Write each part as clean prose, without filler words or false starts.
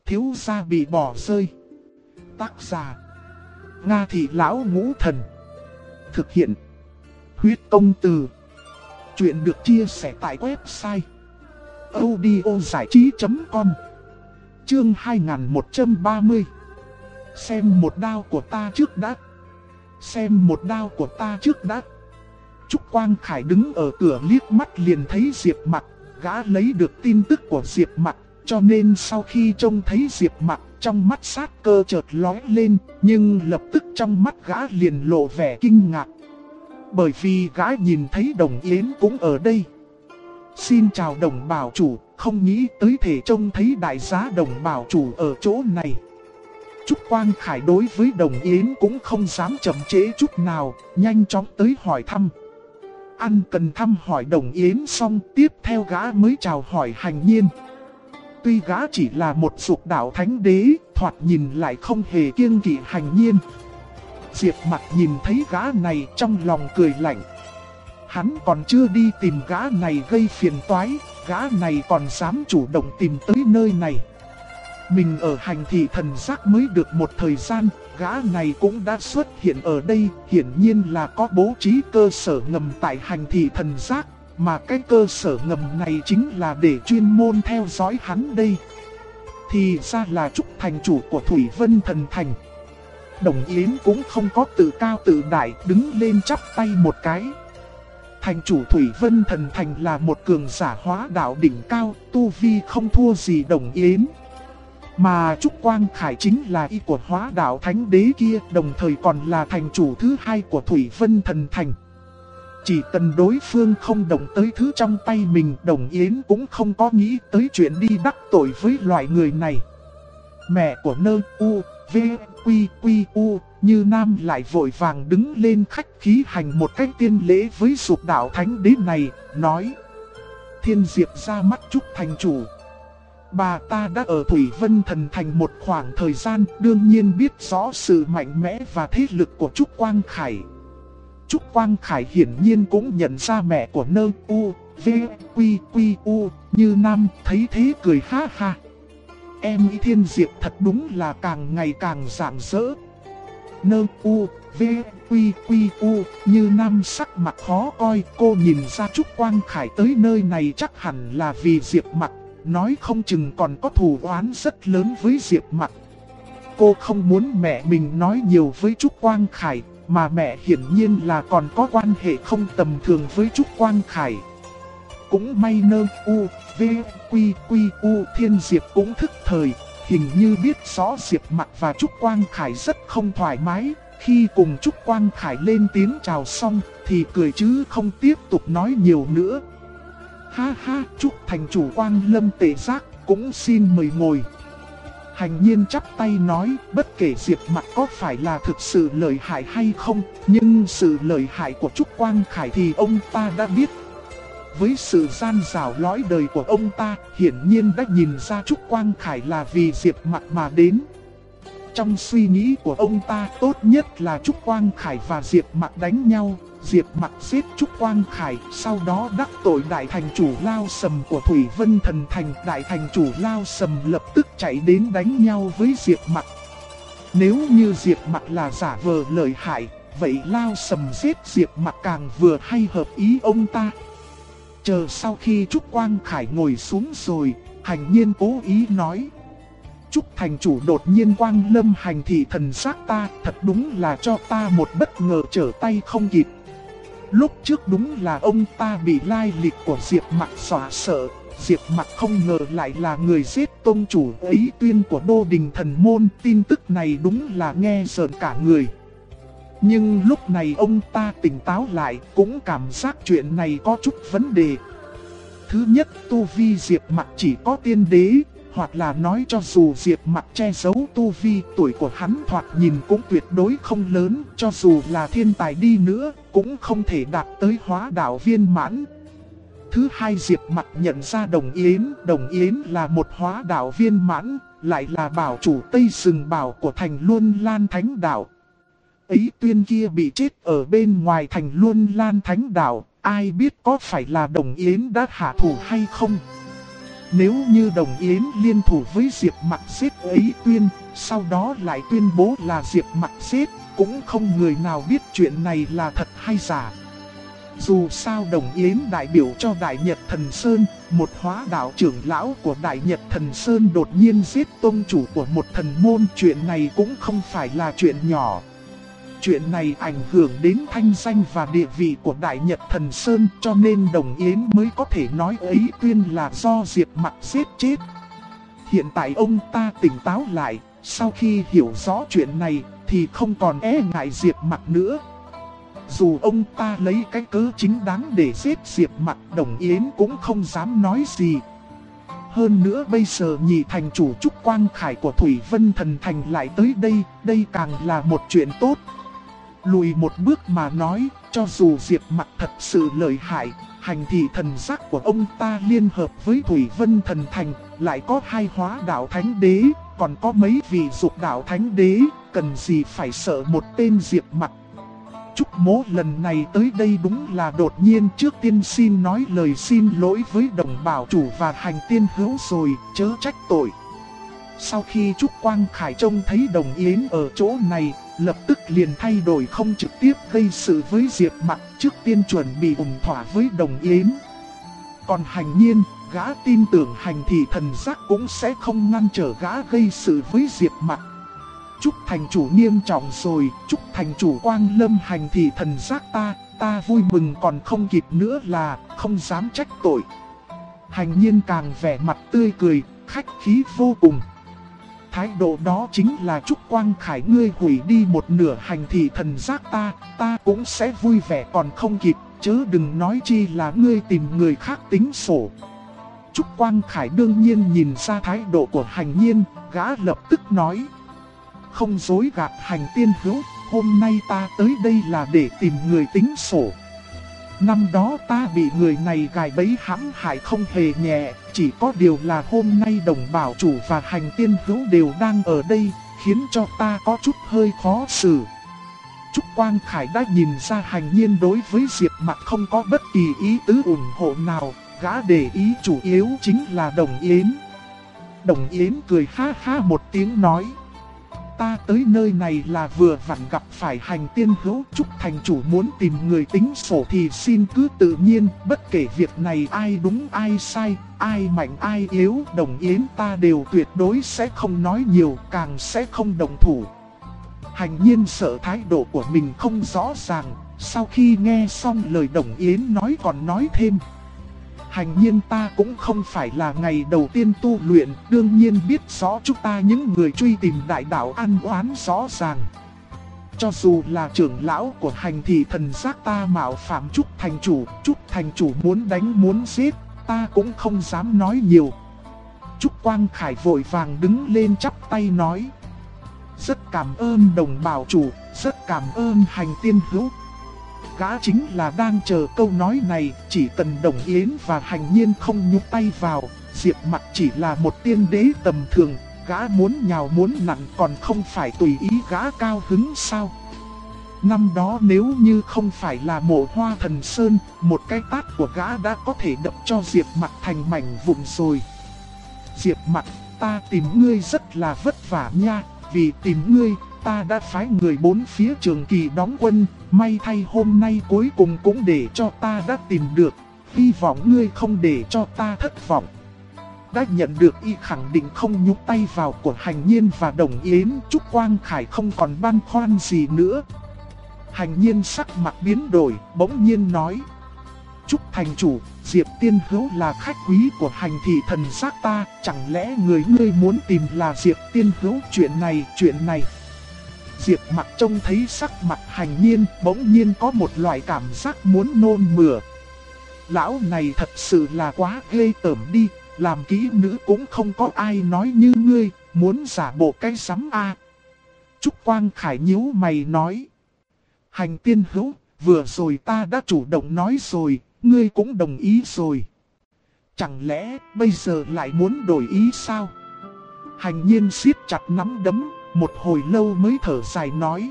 thiếu gia bị bỏ rơi. Tác giả Nga Thị Lão Ngũ Thần. Thực hiện Huyết Công Từ. Chuyện được chia sẻ tại website audiozảichí.com. Chương 2130. Xem một đao của ta trước đã. Xem một đao của ta trước đã. Trúc Quang Khải đứng ở cửa liếc mắt liền thấy Diệp Mặc. Gã lấy được tin tức của Diệp Mặc, cho nên sau khi trông thấy Diệp Mặc, trong mắt sát cơ chợt lóe lên, nhưng lập tức trong mắt gã liền lộ vẻ kinh ngạc. Bởi vì gã nhìn thấy Đồng Yến cũng ở đây. Xin chào Đồng bảo chủ, không nghĩ tới thể trông thấy đại giá Đồng bảo chủ ở chỗ này. Trúc Quang Khải đối với Đồng Yến cũng không dám chậm trễ chút nào, nhanh chóng tới hỏi thăm. Ăn cần thăm hỏi Đồng Yến xong, tiếp theo gã mới chào hỏi Hành Nhiên. Tuy gã chỉ là một dục đạo thánh đế, thoạt nhìn lại không hề kiêng kỵ Hành Nhiên. Diệp Mặc nhìn thấy gã này trong lòng cười lạnh. Hắn còn chưa đi tìm gã này gây phiền toái, gã này còn dám chủ động tìm tới nơi này. Mình ở hành thị thần giác mới được một thời gian, gã này cũng đã xuất hiện ở đây, hiển nhiên là có bố trí cơ sở ngầm tại hành thị thần giác, mà cái cơ sở ngầm này chính là để chuyên môn theo dõi hắn đây. Thì ra là Trúc thành chủ của Thủy Vân Thần Thành. Đồng Yến cũng không có tự cao tự đại, đứng lên chắp tay một cái. Thành chủ Thủy Vân Thần Thành là một cường giả hóa đạo đỉnh cao, tu vi không thua gì Đồng Yến. Mà Trúc Quang Khải chính là y của hóa đạo thánh đế kia, đồng thời còn là thành chủ thứ hai của Thủy Vân Thần Thành. Chỉ cần đối phương không động tới thứ trong tay mình, Đồng Yến cũng không có nghĩ tới chuyện đi đắc tội với loại người này. Mẹ của Nơ U, V, Quy, Quy, U, Như Nam lại vội vàng đứng lên khách khí hành một cách tiên lễ với dục đạo thánh đế này, nói: Thiên Diệp ra mắt Trúc thành chủ. Bà ta đã ở Thủy Vân Thần Thành một khoảng thời gian, đương nhiên biết rõ sự mạnh mẽ và thế lực của Trúc Quang Khải. Trúc Quang Khải hiển nhiên cũng nhận ra mẹ của Nơ U, V, Quy, Quy, U, Như Nam, thấy thế cười ha ha. Em ý Thiên Diệp thật đúng là càng ngày càng rạng rỡ. Nơ U, V, Quy, Quy, U, Như Nam sắc mặt khó coi, cô nhìn ra Trúc Quang Khải tới nơi này chắc hẳn là vì Diệp Mặc. Nói không chừng còn có thù oán rất lớn với Diệp Mặc. Cô không muốn mẹ mình nói nhiều với Trúc Quang Khải, mà mẹ hiển nhiên là còn có quan hệ không tầm thường với Trúc Quang Khải. Cũng may Nơ U, V, Quy, Quy, U Thiên Diệp cũng thức thời, hình như biết rõ Diệp Mặc và Trúc Quang Khải rất không thoải mái. Khi cùng Trúc Quang Khải lên tiếng chào xong, thì cười chứ không tiếp tục nói nhiều nữa. Ha ha, Trúc thành chủ Quang Lâm Tệ Giác, cũng xin mời ngồi. Hành Nhiên chắp tay nói, bất kể Diệp Mặc có phải là thực sự lợi hại hay không, nhưng sự lợi hại của Trúc Quang Khải thì ông ta đã biết. Với sự gian xảo lõi đời của ông ta, hiển nhiên đã nhìn ra Trúc Quang Khải là vì Diệp Mặc mà đến. Trong suy nghĩ của ông ta, tốt nhất là Trúc Quang Khải và Diệp Mặc đánh nhau. Diệp Mặc giết Trúc Quang Khải, sau đó đắc tội đại thành chủ Lao Sầm của Thủy Vân Thần Thành. Đại thành chủ Lao Sầm lập tức chạy đến đánh nhau với Diệp Mặc. Nếu như Diệp Mặc là giả vờ lợi hại, vậy Lao Sầm giết Diệp Mặc càng vừa hay hợp ý ông ta. Chờ sau khi Trúc Quang Khải ngồi xuống rồi, Hành Nhiên cố ý nói: Trúc thành chủ đột nhiên quang lâm hành thị thần giác ta, thật đúng là cho ta một bất ngờ trở tay không kịp. Lúc trước đúng là ông ta bị lai lịch của Diệp Mặc dọa sợ, Diệp Mặc không ngờ lại là người giết tôn chủ Ý Tuyên của Đô Đình Thần Môn, tin tức này đúng là nghe rợn cả người. Nhưng lúc này ông ta tỉnh táo lại, cũng cảm giác chuyện này có chút vấn đề. Thứ nhất, tu vi Diệp Mặc chỉ có tiên đế, hoặc là nói cho dù Diệp Mặc che giấu tu vi, tuổi của hắn thoạt nhìn cũng tuyệt đối không lớn, cho dù là thiên tài đi nữa, cũng không thể đạt tới hóa đạo viên mãn. Thứ hai, Diệp Mặc nhận ra Đồng Yến là một hóa đạo viên mãn, lại là bảo chủ Tây Sừng Bảo của thành Luân Lan Thánh Đạo. Ý Tuyên kia bị chết ở bên ngoài thành Luân Lan Thánh Đạo, ai biết có phải là Đồng Yến đã hạ thủ hay không? Nếu như Đồng Yến liên thủ với Diệp Mặc giết Ấy Tuyên, sau đó lại tuyên bố là Diệp Mặc giết, cũng không người nào biết chuyện này là thật hay giả. Dù sao Đồng Yến đại biểu cho Đại Nhật Thần Sơn, một hóa đạo trưởng lão của Đại Nhật Thần Sơn đột nhiên giết tông chủ của một thần môn, chuyện này cũng không phải là chuyện nhỏ. Chuyện này ảnh hưởng đến thanh danh và địa vị của Đại Nhật Thần Sơn, cho nên Đồng Yến mới có thể nói Ấy Tuyên là do Diệp Mặc giết chết. Hiện tại ông ta tỉnh táo lại, sau khi hiểu rõ chuyện này thì không còn e ngại Diệp Mặc nữa. Dù ông ta lấy cái cớ chính đáng để giết Diệp Mặc, Đồng Yến cũng không dám nói gì. Hơn nữa bây giờ nhị thành chủ Trúc Quang Khải của Thủy Vân Thần Thành lại tới đây, đây càng là một chuyện tốt. Lùi một bước mà nói, cho dù Diệp Mặc thật sự lợi hại, hành thị thần giác của ông ta liên hợp với Thủy Vân Thần Thành, lại có 2 hóa đạo thánh đế, còn có mấy vị dục đạo thánh đế, cần gì phải sợ một tên Diệp Mặc. Trúc Mỗ lần này tới đây đúng là đột nhiên, trước tiên xin nói lời xin lỗi với Đồng Bảo Chủ và Hành Tiên Hữu rồi, chớ trách tội. Sau khi Trúc Quang Khải trông thấy Đồng Yến ở chỗ này, lập tức liền thay đổi, không trực tiếp gây sự với Diệp Mặc, trước tiên chuẩn bị ủng thỏa với Đồng Yến. Còn Hành Nhiên, gã tin tưởng hành thị thần giác cũng sẽ không ngăn trở gã gây sự với Diệp Mặc. Trúc thành chủ nghiêm trọng rồi, Trúc thành chủ quang lâm hành thị thần giác ta vui mừng còn không kịp nữa là không dám trách tội. Hành Nhiên càng vẻ mặt tươi cười, khách khí vô cùng. Thái độ đó chính là Trúc Quang Khải ngươi hủy đi một nửa hành thị thần giác ta cũng sẽ vui vẻ còn không kịp, chớ đừng nói chi là ngươi tìm người khác tính sổ. Trúc Quang Khải đương nhiên nhìn ra thái độ của Hành Nhiên, gã lập tức nói. Không dối gạt Hành Tiên Hữu, hôm nay ta tới đây là để tìm người tính sổ. Năm đó ta bị người này gài bẫy hãm hại không hề nhẹ, chỉ có điều là hôm nay Đồng Bảo Chủ và Hành Tiên Hữu đều đang ở đây, khiến cho ta có chút hơi khó xử. Trúc Quang Khải đã nhìn ra Hành Nhiên đối với Diệp Mặc không có bất kỳ ý tứ ủng hộ nào, gã để ý chủ yếu chính là Đồng Yến. Đồng Yến cười ha ha một tiếng nói. Ta tới nơi này là vừa vặn gặp phải Hành Tiên Hữu, Trúc thành chủ muốn tìm người tính sổ thì xin cứ tự nhiên, bất kể việc này ai đúng ai sai, ai mạnh ai yếu, Đồng Yến ta đều tuyệt đối sẽ không nói nhiều, càng sẽ không đồng thủ. Hành Nhiên sợ thái độ của mình không rõ ràng, sau khi nghe xong lời Đồng Yến nói còn nói thêm. Hành Nhiên ta cũng không phải là ngày đầu tiên tu luyện, đương nhiên biết rõ chúng ta những người truy tìm đại đạo ăn oán rõ ràng. Cho dù là trưởng lão của hành thị thần giác ta mạo phạm Trúc thành chủ muốn đánh muốn giết, ta cũng không dám nói nhiều. Trúc Quang Khải vội vàng đứng lên chắp tay nói. Rất cảm ơn Đồng Bảo Chủ, rất cảm ơn Hành Tiên Hữu. Gã chính là đang chờ câu nói này, chỉ cần Đồng Yến và Hành Nhiên không nhúc tay vào, Diệp Mặc chỉ là một tiên đế tầm thường, gã muốn nhào muốn nặn còn không phải tùy ý gã cao hứng sao. Năm đó nếu như không phải là Mộ Hoa Thần Sơn, một cái tát của gã đã có thể đập cho Diệp Mặc thành mảnh vụn rồi. Diệp Mặc, ta tìm ngươi rất là vất vả nha, vì tìm ngươi, ta đã phái người 4 phía Trường Kỳ đóng quân, may thay hôm nay cuối cùng cũng để cho ta đã tìm được, hy vọng ngươi không để cho ta thất vọng. Đã nhận được y khẳng định không nhúc tay vào của Hành Nhiên và Đồng Yến, Trúc Quang Khải không còn băn khoăn gì nữa. Hành Nhiên sắc mặt biến đổi, bỗng nhiên nói. Trúc thành chủ, Diệp Tiên Hữu là khách quý của hành thị thần giác ta, chẳng lẽ ngươi muốn tìm là Diệp Tiên Hữu? Chuyện này. Diệp Mặc trông thấy sắc mặt Hành Nhiên, bỗng nhiên có một loại cảm giác muốn nôn mửa. Lão này thật sự là quá ghê tởm đi, làm kỹ nữ cũng không có ai nói như ngươi, muốn giả bộ cái rắm a. Trúc Quang Khải nhíu mày nói. Hành Tiên Hữu, vừa rồi ta đã chủ động nói rồi, ngươi cũng đồng ý rồi. Chẳng lẽ bây giờ lại muốn đổi ý sao? Hành Nhiên siết chặt nắm đấm, một hồi lâu mới thở dài nói.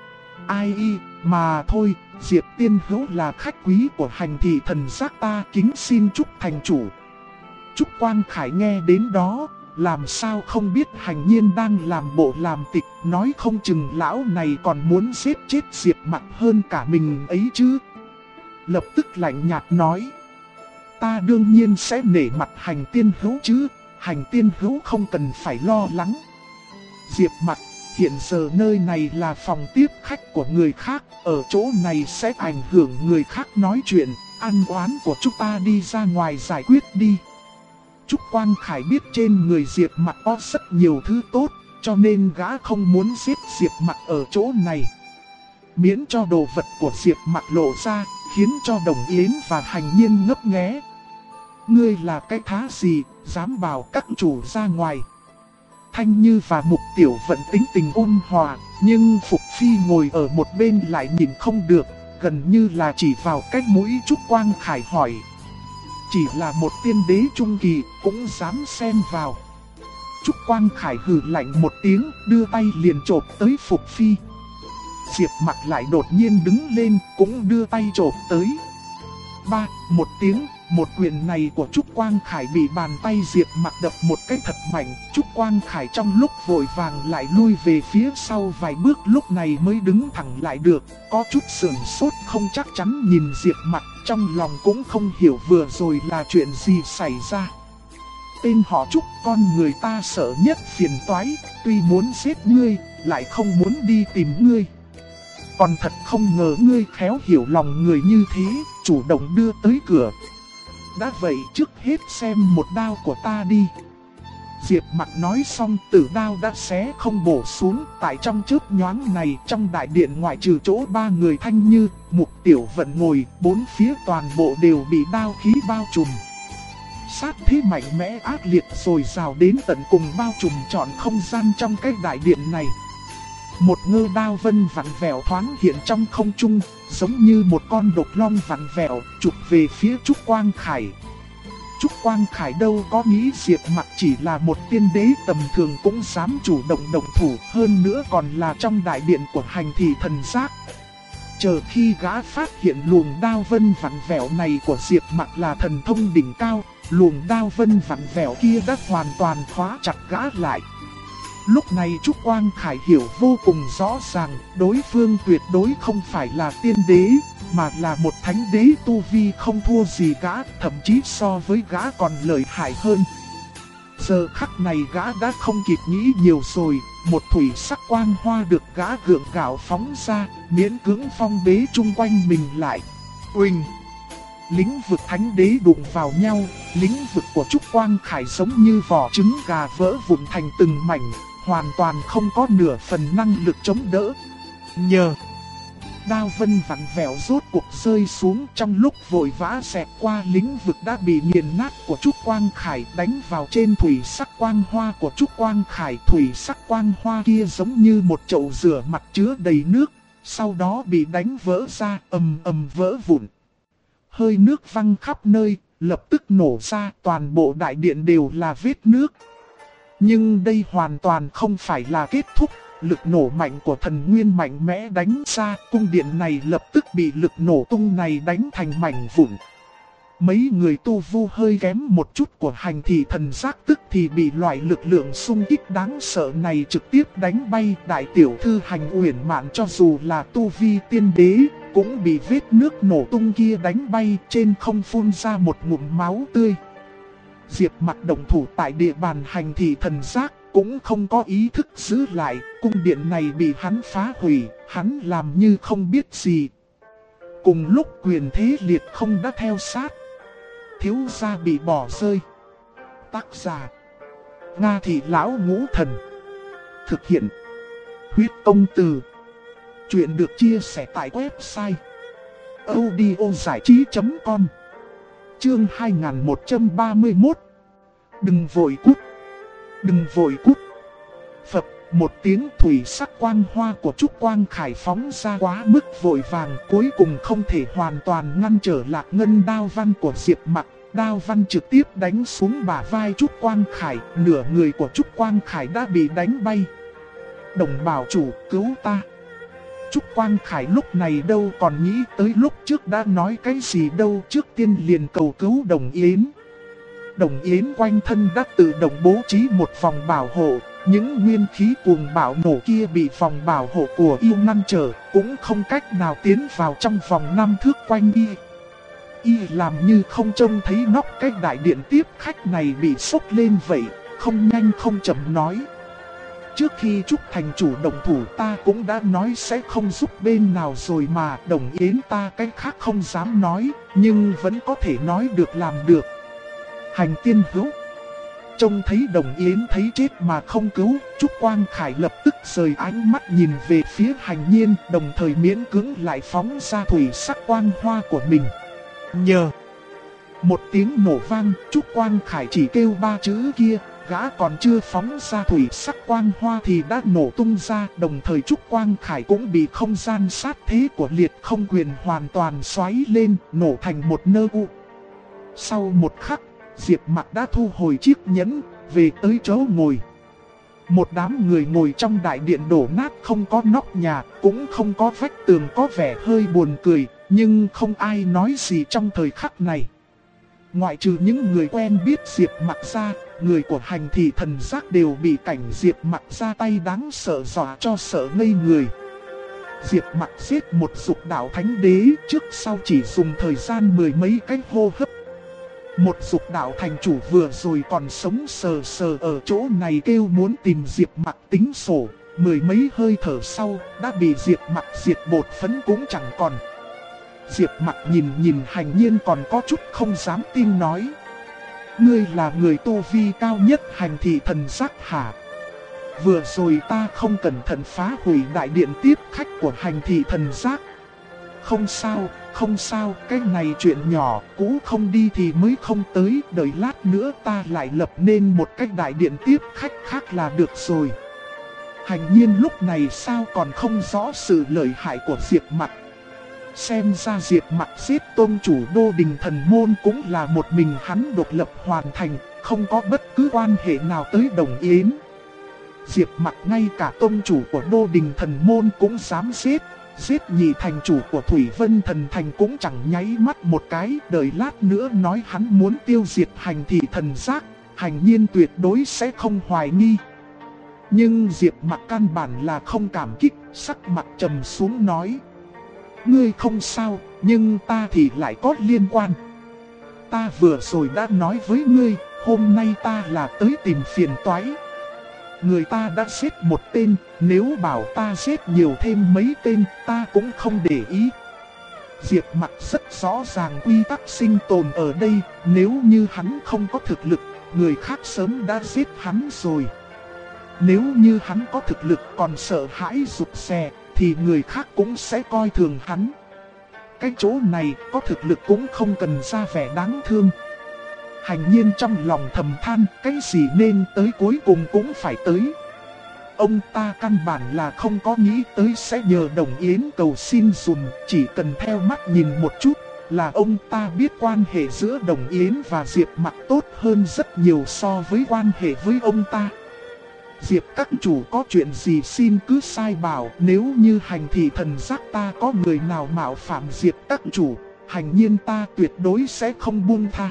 Ai mà thôi, Diệp Tiên Hữu là khách quý của hành thị thần giác ta, kính xin Trúc thành chủ. Trúc Quang Khải nghe đến đó, làm sao không biết Hành Nhiên đang làm bộ làm tịch, nói không chừng lão này còn muốn giết chết Diệp Mặc hơn cả mình ấy chứ. Lập tức lạnh nhạt nói, ta đương nhiên sẽ nể mặt Hành tiên hữu chứ, Hành tiên hữu không cần phải lo lắng. Diệp Mặc, hiện giờ nơi này là phòng tiếp khách của người khác, ở chỗ này sẽ ảnh hưởng người khác nói chuyện, ăn oán của chúng ta đi ra ngoài giải quyết đi. Trúc Quang Khải biết trên người Diệp Mặc có rất nhiều thứ tốt, cho nên gã không muốn giết Diệp Mặc ở chỗ này. Miễn cho đồ vật của Diệp Mặc lộ ra, khiến cho Đồng Yến và Hành Nhiên ngấp nghé. Ngươi là cái thá gì, dám bảo các chủ ra ngoài. Thanh Như và Mục Tiểu Vận tính tình ôn hòa, nhưng Phục Phi ngồi ở một bên lại nhìn không được, gần như là chỉ vào cái mũi Trúc Quang Khải hỏi. Chỉ là một tiên đế trung kỳ, cũng dám xen vào. Trúc Quang Khải hừ lạnh một tiếng, đưa tay liền chộp tới Phục Phi. Diệp Mặc lại đột nhiên đứng lên, cũng đưa tay chộp tới. Một tiếng, một quyền này của Trúc Quang Khải bị bàn tay Diệp Mặc đập một cái thật mạnh. Trúc Quang Khải trong lúc vội vàng lại lui về phía sau vài bước, lúc này mới đứng thẳng lại được. Có chút sườn sốt không chắc chắn nhìn Diệp Mặc, trong lòng cũng không hiểu vừa rồi là chuyện gì xảy ra. Tên họ Trúc, con người ta sợ nhất phiền toái, tuy muốn giết ngươi, lại không muốn đi tìm ngươi. Còn thật không ngờ ngươi khéo hiểu lòng người như thế, chủ động đưa tới cửa. Đã vậy trước hết xem một đao của ta đi. Diệp Mặc nói xong, tử đao đã xé không bổ xuống. Tại trong chớp nhoáng này, trong đại điện ngoại trừ chỗ ba người Thanh Như, Mục Tiểu Vận ngồi, bốn phía toàn bộ đều bị đao khí bao trùm. Sát thế mạnh mẽ ác liệt rồi rào đến tận cùng, bao trùm trọn không gian trong cái đại điện này. Một ngơ đao vân vặn vẹo thoáng hiện trong không trung, giống như một con độc long vặn vẹo, chụp về phía Trúc Quang Khải. Trúc Quang Khải đâu có nghĩ Diệp Mặc chỉ là một tiên đế tầm thường cũng dám chủ động động thủ, hơn nữa còn là trong đại điện của Hành Thị Thần Giác. Chờ khi gã phát hiện luồng đao vân vặn vẹo này của Diệp Mặc là thần thông đỉnh cao, luồng đao vân vặn vẹo kia đã hoàn toàn khóa chặt gã lại. Lúc này Trúc Quang Khải hiểu vô cùng rõ ràng, đối phương tuyệt đối không phải là tiên đế, mà là một thánh đế tu vi không thua gì gã, thậm chí so với gã còn lợi hại hơn. Giờ khắc này gã đã không kịp nghĩ nhiều rồi, một thủy sắc quang hoa được gã gượng gạo phóng ra, miễn cưỡng phong bế chung quanh mình lại. Uỳnh! Lĩnh vực thánh đế đụng vào nhau, lĩnh vực của Trúc Quang Khải giống như vỏ trứng gà vỡ vụn thành từng mảnh, hoàn toàn không có nửa phần năng lực chống đỡ. Nhờ đao vân vặn vẹo rốt cuộc rơi xuống, trong lúc vội vã xẹt qua lĩnh vực đã bị nghiền nát của Trúc Quang Khải, đánh vào trên thủy sắc quang hoa của Trúc Quang Khải. Thủy sắc quang hoa kia giống như một chậu rửa mặt chứa đầy nước, sau đó bị đánh vỡ ra, ầm ầm vỡ vụn. Hơi nước văng khắp nơi, lập tức nổ ra, toàn bộ đại điện đều là vết nước. Nhưng đây hoàn toàn không phải là kết thúc, lực nổ mạnh của thần nguyên mạnh mẽ đánh ra, cung điện này lập tức bị lực nổ tung này đánh thành mảnh vụn. Mấy người tu vu hơi kém một chút của Hành Thị Thần Giác tức thì bị loại lực lượng xung kích đáng sợ này trực tiếp đánh bay. Đại tiểu thư Hành Uyển Mạn cho dù là tu vi tiên đế, cũng bị vết nước nổ tung kia đánh bay, trên không phun ra một ngụm máu tươi. Diệp Mặc động thủ tại địa bàn Hành Thị Thần Giác, cũng không có ý thức giữ lại, cung điện này bị hắn phá hủy, hắn làm như không biết gì. Cùng lúc Quyền Thế Liệt không đã theo sát, thiếu gia bị bỏ rơi. Tác giả: Nga Thị Lão Ngũ Thần. Thực hiện: Huyết Công Từ. Chuyện được chia sẻ tại website audiozảichí.com. Chương 2131. Đừng vội cút. Đừng vội cút. Phập, một tiếng thủy sắc quang hoa của Trúc Quang Khải phóng ra quá mức vội vàng, cuối cùng không thể hoàn toàn ngăn trở lạc ngân đao văn của Diệp Mặc. Đao văn trực tiếp đánh xuống bả vai Trúc Quang Khải, nửa người của Trúc Quang Khải đã bị đánh bay. Đồng bảo chủ, cứu ta. Trúc Quang Khải lúc này đâu còn nghĩ tới lúc trước đã nói cái gì đâu, trước tiên liền cầu cứu Đồng Yến. Đồng Yến quanh thân đã tự động bố trí một vòng bảo hộ. Những nguyên khí cuồng bạo nổ kia bị vòng bảo hộ của yêu ngăn trở, cũng không cách nào tiến vào trong vòng 5 thước quanh y. Y làm như không trông thấy nóc cái đại điện tiếp khách này bị sốc lên vậy, không nhanh không chậm nói. Trước khi Trúc thành chủ động thủ ta cũng đã nói sẽ không giúp bên nào rồi mà. Đồng Yến ta cái khác không dám nói, nhưng vẫn có thể nói được làm được. Hành tiên hữu. Trông thấy Đồng Yến thấy chết mà không cứu, Trúc Quang Khải lập tức rời ánh mắt nhìn về phía Hành Nhiên, đồng thời miễn cưỡng lại phóng ra thủy sắc quang hoa của mình. Nhờ. Một tiếng nổ vang, Trúc Quang Khải chỉ kêu 3 chữ kia, gã còn chưa phóng ra thủy sắc quang hoa thì đã nổ tung ra. Đồng thời Trúc Quang Khải cũng bị không gian sát thế của liệt không quyền hoàn toàn xoáy lên, nổ thành một nơ u. Sau một khắc, Diệp Mặc đã thu hồi chiếc nhẫn, về tới chỗ ngồi. Một đám người ngồi trong đại điện đổ nát, không có nóc nhà, cũng không có vách tường, có vẻ hơi buồn cười, nhưng không ai nói gì trong thời khắc này. Ngoại trừ những người quen biết Diệp Mặc ra, người của hành thị thần giác đều bị cảnh Diệp Mặc ra tay đáng sợ dọa cho sợ ngây người. Diệp Mặc giết một dục đạo thánh đế, trước sau chỉ dùng thời gian 10 mấy cái hô hấp. Một dục đạo thành chủ vừa rồi còn sống sờ sờ ở chỗ này kêu muốn tìm Diệp Mặc tính sổ, 10 mấy hơi thở sau đã bị Diệp Mặc diệt bột phấn cũng chẳng còn. Diệp Mặc nhìn Hành Nhiên còn có chút không dám tin nói. Ngươi là người tu vi cao nhất hành thị thần giác hả? Vừa rồi ta không cẩn thận phá hủy đại điện tiếp khách của hành thị thần giác. Không sao, cái này chuyện nhỏ, cũ không đi thì mới không tới, đợi lát nữa ta lại lập nên một cái đại điện tiếp khách khác là được rồi. Hành Nhiên lúc này sao còn không rõ sự lợi hại của Diệp Mặc. Xem ra Diệp Mặc giết tôn chủ Đô Đình Thần Môn cũng là một mình hắn độc lập hoàn thành, không có bất cứ quan hệ nào tới Đồng Yến. Diệp Mặc ngay cả tôn chủ của Đô Đình Thần Môn cũng dám giết nhị thành chủ của Thủy Vân Thần Thành cũng chẳng nháy mắt một cái, đợi lát nữa nói hắn muốn tiêu diệt hành thị thần giác, Hành Nhiên tuyệt đối sẽ không hoài nghi. Nhưng Diệp Mặc căn bản là không cảm kích, sắc mặt trầm xuống nói. Ngươi không sao, nhưng ta thì lại có liên quan. Ta vừa rồi đã nói với ngươi, hôm nay ta là tới tìm phiền toái. Người ta đã giết một tên, nếu bảo ta giết nhiều thêm mấy tên, ta cũng không để ý. Diệp Mặc rất rõ ràng quy tắc sinh tồn ở đây, nếu như hắn không có thực lực, người khác sớm đã giết hắn rồi. Nếu như hắn có thực lực còn sợ hãi rụt rè, thì người khác cũng sẽ coi thường hắn. Cái chỗ này có thực lực cũng không cần ra vẻ đáng thương. Hành Nhiên trong lòng thầm than, cái gì nên tới cuối cùng cũng phải tới. Ông ta căn bản là không có nghĩ tới sẽ nhờ Đồng Yến cầu xin dùm, chỉ cần theo mắt nhìn một chút là ông ta biết quan hệ giữa Đồng Yến và Diệp Mặc tốt hơn rất nhiều so với quan hệ với ông ta. Diệp các chủ có chuyện gì xin cứ sai bảo, nếu như hành thị thần giác ta có người nào mạo phạm Diệp các chủ, Hành Nhiên ta tuyệt đối sẽ không buông tha.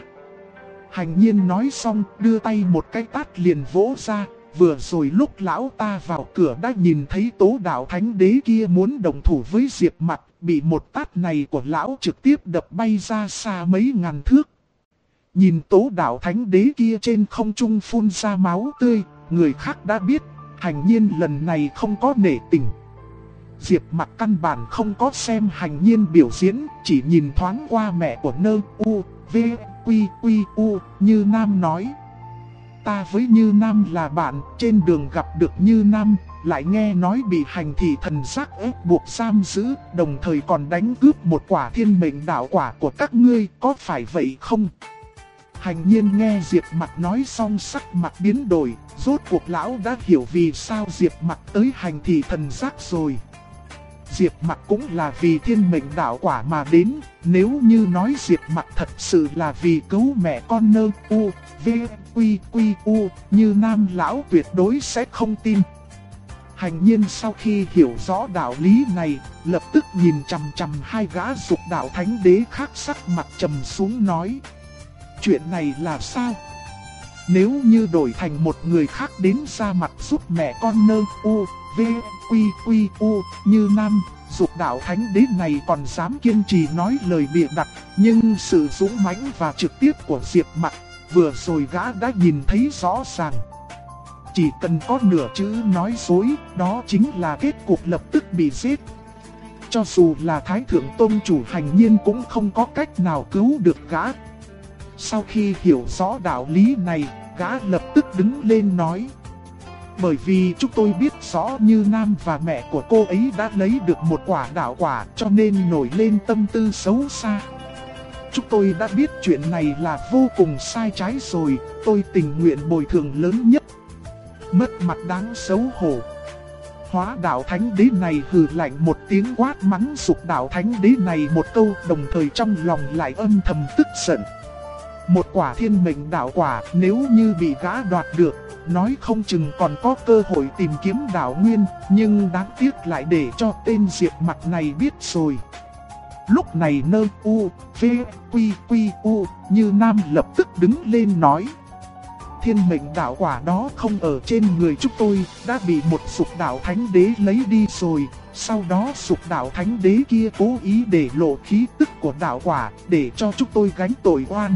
Hành Nhiên nói xong đưa tay một cái tát liền vỗ ra, vừa rồi lúc lão ta vào cửa đã nhìn thấy Tố Đạo Thánh Đế kia muốn đồng thủ với Diệp Mặc, bị một tát này của lão trực tiếp đập bay ra xa mấy ngàn thước. Nhìn Tố Đạo Thánh Đế kia trên không trung phun ra máu tươi, người khác đã biết, Hành Nhiên lần này không có nể tình. Diệp Mặc căn bản không có xem Hành Nhiên biểu diễn, chỉ nhìn thoáng qua mẹ của Nơ U, V, Quy, Quy, U, Như Nam nói. Ta với Như Nam là bạn, trên đường gặp được Như Nam, lại nghe nói bị hành thị thần giác ép buộc giam giữ, đồng thời còn đánh cướp một quả thiên mệnh đạo quả của các ngươi, có phải vậy không? Hành Nhiên nghe Diệp Mặc nói xong sắc mặt biến đổi, rốt cuộc lão đã hiểu vì sao Diệp Mặc tới hành thị thần giác rồi. Diệp Mặc cũng là vì thiên mệnh đạo quả mà đến, nếu như nói Diệp Mặc thật sự là vì cứu mẹ con Nơ U, V, Quy, Quy, U, Như Nam lão tuyệt đối sẽ không tin. Hành Nhiên sau khi hiểu rõ đạo lý này, lập tức nhìn chằm chằm hai gã dục đạo thánh đế khác, sắc mặt trầm xuống nói. Chuyện này là sao? Nếu như đổi thành một người khác đến ra mặt giúp mẹ con nơ u, v, quy u như Nam, Dục Đạo Thánh Đế này còn dám kiên trì nói lời bịa đặt. Nhưng sự dũng mãnh và trực tiếp của Diệp Mặc, vừa rồi gã đã nhìn thấy rõ ràng. Chỉ cần có nửa chữ nói dối, đó chính là kết cục lập tức bị giết. Cho dù là Thái Thượng Tông chủ Hành Nhiên cũng không có cách nào cứu được gã. Sau khi hiểu rõ đạo lý này, gã lập tức đứng lên nói: bởi vì chúng tôi biết rõ Như Nam và mẹ của cô ấy đã lấy được một quả đạo quả, cho nên nổi lên tâm tư xấu xa. Chúng tôi đã biết chuyện này là vô cùng sai trái rồi, tôi tình nguyện bồi thường lớn nhất. Mất mặt đáng xấu hổ. Hóa Đạo Thánh Đế này hừ lạnh một tiếng quát mắng Dục Đạo Thánh Đế này một câu, đồng thời trong lòng lại âm thầm tức giận. Một quả thiên mệnh đạo quả nếu như bị gã đoạt được, nói không chừng còn có cơ hội tìm kiếm đạo nguyên, nhưng đáng tiếc lại để cho tên Diệp Mặc này biết rồi. Lúc này nơ u, v, quy u, Như Nam lập tức đứng lên nói: thiên mệnh đạo quả đó không ở trên người chúng tôi, đã bị một Dục Đạo Thánh Đế lấy đi rồi. Sau đó Dục Đạo Thánh Đế kia cố ý để lộ khí tức của đạo quả, để cho chúng tôi gánh tội oan.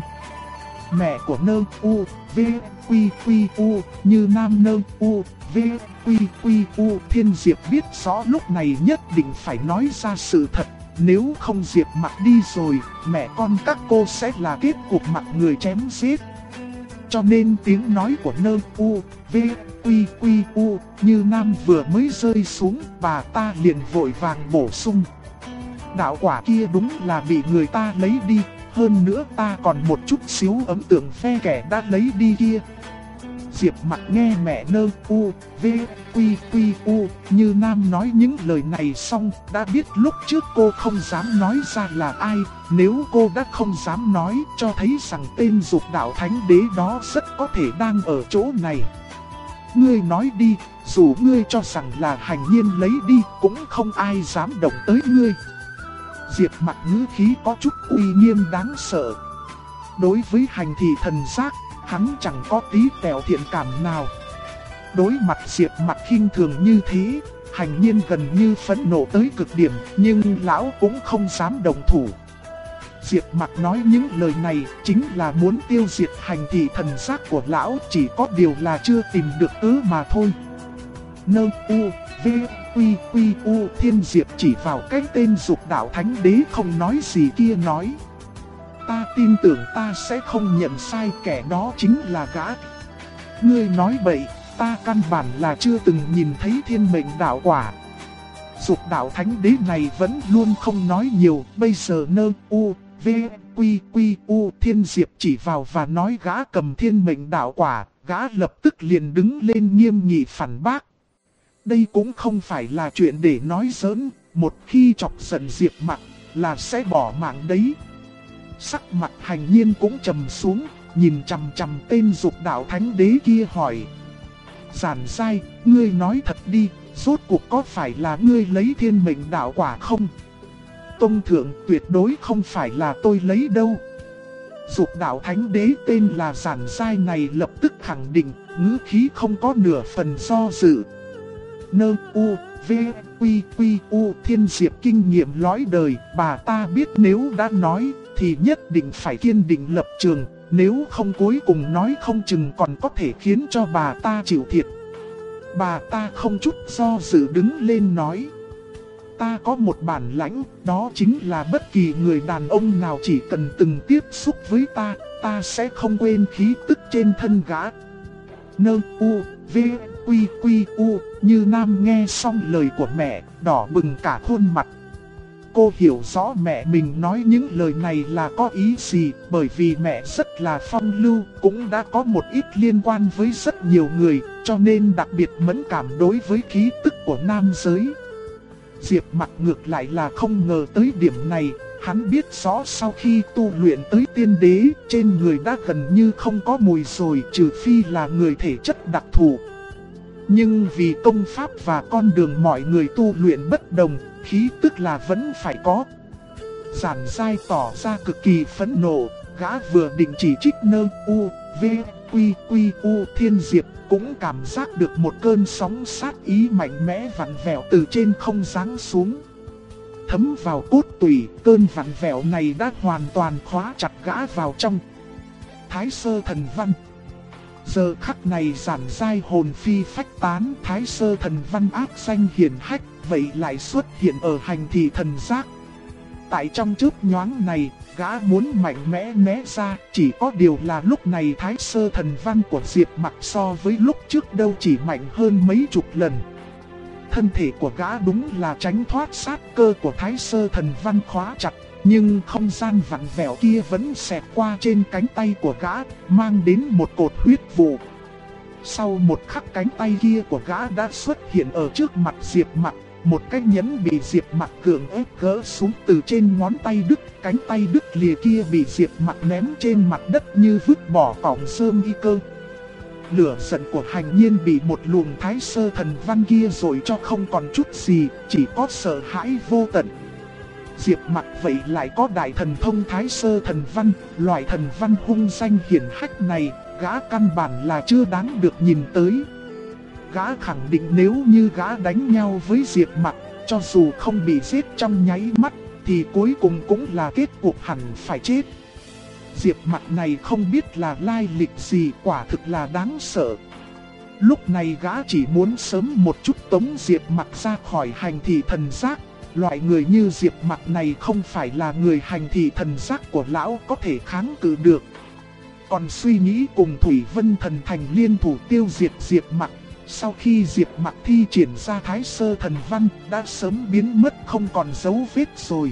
Mẹ của nơ u, v, quy u, Như Nam nơ u, v, quy u. Thiên Diệp biết rõ lúc này nhất định phải nói ra sự thật. Nếu không Diệp Mặc đi rồi, mẹ con các cô sẽ là kết cục mặc người chém giết. Cho nên tiếng nói của nơ u, v, quy u, Như Nam vừa mới rơi xuống, bà ta liền vội vàng bổ sung: đạo quả kia đúng là bị người ta lấy đi, hơn nữa ta còn một chút xíu ấn tượng phe kẻ đã lấy đi kia. Diệp Mặc nghe mẹ nơ u, v, quy u, Như Nam nói những lời này xong, đã biết lúc trước cô không dám nói ra là ai. Nếu cô đã không dám nói, cho thấy rằng tên Dục Đạo Thánh Đế đó rất có thể đang ở chỗ này. Ngươi nói đi, dù ngươi cho rằng là Hành Nhiên lấy đi, cũng không ai dám động tới ngươi. Diệp Mặc ngữ khí có chút uy nghiêm đáng sợ. Đối với hành thị thần giác, hắn chẳng có tí tẹo thiện cảm nào. Đối mặt Diệp Mặc khinh thường như thế, Hành Nhiên gần như phẫn nộ tới cực điểm, nhưng lão cũng không dám động thủ. Diệp Mặc nói những lời này chính là muốn tiêu diệt hành thị thần giác của lão, chỉ có điều là chưa tìm được cớ mà thôi. Nơ u, v, quy u, Thiên Diệp chỉ vào cái tên Dục Đạo Thánh Đế không nói gì kia nói: ta tin tưởng ta sẽ không nhận sai, kẻ đó chính là gã. Ngươi nói bậy, ta căn bản là chưa từng nhìn thấy thiên mệnh đạo quả. Dục Đạo Thánh Đế này vẫn luôn không nói nhiều, bây giờ nơ u, v, quy u, Thiên Diệp chỉ vào và nói gã cầm thiên mệnh đạo quả, gã lập tức liền đứng lên nghiêm nghị phản bác. Đây cũng không phải là chuyện để nói giỡn, một khi chọc giận Diệp Mặc là sẽ bỏ mạng đấy. Sắc mặt Hành Nhiên cũng trầm xuống, nhìn chằm chằm tên Dục Đạo Thánh Đế kia hỏi: Giản Giai, ngươi nói thật đi, rốt cuộc có phải là ngươi lấy thiên mệnh đạo quả không? Tông thượng, tuyệt đối không phải là tôi lấy đâu. Dục Đạo Thánh Đế tên là Giản Giai này lập tức khẳng định, ngữ khí không có nửa phần do dự. Nơ u, v, quy u, Thiên Diệp kinh nghiệm lõi đời, bà ta biết nếu đã nói thì nhất định phải kiên định lập trường, nếu không cuối cùng nói không chừng còn có thể khiến cho bà ta chịu thiệt. Bà ta không chút do dự đứng lên nói: ta có một bản lãnh, đó chính là bất kỳ người đàn ông nào chỉ cần từng tiếp xúc với ta, ta sẽ không quên khí tức trên thân gã. Nơ u, v, quy u, Như Nam nghe xong lời của mẹ, đỏ bừng cả khuôn mặt. Cô hiểu rõ mẹ mình nói những lời này là có ý gì, bởi vì mẹ rất là phong lưu, cũng đã có một ít liên quan với rất nhiều người, cho nên đặc biệt mẫn cảm đối với khí tức của nam giới. Diệp Mặc ngược lại là không ngờ tới điểm này, hắn biết rõ sau khi tu luyện tới tiên đế, trên người đã gần như không có mùi rồi, trừ phi là người thể chất đặc thù. Nhưng vì công pháp và con đường mọi người tu luyện bất đồng, khí tức là vẫn phải có. Giản Giai tỏ ra cực kỳ phẫn nộ, gã vừa định chỉ trích nơ u, v, quy quy u thiên diệp cũng cảm giác được một cơn sóng sát ý mạnh mẽ vặn vẹo từ trên không giáng xuống. Thấm vào cốt tủy, cơn vặn vẹo này đã hoàn toàn khóa chặt gã vào trong. Thái Sơ Thần Văn. Giờ khắc này giản dai hồn phi phách tán, Thái Sơ Thần Văn ác danh hiển hách, vậy lại xuất hiện ở hành thị thần giác. Tại trong chớp nhoáng này, gã muốn mạnh mẽ né ra, chỉ có điều là lúc này Thái Sơ Thần Văn của Diệp Mặc so với lúc trước đâu chỉ mạnh hơn mấy chục lần. Thân thể của gã đúng là tránh thoát sát cơ của Thái Sơ Thần Văn khóa chặt, nhưng không gian vặn vẹo kia vẫn xẹt qua trên cánh tay của gã, mang đến một cột huyết vụ. Sau một khắc cánh tay kia của gã đã xuất hiện ở trước mặt Diệp Mặc, một cái nhẫn bị Diệp Mặc cưỡng ép gỡ xuống từ trên ngón tay đứt, cánh tay đứt lìa kia bị Diệp Mặc ném trên mặt đất như vứt bỏ cọng rơm y cơ. Lửa giận của Hành Nhiên bị một luồng Thái Sơ Thần Văn kia rồi cho không còn chút gì, chỉ có sợ hãi vô tận. Diệp Mặc vậy lại có đại thần thông Thái Sơ Thần Văn, loại thần văn hung danh hiển hách này, gã căn bản là chưa đáng được nhìn tới. Gã khẳng định nếu như gã đánh nhau với Diệp Mặc, cho dù không bị giết trong nháy mắt, thì cuối cùng cũng là kết cục hẳn phải chết. Diệp Mặc này không biết là lai lịch gì, quả thực là đáng sợ. Lúc này gã chỉ muốn sớm một chút tống Diệp Mặc ra khỏi hành thị thần giác. Loại người như Diệp Mặc này không phải là người hành thị thần giác của lão có thể kháng cự được. Còn suy nghĩ cùng Thủy Vân Thần Thành liên thủ tiêu diệt Diệp Mặc, sau khi Diệp Mặc thi triển ra Thái Sơ Thần Văn đã sớm biến mất không còn dấu vết rồi.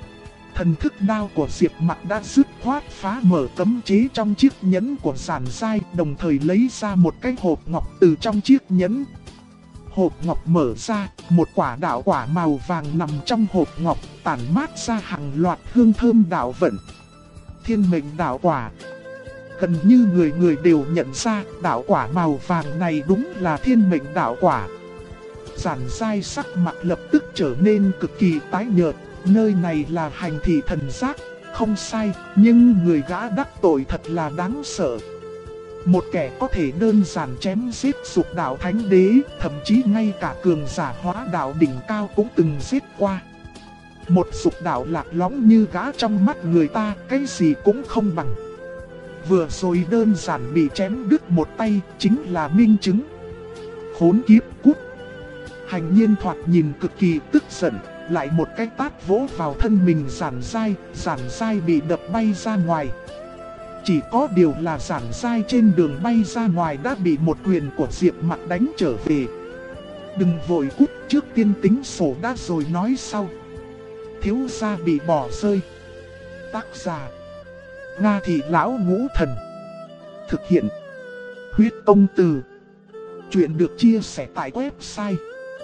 Thần thức đao của Diệp Mặc đã dứt khoát phá mở cấm chế trong chiếc nhẫn của Giản Giai, đồng thời lấy ra một cái hộp ngọc từ trong chiếc nhẫn. Hộp ngọc mở ra, một quả đạo quả màu vàng nằm trong hộp ngọc, tản mát ra hàng loạt hương thơm đạo vận. Thiên mệnh đạo quả. Gần như người người đều nhận ra đạo quả màu vàng này đúng là thiên mệnh đạo quả. Giản Giai sắc mặt lập tức trở nên cực kỳ tái nhợt, nơi này là hành thị thần giác, không sai, nhưng người gã đắc tội thật là đáng sợ. Một kẻ có thể đơn giản chém giết Dục Đạo Thánh Đế, thậm chí ngay cả cường giả hóa đạo đỉnh cao cũng từng giết qua. Một Dục Đạo lạc lõng như gã trong mắt người ta, cái gì cũng không bằng. Vừa rồi đơn giản bị chém đứt một tay, chính là minh chứng. Khốn kiếp cút. Hành Nhiên thoạt nhìn cực kỳ tức giận, lại một cái tát vỗ vào thân mình Giản Giai bị đập bay ra ngoài. Chỉ có điều là Giản Giai trên đường bay ra ngoài đã bị một quyền của Diệp Mặc đánh trở về. Đừng vội cút, trước tiên tính sổ đã rồi nói sau. Thiếu gia bị bỏ rơi. Tác giả Nga Thị Lão Ngũ Thần. Thực hiện Huyết Công Từ. Chuyện được chia sẻ tại website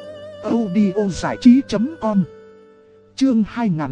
audiozảichí.com. Chương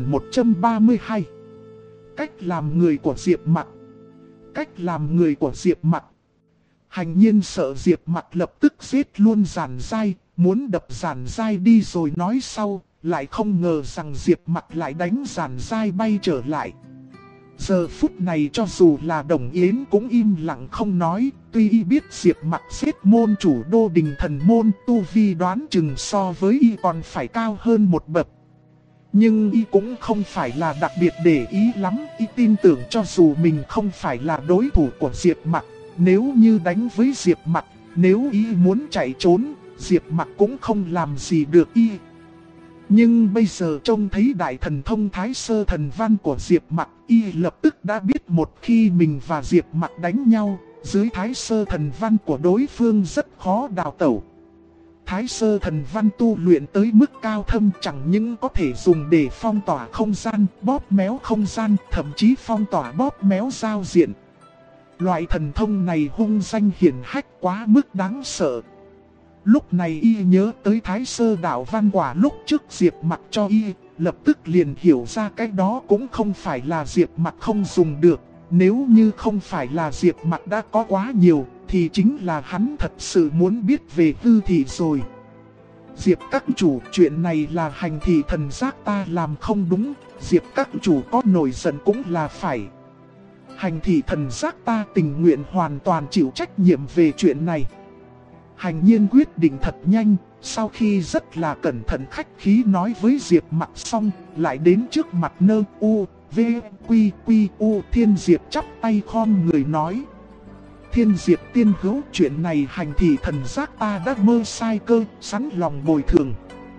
2132. Cách làm người của Diệp Mặc. Cách làm người của Diệp Mặc. Hành Nhiên sợ Diệp Mặc lập tức giết luôn Giản Giai, muốn đập Giản Giai đi rồi nói sau, lại không ngờ rằng Diệp Mặc lại đánh Giản Giai bay trở lại. Giờ phút này cho dù là Đồng Yến cũng im lặng không nói, tuy y biết Diệp Mặc giết môn chủ Đô Đình Thần Môn, tu vi đoán chừng so với y còn phải cao hơn một bậc. Nhưng y cũng không phải là đặc biệt để ý lắm, y tin tưởng cho dù mình không phải là đối thủ của Diệp Mặc, nếu như đánh với Diệp Mặc, nếu y muốn chạy trốn, Diệp Mặc cũng không làm gì được y. Nhưng bây giờ trông thấy đại thần thông Thái Sơ Thần Văn của Diệp Mặc, y lập tức đã biết một khi mình và Diệp Mặc đánh nhau, dưới Thái Sơ Thần Văn của đối phương rất khó đào tẩu. Thái Sơ Thần Văn tu luyện tới mức cao thâm chẳng những có thể dùng để phong tỏa không gian, bóp méo không gian, thậm chí phong tỏa bóp méo giao diện. Loại thần thông này hung danh hiển hách quá mức đáng sợ. Lúc này y nhớ tới Thái Sơ Đạo Văn quả lúc trước Diệp Mặc cho y, lập tức liền hiểu ra cái đó cũng không phải là Diệp Mặc không dùng được. Nếu như không phải là Diệp Mặc đã có quá nhiều, thì chính là hắn thật sự muốn biết về hư thị rồi. Diệp các chủ, chuyện này là hành thị thần giác ta làm không đúng, Diệp các chủ có nổi giận cũng là phải. Hành thị thần giác ta tình nguyện hoàn toàn chịu trách nhiệm về chuyện này. Hành nhiên quyết định thật nhanh, sau khi rất là cẩn thận khách khí nói với Diệp Mặc xong, lại đến trước mặt Nơ U, V, Quy, Quy, U. Thiên Diệp chắp tay khom người nói: Thiên Diệp tiên hữu, chuyện này hành thị thần giác ta đã mơ sai cơ, sẵn lòng bồi thường.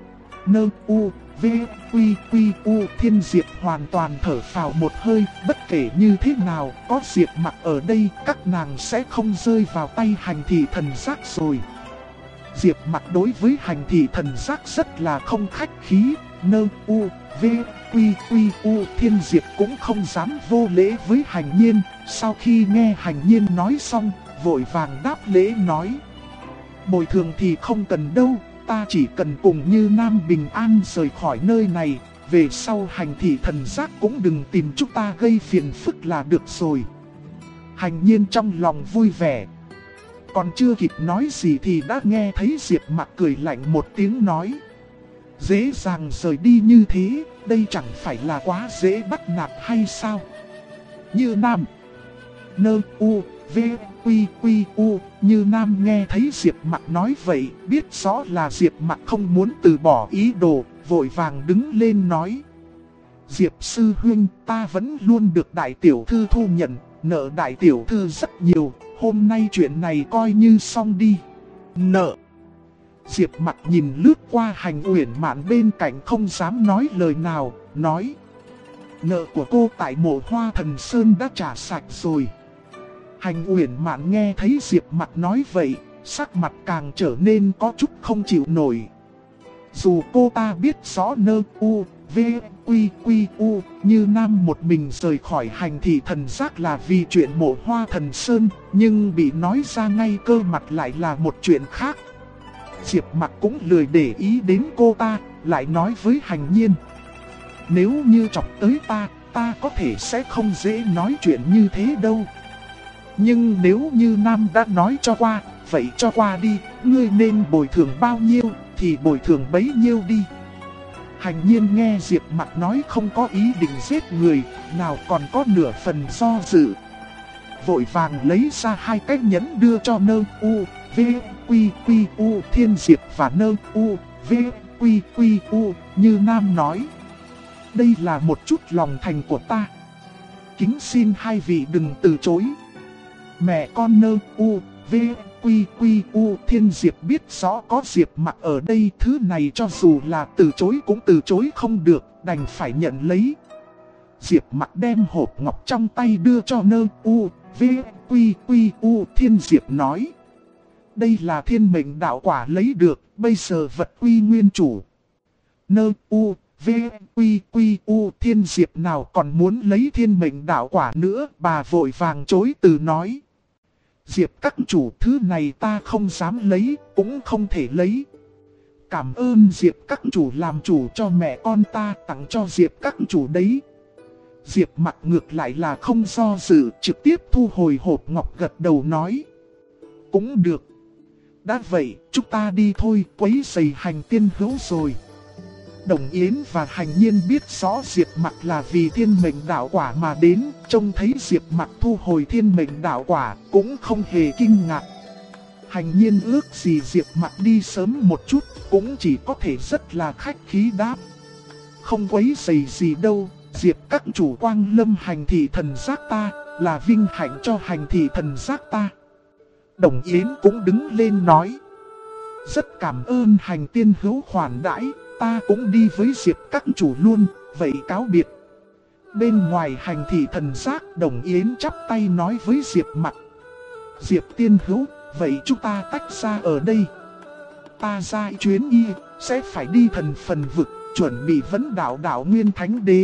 Nơ U, V, Quy, Quy, U. Thiên Diệp hoàn toàn thở phào một hơi, bất kể như thế nào, có Diệp Mặc ở đây, các nàng sẽ không rơi vào tay hành thị thần giác rồi. Diệp Mặc đối với hành thị thần giác rất là không khách khí. Nơ U, V, Quy, Quy, U. Thiên Diệp cũng không dám vô lễ với hành nhiên. Sau khi nghe hành nhiên nói xong, vội vàng đáp lễ nói: Bồi thường thì không cần đâu, ta chỉ cần cùng Như Nam bình an rời khỏi nơi này. Về sau hành thị thần giác cũng đừng tìm chúng ta gây phiền phức là được rồi. Hành nhiên trong lòng vui vẻ, còn chưa kịp nói gì thì đã nghe thấy Diệp Mặc cười lạnh một tiếng nói: Dễ dàng rời đi như thế, đây chẳng phải là quá dễ bắt nạt hay sao? Như Nam, Nơ U, V, Quy, Quy, U. Như Nam nghe thấy Diệp Mặc nói vậy, biết rõ là Diệp Mặc không muốn từ bỏ ý đồ, vội vàng đứng lên nói: Diệp sư huynh, ta vẫn luôn được đại tiểu thư thu nhận, nợ đại tiểu thư rất nhiều, hôm nay chuyện này coi như xong đi. Nợ. Diệp Mặc nhìn lướt qua Hành Uyển Mạn bên cạnh không dám nói lời nào, nói: Nợ của cô tại Mộ Hoa Thần Sơn đã trả sạch rồi. Hành Uyển Mạn nghe thấy Diệp Mặc nói vậy, sắc mặt càng trở nên có chút không chịu nổi. Dù cô ta biết rõ Nơ U, V, Quy, Quy, U, Như Nam một mình rời khỏi hành thị thần giác là vì chuyện Mộ Hoa Thần Sơn, nhưng bị nói ra ngay cơ mặt lại là một chuyện khác. Diệp Mặc cũng lười để ý đến cô ta, lại nói với hành nhiên: Nếu như chọc tới ta có thể sẽ không dễ nói chuyện như thế đâu. Nhưng nếu Như Nam đã nói cho qua, vậy cho qua đi, ngươi nên bồi thường bao nhiêu thì bồi thường bấy nhiêu đi. Hành nhiên nghe Diệp Mặc nói không có ý định giết người, nào còn có nửa phần do dự. Vội vàng lấy ra hai cái nhẫn đưa cho Nơ U, V, Quy, Quy, U. Thiên Diệp và Nơ U, V, Quy, Quy, U. Như Nam nói: Đây là một chút lòng thành của ta, kính xin hai vị đừng từ chối. Mẹ con Nơ U, V, Quy, Quy, U. Thiên Diệp biết rõ có Diệp Mặc ở đây, thứ này cho dù là từ chối cũng từ chối không được, đành phải nhận lấy. Diệp Mặc đem hộp ngọc trong tay đưa cho Nơ U, V, Quy, Quy, U. Thiên Diệp nói: Đây là thiên mệnh đạo quả lấy được, bây giờ vật quy nguyên chủ. Nơ U, V, Quy, Quy, U. Thiên Diệp nào còn muốn lấy thiên mệnh đạo quả nữa, bà vội vàng chối từ nói: Diệp các chủ, thứ này ta không dám lấy, cũng không thể lấy. Cảm ơn Diệp các chủ làm chủ cho mẹ con ta tặng cho Diệp các chủ đấy. Diệp Mặc ngược lại là không do dự, trực tiếp thu hồi hộp ngọc, gật đầu nói: Cũng được. Đã vậy, chúng ta đi thôi, quấy rầy Hành tiên hữu rồi. Đồng Yến và Hành Nhiên biết rõ Diệp Mặc là vì thiên mệnh đạo quả mà đến, trông thấy Diệp Mặc thu hồi thiên mệnh đạo quả, cũng không hề kinh ngạc. Hành Nhiên ước gì Diệp Mặc đi sớm một chút, cũng chỉ có thể rất là khách khí đáp: Không quấy rầy gì đâu, Diệp các chủ quang lâm hành thị thần giác ta, là vinh hạnh cho hành thị thần giác ta. Đồng Yến cũng đứng lên nói: Rất cảm ơn Hành tiên hữu khoản đãi, ta cũng đi với Diệp các chủ luôn, vậy cáo biệt. Bên ngoài hành thị thần giác, Đồng Yến chắp tay nói với Diệp Mặc: Diệp tiên hữu, vậy chúng ta tách ra ở đây. Ta ra chuyến y, sẽ phải đi Thần Phần Vực, chuẩn bị vấn đạo Nguyên Thánh Đế.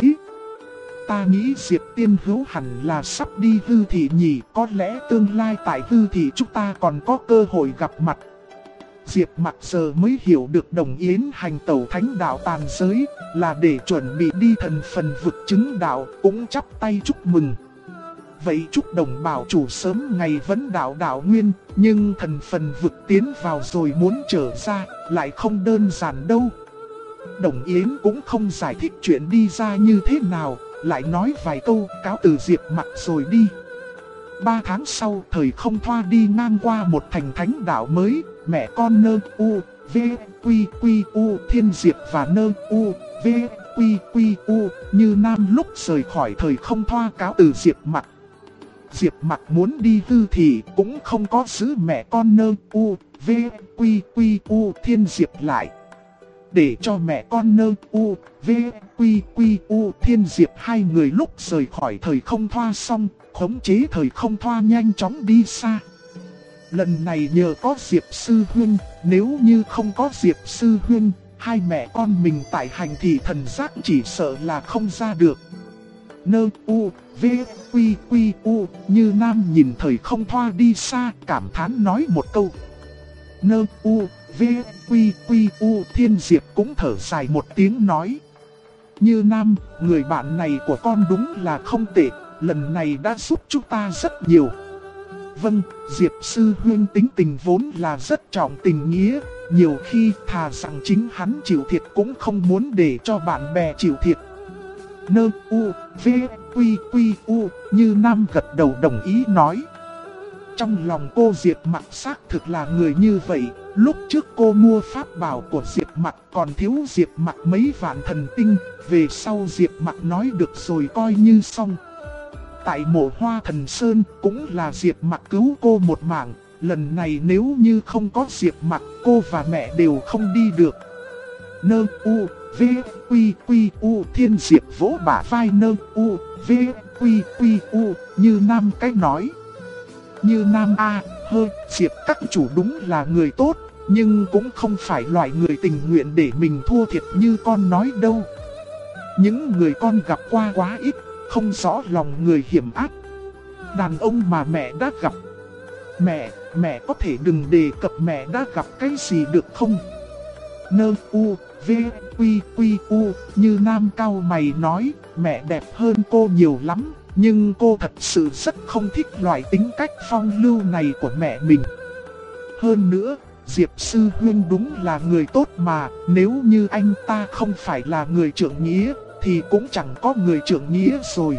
Ta nghĩ Diệp tiên hữu hẳn là sắp đi Hư Thị nhỉ, có lẽ tương lai tại Hư Thị chúng ta còn có cơ hội gặp mặt. Diệp Mặc giờ mới hiểu được Đồng Yến hành tẩu thánh đạo tàn giới là để chuẩn bị đi Thần Phần Vực chứng đạo, cũng chắp tay chúc mừng. Vậy chúc Đồng bảo chủ sớm ngày vấn đạo nguyên, nhưng Thần Phần Vực tiến vào rồi muốn trở ra, lại không đơn giản đâu. Đồng Yến cũng không giải thích chuyện đi ra như thế nào, lại nói vài câu cáo từ Diệp Mặc rồi đi. 3 tháng sau, thời không thoa đi ngang qua một thành thánh đạo mới, mẹ con Nơ U, V, Quy, Quy, U, Thiên Diệp và Nơ U, V, Quy, Quy, U, Như Nam lúc rời khỏi thời không thoa cáo từ Diệp Mặc. Diệp Mặc muốn đi Tư Thị cũng không có giữ mẹ con Nơ U, V, Quy, Quy, U, Thiên Diệp lại. Để cho mẹ con Nơ U, V, Quy, Quy, U, Thiên Diệp hai người lúc rời khỏi thời không thoa xong, khống chế thời không thoa nhanh chóng đi xa. Lần này nhờ có Diệp Sư Huynh, nếu như không có Diệp Sư Huynh, hai mẹ con mình tại hành thị thần giác chỉ sợ là không ra được. Nơ U, V, Quy, Quy, U, Như Nam nhìn thời không thoa đi xa, cảm thán nói một câu. Nơ U, V, Quy, Quy, U, Thiên Diệp cũng thở dài một tiếng nói. Như Nam, người bạn này của con đúng là không tệ, lần này đã giúp chúng ta rất nhiều. Vâng, Diệp Sư Huynh tính tình vốn là rất trọng tình nghĩa, nhiều khi thà rằng chính hắn chịu thiệt cũng không muốn để cho bạn bè chịu thiệt. Nơ U, V, Quy, Quy, U, Như Nam gật đầu đồng ý nói. Trong lòng cô Diệp Mặc xác thực là người như vậy, lúc trước cô mua pháp bảo của Diệp Mặc còn thiếu Diệp Mặc mấy vạn thần tinh, về sau Diệp Mặc nói được rồi coi như xong. Tại Mộ Hoa Thần Sơn cũng là Diệp Mặc cứu cô một mạng, lần này nếu như không có Diệp Mặc cô và mẹ đều không đi được. Nơ U, V, Quy, Quy, U, Thiên Diệp vỗ bả vai Nơ U, V, Quy, Quy, U, Như Nam cách nói. Như Nam a, Diệp các chủ đúng là người tốt, nhưng cũng không phải loại người tình nguyện để mình thua thiệt như con nói đâu. Những người con gặp qua quá ít, không rõ lòng người hiểm ác. Đàn ông mà mẹ đã gặp. Mẹ có thể đừng đề cập mẹ đã gặp cái gì được không? Nơ U, V, Quy, Quy, U, Như Nam cau mày nói, mẹ đẹp hơn cô nhiều lắm. Nhưng cô thật sự rất không thích loại tính cách phong lưu này của mẹ mình. Hơn nữa, Diệp Sư Huynh đúng là người tốt mà, nếu như anh ta không phải là người trượng nghĩa, thì cũng chẳng có người trượng nghĩa rồi.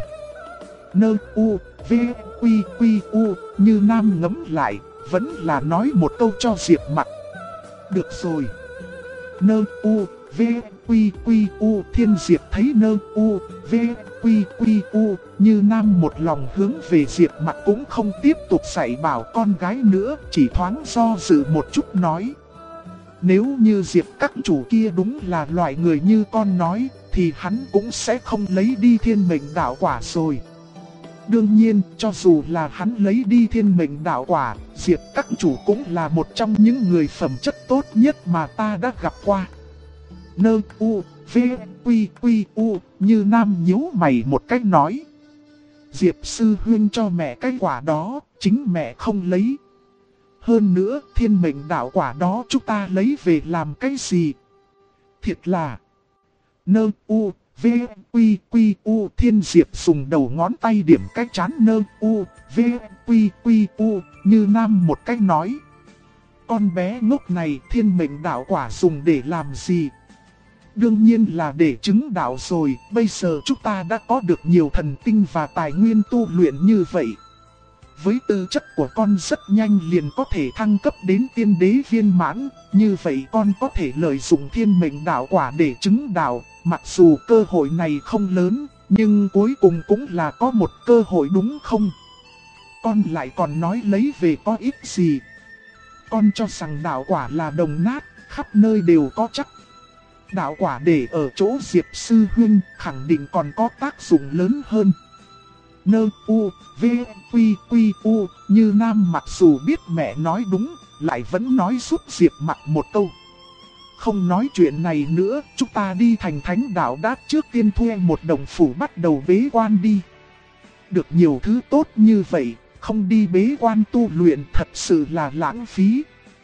Nơ U, V, Quy, Quy, U, Như Nam ngẫm lại, vẫn là nói một câu cho Diệp Mặc. Được rồi. Nơ U, V, Quy, Quy, U, Thiên Diệp thấy Nơ U, V, Quy, Quy, U, Như Nam một lòng hướng về Diệp Mặc cũng không tiếp tục dạy bảo con gái nữa, chỉ thoáng do dự một chút nói. Nếu như Diệp các chủ kia đúng là loại người như con nói, thì hắn cũng sẽ không lấy đi thiên mệnh đạo quả rồi. Đương nhiên, cho dù là hắn lấy đi thiên mệnh đạo quả, Diệp các chủ cũng là một trong những người phẩm chất tốt nhất mà ta đã gặp qua. Nơ U, V, Quy, Quy, U, Như Nam nhíu mày một cách nói. Diệp Sư Huynh cho mẹ cái quả đó, chính mẹ không lấy. Hơn nữa, thiên mệnh đạo quả đó chúng ta lấy về làm cái gì? Thiệt là... Nơ U, V, Quy, Quy, U, Thiên Diệp dùng đầu ngón tay điểm cái chán Nơ U, V, Quy, Quy, U, Như Nam một cách nói. Con bé ngốc này thiên mệnh đạo quả dùng để làm gì? Đương nhiên là để chứng đạo rồi, bây giờ chúng ta đã có được nhiều thần tinh và tài nguyên tu luyện như vậy. Với tư chất của con rất nhanh liền có thể thăng cấp đến tiên đế viên mãn, như vậy con có thể lợi dụng thiên mệnh đạo quả để chứng đạo, mặc dù cơ hội này không lớn, nhưng cuối cùng cũng là có một cơ hội đúng không? Con lại còn nói lấy về có ít gì? Con cho rằng đạo quả là đồng nát, khắp nơi đều có chắc. Đạo quả để ở chỗ Diệp Sư Huynh khẳng định còn có tác dụng lớn hơn. Nơ U, V, Quy, Quy, U, Như Nam mặc dù biết mẹ nói đúng, lại vẫn nói giúp Diệp Mặc một câu. Không nói chuyện này nữa, chúng ta đi thành thánh đạo đát trước tiên thuê một đồng phủ bắt đầu bế quan đi. Được nhiều thứ tốt như vậy, không đi bế quan tu luyện thật sự là lãng phí.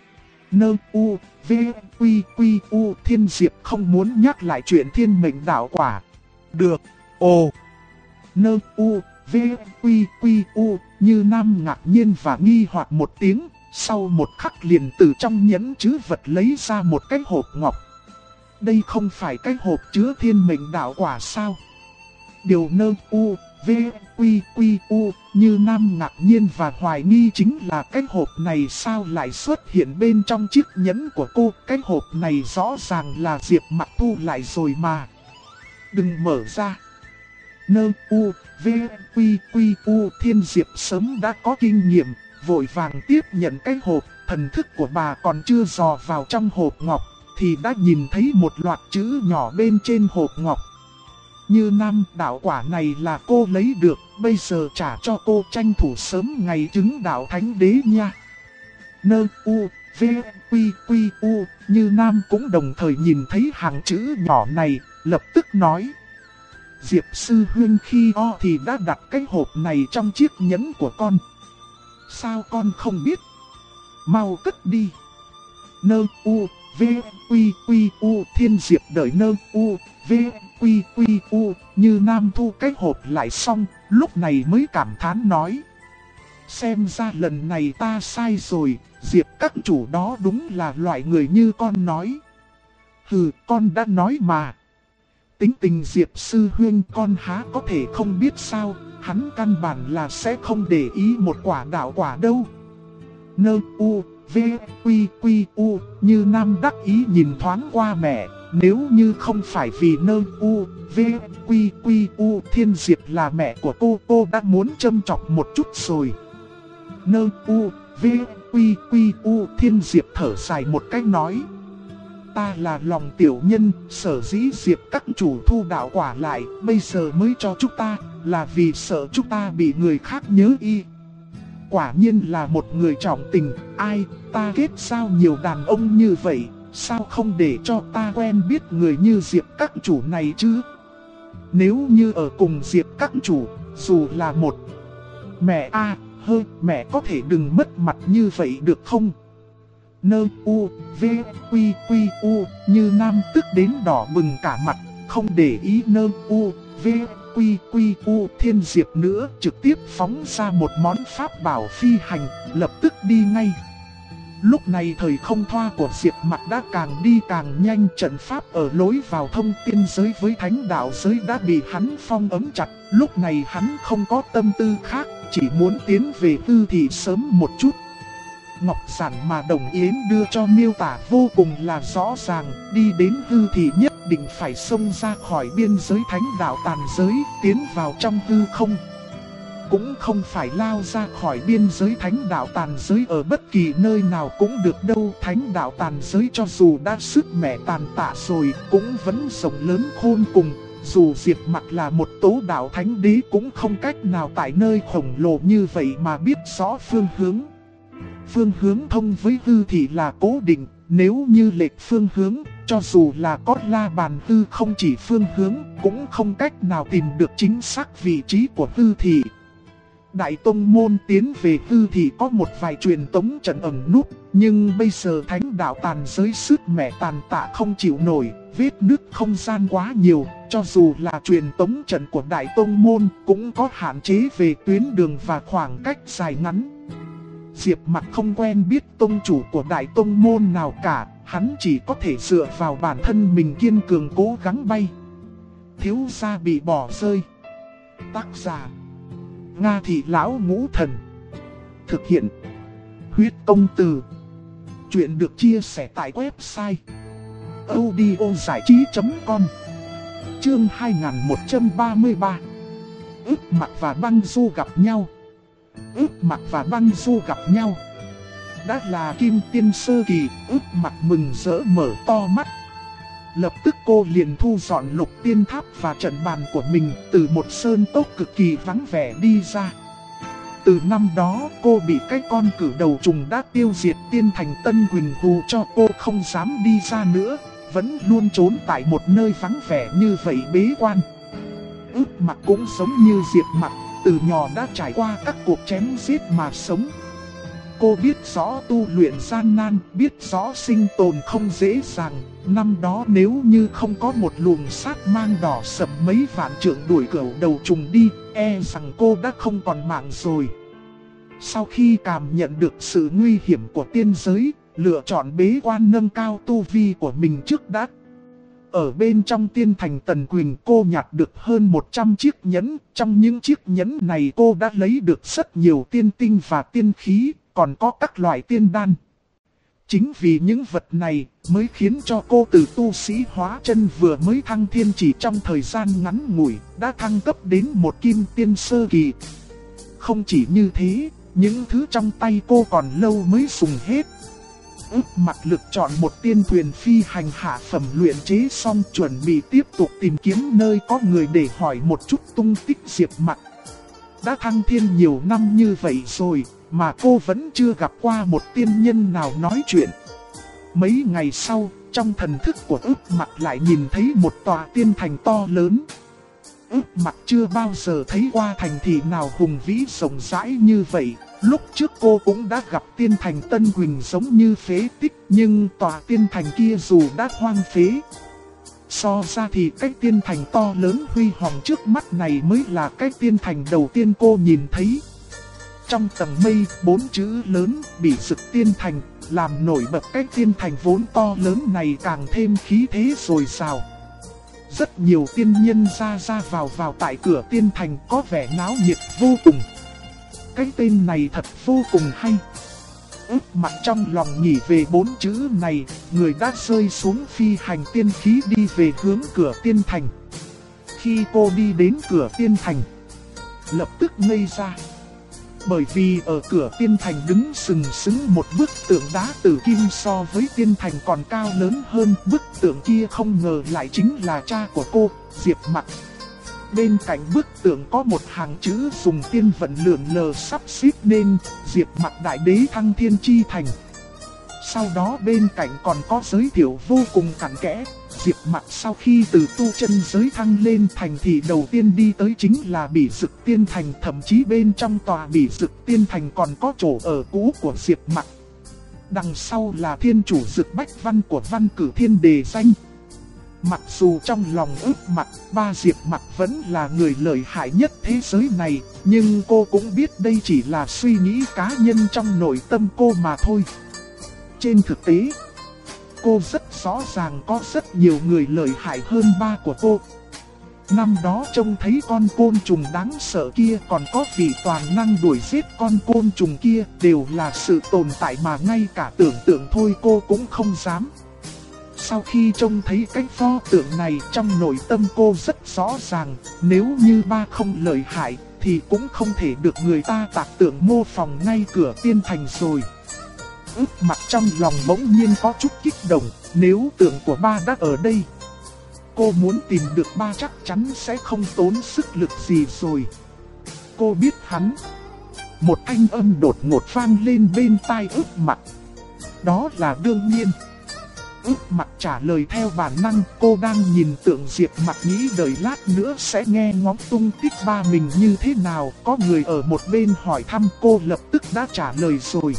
Nơ U, V, Quy, Quy, U, Thiên Diệp không muốn nhắc lại chuyện thiên mệnh đạo quả. Được, ồ. Nơ U, V, Quy, Quy, U, Như Nam ngạc nhiên và nghi hoặc một tiếng, sau một khắc liền từ trong nhẫn trữ vật lấy ra một cái hộp ngọc. Đây không phải cái hộp chứa thiên mệnh đạo quả sao? Điều Nơ U, V, Quy, Quy, U, Như Nam ngạc nhiên và hoài nghi chính là cái hộp này sao lại xuất hiện bên trong chiếc nhẫn của cô. Cái hộp này rõ ràng là Diệp Mặc thu lại rồi mà. Đừng mở ra. Nơ, U, V, Quy, Quy, U. Thiên Diệp sớm đã có kinh nghiệm, vội vàng tiếp nhận cái hộp. Thần thức của bà còn chưa dò vào trong hộp ngọc, thì đã nhìn thấy một loạt chữ nhỏ bên trên hộp ngọc. Như Nam, đạo quả này là cô lấy được, bây giờ trả cho cô, tranh thủ sớm ngày chứng đạo thánh đế nha. Nơ, U, V, Quy, Quy, U. Như Nam cũng đồng thời nhìn thấy hàng chữ nhỏ này, lập tức nói. Diệp sư huynh khi thì đã đặt cái hộp này trong chiếc nhẫn của con. Sao con không biết? Mau cất đi. Nơ, U, V, Quy, Quy, U. Thiên Diệp đợi Nơ, U, V, Quy, Quy, U. Như Nam thu cái hộp lại xong, lúc này mới cảm thán nói. Xem ra lần này ta sai rồi, Diệp các chủ đó đúng là loại người như con nói. Hừ, con đã nói mà. Tính tình Diệp sư huynh con há có thể không biết sao, hắn căn bản là sẽ không để ý một quả đạo quả đâu. Nơ, U, V, Quy, Quy, U. Như Nam đắc ý nhìn thoáng qua mẹ. Nếu như không phải vì Nơ, U, V, Quy, Quy, U. Thiên Diệp là mẹ của cô đã muốn châm chọc một chút rồi. Nơ, U, V, Quy, Quy, U. Thiên Diệp thở dài một cách nói. Ta là lòng tiểu nhân, sở dĩ Diệp các chủ thu đạo quả lại, bây giờ mới cho chúng ta, là vì sợ chúng ta bị người khác nhớ y. Quả nhiên là một người trọng tình, ai, ta kết giao nhiều đàn ông như vậy, sao không để cho ta quen biết người như Diệp các chủ này chứ? Nếu như ở cùng Diệp các chủ, dù là một mẹ mẹ có thể đừng mất mặt như vậy được không? Nơ, U, V, Quy, Quy, U. Như Nam tức đến đỏ bừng cả mặt, không để ý Nơ, U, V, Quy, Quy, U. Thiên Diệp nữa, trực tiếp phóng ra một món pháp bảo phi hành, lập tức đi ngay. Lúc này thời không thoa của Diệp Mặc đã càng đi càng nhanh, trận pháp ở lối vào thông tiên giới với thánh đạo giới đã bị hắn phong ấn chặt. Lúc này hắn không có tâm tư khác, chỉ muốn tiến về Hư Thị sớm một chút. Ngọc giản mà Đồng Yến đưa cho miêu tả vô cùng là rõ ràng, đi đến Hư Thị nhất định phải xông ra khỏi biên giới thánh đạo tàn giới, tiến vào trong hư không. Cũng không phải lao ra khỏi biên giới thánh đạo tàn giới ở bất kỳ nơi nào cũng được đâu. Thánh đạo tàn giới cho dù đã sức mẻ tàn tạ rồi, cũng vẫn rộng lớn khôn cùng. Dù Diệp Mặc là một tố đạo thánh đế cũng không cách nào tại nơi khổng lồ như vậy mà biết rõ phương hướng. Phương hướng thông với Hư Thị là cố định, nếu như lệch phương hướng, cho dù là có la bàn hư không chỉ phương hướng, cũng không cách nào tìm được chính xác vị trí của Hư Thị. Đại tông môn tiến về Hư Thị có một vài truyền tống trận ẩn núp, nhưng bây giờ thánh đạo tàn giới sức mẻ tàn tạ không chịu nổi, vết nứt không gian quá nhiều, cho dù là truyền tống trận của đại tông môn cũng có hạn chế về tuyến đường và khoảng cách dài ngắn. Diệp Mặc không quen biết tông chủ của đại tông môn nào cả, hắn chỉ có thể dựa vào bản thân mình kiên cường cố gắng bay. Thiếu gia bị bỏ rơi. Tác giả Nga Thị Lão Ngũ Thần. Thực hiện Huyết Công Từ. Chuyện được chia sẻ tại website audiozảichí.com. Chương 2133. Ước Mặc và Băng Du gặp nhau. Ước Mặc và Băng Du gặp nhau. Đã là kim tiên sơ kỳ, Ước Mặc mừng rỡ mở to mắt. Lập tức cô liền thu dọn lục tiên tháp và trận bàn của mình, từ một sơn cốc cực kỳ vắng vẻ đi ra. Từ năm đó cô bị cái con cử đầu trùng đã tiêu diệt tiên thành Tân Quỳnh hù cho cô không dám đi ra nữa, vẫn luôn trốn tại một nơi vắng vẻ như vậy bế quan. Ước Mặc cũng giống như Diệp Mặc, từ nhỏ đã trải qua các cuộc chém giết mà sống. Cô biết rõ tu luyện gian nan, biết rõ sinh tồn không dễ dàng. Năm đó nếu như không có một luồng sát mang đỏ sẫm mấy vạn trượng đuổi cẩu đầu trùng đi, e rằng cô đã không còn mạng rồi. Sau khi cảm nhận được sự nguy hiểm của tiên giới, lựa chọn bế quan nâng cao tu vi của mình trước đã. Ở bên trong tiên thành Tần Quỳnh cô nhặt được hơn 100 chiếc nhẫn. Trong những chiếc nhẫn này cô đã lấy được rất nhiều tiên tinh và tiên khí, còn có các loại tiên đan. Chính vì những vật này mới khiến cho cô từ tu sĩ hóa chân vừa mới thăng thiên chỉ trong thời gian ngắn ngủi đã thăng cấp đến một kim tiên sơ kỳ. Không chỉ như thế, những thứ trong tay cô còn lâu mới dùng hết. Mặc Lực chọn một tiên thuyền phi hành hạ phẩm luyện chế xong, chuẩn bị tiếp tục tìm kiếm nơi có người để hỏi một chút tung tích Diệp Mặc. Đã thăng thiên nhiều năm như vậy rồi mà cô vẫn chưa gặp qua một tiên nhân nào nói chuyện. Mấy ngày sau, trong thần thức của Mặc lại nhìn thấy một tòa tiên thành to lớn. Mặc chưa bao giờ thấy qua thành thị nào hùng vĩ rộng rãi như vậy. Lúc trước cô cũng đã gặp tiên thành Tân Quỳnh giống như phế tích, nhưng tòa tiên thành kia dù đã hoang phế. So ra thì cái tiên thành to lớn huy hoàng trước mắt này mới là cái tiên thành đầu tiên cô nhìn thấy. Trong tầng mây, 4 chữ lớn Bỉ Dực Tiên Thành làm nổi bật cái tiên thành vốn to lớn này càng thêm khí thế dồi dào. Rất nhiều tiên nhân ra vào tại cửa tiên thành có vẻ náo nhiệt vô cùng. Cái tên này thật vô cùng hay. Mặc trong lòng nghĩ về 4 chữ này, người đã rơi xuống phi hành tiên khí đi về hướng cửa tiên thành. Khi cô đi đến cửa tiên thành, lập tức ngây ra. Bởi vì ở cửa tiên thành đứng sừng sững một bức tượng đá tử kim so với tiên thành còn cao lớn hơn. Bức tượng kia không ngờ lại chính là cha của cô, Diệp Mặc. Bên cạnh bức tượng có một hàng chữ dùng tiên vận lượn lờ sắp xếp nên Diệp Mặc Đại Đế Thăng Thiên Chi Thành. Sau đó bên cạnh còn có giới thiệu vô cùng cặn kẽ. Diệp Mặc sau khi từ tu chân giới thăng lên thành thì đầu tiên đi tới chính là Bỉ Dực Tiên Thành. Thậm chí bên trong tòa Bỉ Dực Tiên Thành còn có chỗ ở cũ của Diệp Mặc. Đằng sau là thiên chủ Dực Bách Văn của Văn Cử Thiên đề danh. Mặc dù trong lòng Mặc, ba Diệp Mặc vẫn là người lợi hại nhất thế giới này, nhưng cô cũng biết đây chỉ là suy nghĩ cá nhân trong nội tâm cô mà thôi. Trên thực tế, cô rất rõ ràng có rất nhiều người lợi hại hơn ba của cô. Năm đó trông thấy con côn trùng đáng sợ kia, còn có vị toàn năng đuổi giết con côn trùng kia, đều là sự tồn tại mà ngay cả tưởng tượng thôi cô cũng không dám. Sau khi trông thấy cái pho tượng này, trong nội tâm cô rất rõ ràng, nếu như ba không lợi hại thì cũng không thể được người ta tạc tượng mô phỏng ngay cửa tiên thành rồi. Mặc trong lòng bỗng nhiên có chút kích động, nếu tượng của ba đã ở đây, cô muốn tìm được ba chắc chắn sẽ không tốn sức lực gì rồi. Cô biết hắn. Một thanh âm đột ngột vang lên bên tai Mặc. Đó là đương nhiên. Mặc trả lời theo bản năng, cô đang nhìn tượng Diệp Mặc nghĩ đợi lát nữa sẽ nghe ngóng tung tích ba mình như thế nào. Có người ở một bên hỏi thăm, cô lập tức đã trả lời rồi.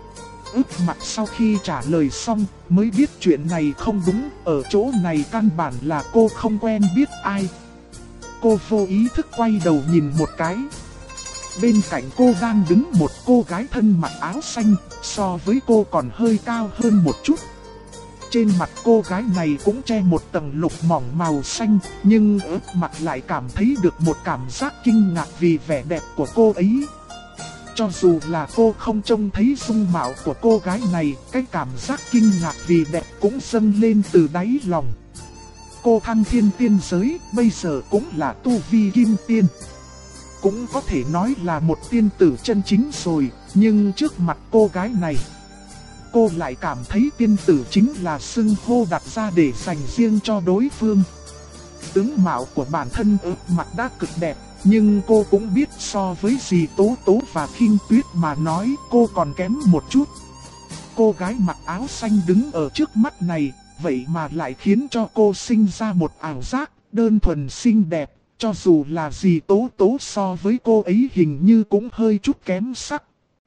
Mặc sau khi trả lời xong mới biết chuyện này không đúng, ở chỗ này căn bản là cô không quen biết ai. Cô vô ý thức quay đầu nhìn một cái. Bên cạnh cô đang đứng một cô gái thân mặc áo xanh, so với cô còn hơi cao hơn một chút. Trên mặt cô gái này cũng che một tầng lục mỏng màu xanh, nhưng Mặc lại cảm thấy được một cảm giác kinh ngạc vì vẻ đẹp của cô ấy. Cho dù là cô không trông thấy dung mạo của cô gái này, cái cảm giác kinh ngạc vì đẹp cũng dâng lên từ đáy lòng. Cô thăng thiên tiên giới, bây giờ cũng là tu vi kim tiên. Cũng có thể nói là một tiên tử chân chính rồi, nhưng trước mặt cô gái này, cô lại cảm thấy tiên tử chính là xưng hô đặt ra để dành riêng cho đối phương. Tướng mạo của bản thân Mặc đã cực đẹp, nhưng cô cũng biết so với dì Tố Tố và Khinh Tuyết mà nói cô còn kém một chút. Cô gái mặc áo xanh đứng ở trước mắt này, vậy mà lại khiến cho cô sinh ra một ảo giác đơn thuần xinh đẹp. Cho dù là dì Tố Tố so với cô ấy hình như cũng hơi chút kém sắc.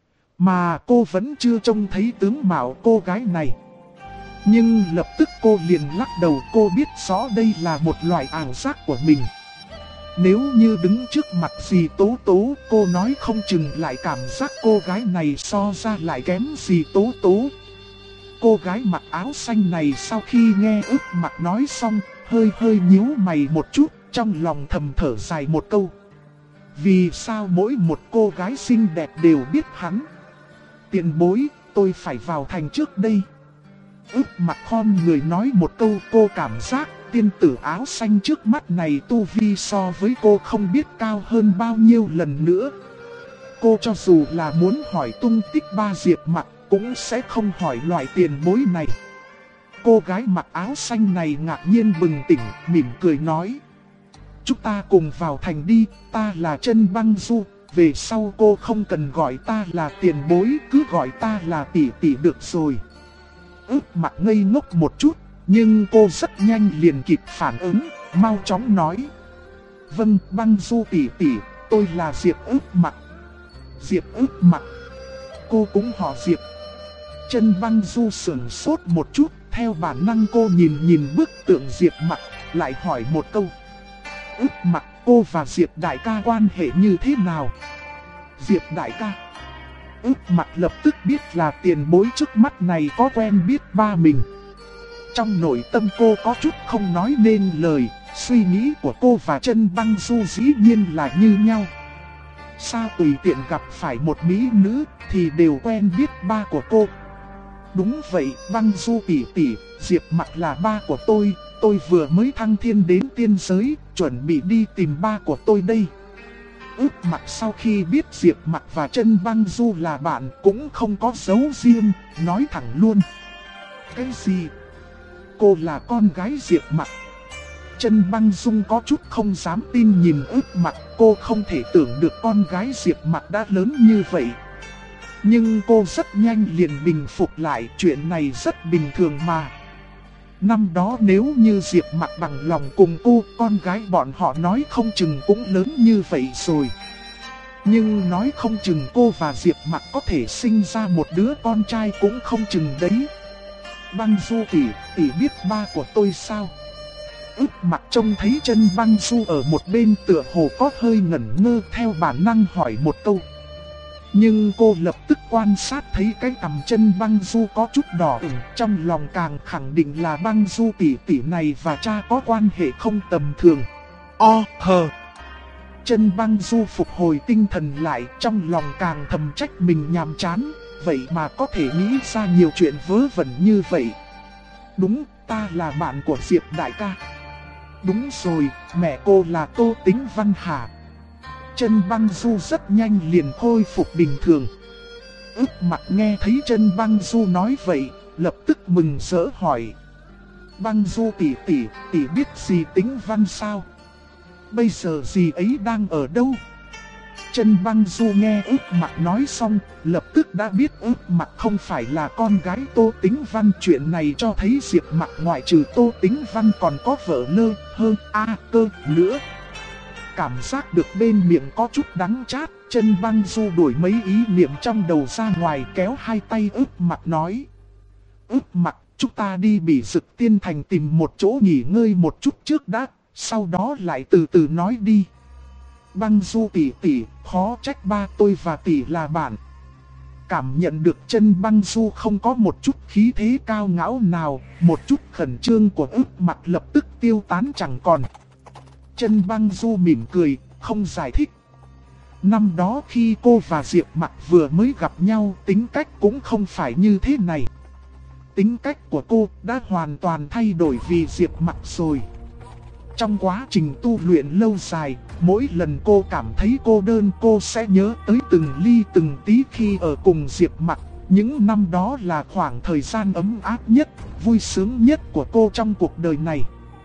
Mà cô vẫn chưa trông thấy tướng mạo cô gái này. Nhưng lập tức cô liền lắc đầu, cô biết rõ đây là một loại ảo giác của mình. Nếu như đứng trước mặt dì Tố Tố, cô nói không chừng lại cảm giác cô gái này so ra lại kém dì Tố Tố. Cô gái mặc áo xanh này sau khi nghe Mặc nói xong, hơi hơi nhíu mày một chút, trong lòng thầm thở dài một câu. Vì sao mỗi một cô gái xinh đẹp đều biết hắn? Tiền bối, tôi phải vào thành trước đây. Ước mặt khom người nói một câu, cô cảm giác tiên tử áo xanh trước mắt này tu vi so với cô không biết cao hơn bao nhiêu lần nữa. Cô cho dù là muốn hỏi tung tích ba Diệp Mặc cũng sẽ không hỏi loại tiền bối này. Cô gái mặc áo xanh này ngạc nhiên bừng tỉnh, mỉm cười nói. Chúng ta cùng vào thành đi, ta là Chân Băng Du, về sau cô không cần gọi ta là tiền bối, cứ gọi ta là tỷ tỷ được rồi. Ước mặt ngây ngốc một chút, nhưng cô rất nhanh liền kịp phản ứng, mau chóng nói. Vâng, Băng Du tỷ tỷ, tôi là Diệp Ước Mặc. Diệp Ước Mặc, cô cũng họ Diệp. Chân Băng Du sững sốt một chút, theo bản năng cô nhìn bức tượng Diệp Mặc, lại hỏi một câu. Ước Mặc, cô và Diệp đại ca quan hệ như thế nào? Diệp đại ca. Ước Mặc lập tức biết là tiền bối trước mắt này có quen biết ba mình. Trong nội tâm cô có chút không nói nên lời, suy nghĩ của cô và Chân Băng Du dĩ nhiên là như nhau. Sao tùy tiện gặp phải một mỹ nữ thì đều quen biết ba của cô? Đúng vậy, Băng Du tỷ tỷ, Diệp Mặc là ba của tôi vừa mới thăng thiên đến tiên giới, chuẩn bị đi tìm ba của tôi đây. Ước Mặc sau khi biết Diệp Mặc và Chân Băng Du là bạn cũng không có giấu riêng, nói thẳng luôn. Cái gì? Cô là con gái Diệp Mặc? Chân Băng Dung có chút không dám tin nhìn Ước Mặc, cô không thể tưởng được con gái Diệp Mặc đã lớn như vậy. Nhưng cô rất nhanh liền bình phục lại, chuyện này rất bình thường mà. Năm đó nếu như Diệp Mặc bằng lòng cùng cô, con gái bọn họ nói không chừng cũng lớn như vậy rồi. Nhưng nói không chừng cô và Diệp Mặc có thể sinh ra một đứa con trai cũng không chừng đấy. Băng Du tỷ biết ba của tôi sao? Ước Mặc trông thấy Chân Băng Du ở một bên tựa hồ có hơi ngẩn ngơ, theo bản năng hỏi một câu. Nhưng cô lập tức quan sát thấy cái cằm Chân Băng Du có chút đỏ ửng, trong lòng càng khẳng định là Băng Du tỷ tỷ này và cha có quan hệ không tầm thường. Chân Băng Du phục hồi tinh thần lại, trong lòng càng thầm trách mình nhàm chán, vậy mà có thể nghĩ ra nhiều chuyện vớ vẩn như vậy. Đúng, ta là bạn của Diệp đại ca. Đúng rồi, mẹ cô là Tô Tĩnh Văn hả? Chân Băng Du rất nhanh liền khôi phục bình thường. Ước Mặc nghe thấy Chân Băng Du nói vậy, lập tức mừng rỡ hỏi. Băng Du tỷ biết gì Tĩnh Văn sao? Bây giờ dì ấy đang ở đâu? Chân Băng Du nghe Ước Mặc nói xong, lập tức đã biết Ước Mặc không phải là con gái Tô Tĩnh Văn. Chuyện này cho thấy Diệp Mặc ngoại trừ Tô Tĩnh Văn còn có vợ Lơ Hơn A Cơ nữa. Cảm giác được bên miệng có chút đắng chát, Chân Băng Du đuổi mấy ý niệm trong đầu ra ngoài, kéo hai tay Ước Mặc nói. Ước Mặc, chúng ta đi Bỉ Dực Tiên Thành tìm một chỗ nghỉ ngơi một chút trước đã, sau đó lại từ từ nói đi. Băng Du tỷ, khó trách ba tôi và tỷ là bạn. Cảm nhận được Chân Băng Du không có một chút khí thế cao ngạo nào, một chút khẩn trương của Ước Mặc lập tức tiêu tán chẳng còn. Chân Băng Du mỉm cười, không giải thích. Năm đó khi cô và Diệp Mặc vừa mới gặp nhau, tính cách cũng không phải như thế này. Tính cách của cô đã hoàn toàn thay đổi vì Diệp Mặc rồi. Trong quá trình tu luyện lâu dài, mỗi lần cô cảm thấy cô đơn cô sẽ nhớ tới từng ly từng tí khi ở cùng Diệp Mặc. Những năm đó là khoảng thời gian ấm áp nhất, vui sướng nhất của cô trong cuộc đời này.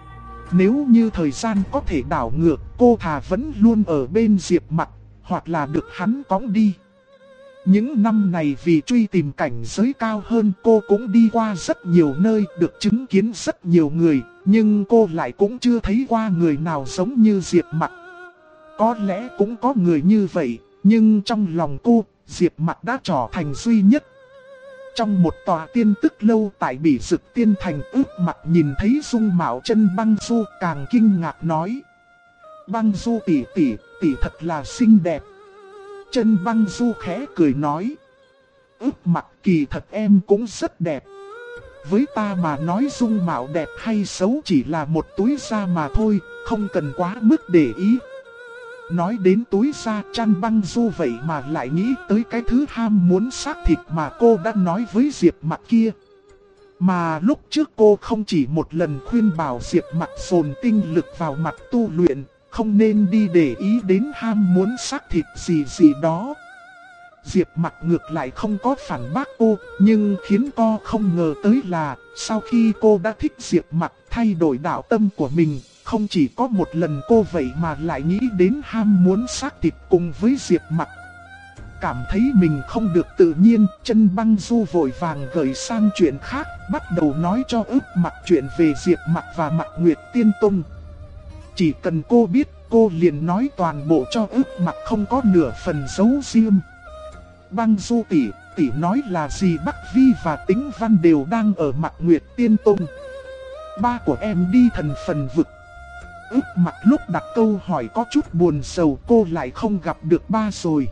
Nếu như thời gian có thể đảo ngược, cô thà vẫn luôn ở bên Diệp Mặc, hoặc là được hắn cõng đi. Những năm này vì truy tìm cảnh giới cao hơn, cô cũng đi qua rất nhiều nơi, được chứng kiến rất nhiều người, nhưng cô lại cũng chưa thấy qua người nào giống như Diệp Mặc. Có lẽ cũng có người như vậy, nhưng trong lòng cô, Diệp Mặc đã trở thành duy nhất. Trong một tòa tiên tức lâu tại Bỉ Dực Tiên Thành, Ước Mặc nhìn thấy dung mạo Chân Băng Du càng kinh ngạc nói. Băng Du tỷ thật là xinh đẹp. Chân Băng Du khẽ cười nói. Ước Mặc kỳ thật em cũng rất đẹp. Với ta mà nói dung mạo đẹp hay xấu chỉ là một túi da mà thôi, không cần quá mức để ý. Nói đến túi da, Trăn Băng Du vậy mà lại nghĩ tới cái thứ ham muốn xác thịt mà cô đã nói với Diệp Mặc kia. Mà lúc trước cô không chỉ một lần khuyên bảo Diệp Mặc dồn tinh lực vào mặt tu luyện, không nên đi để ý đến ham muốn xác thịt gì đó. Diệp Mặc ngược lại không có phản bác cô, nhưng khiến cô không ngờ tới là sau khi cô đã thích Diệp Mặc thay đổi đạo tâm của mình, không chỉ có một lần cô vậy mà lại nghĩ đến ham muốn xác thịt cùng với Diệp Mặc. Cảm thấy mình không được tự nhiên, Trăn Băng Du vội vàng gửi sang chuyện khác, bắt đầu nói cho Ức Mặc chuyện về Diệp Mặc và Mặc Nguyệt Tiên Tông. Chỉ cần cô biết, cô liền nói toàn bộ cho Ức Mặc, không có nửa phần giấu riêng. Băng Du tỷ nói là gì Bắc Vi và Tĩnh Văn đều đang ở Mặc Nguyệt Tiên Tông. Ba của em đi Thần Phần Vực. Ức Mặc lúc đặt câu hỏi có chút buồn sầu, cô lại không gặp được ba rồi.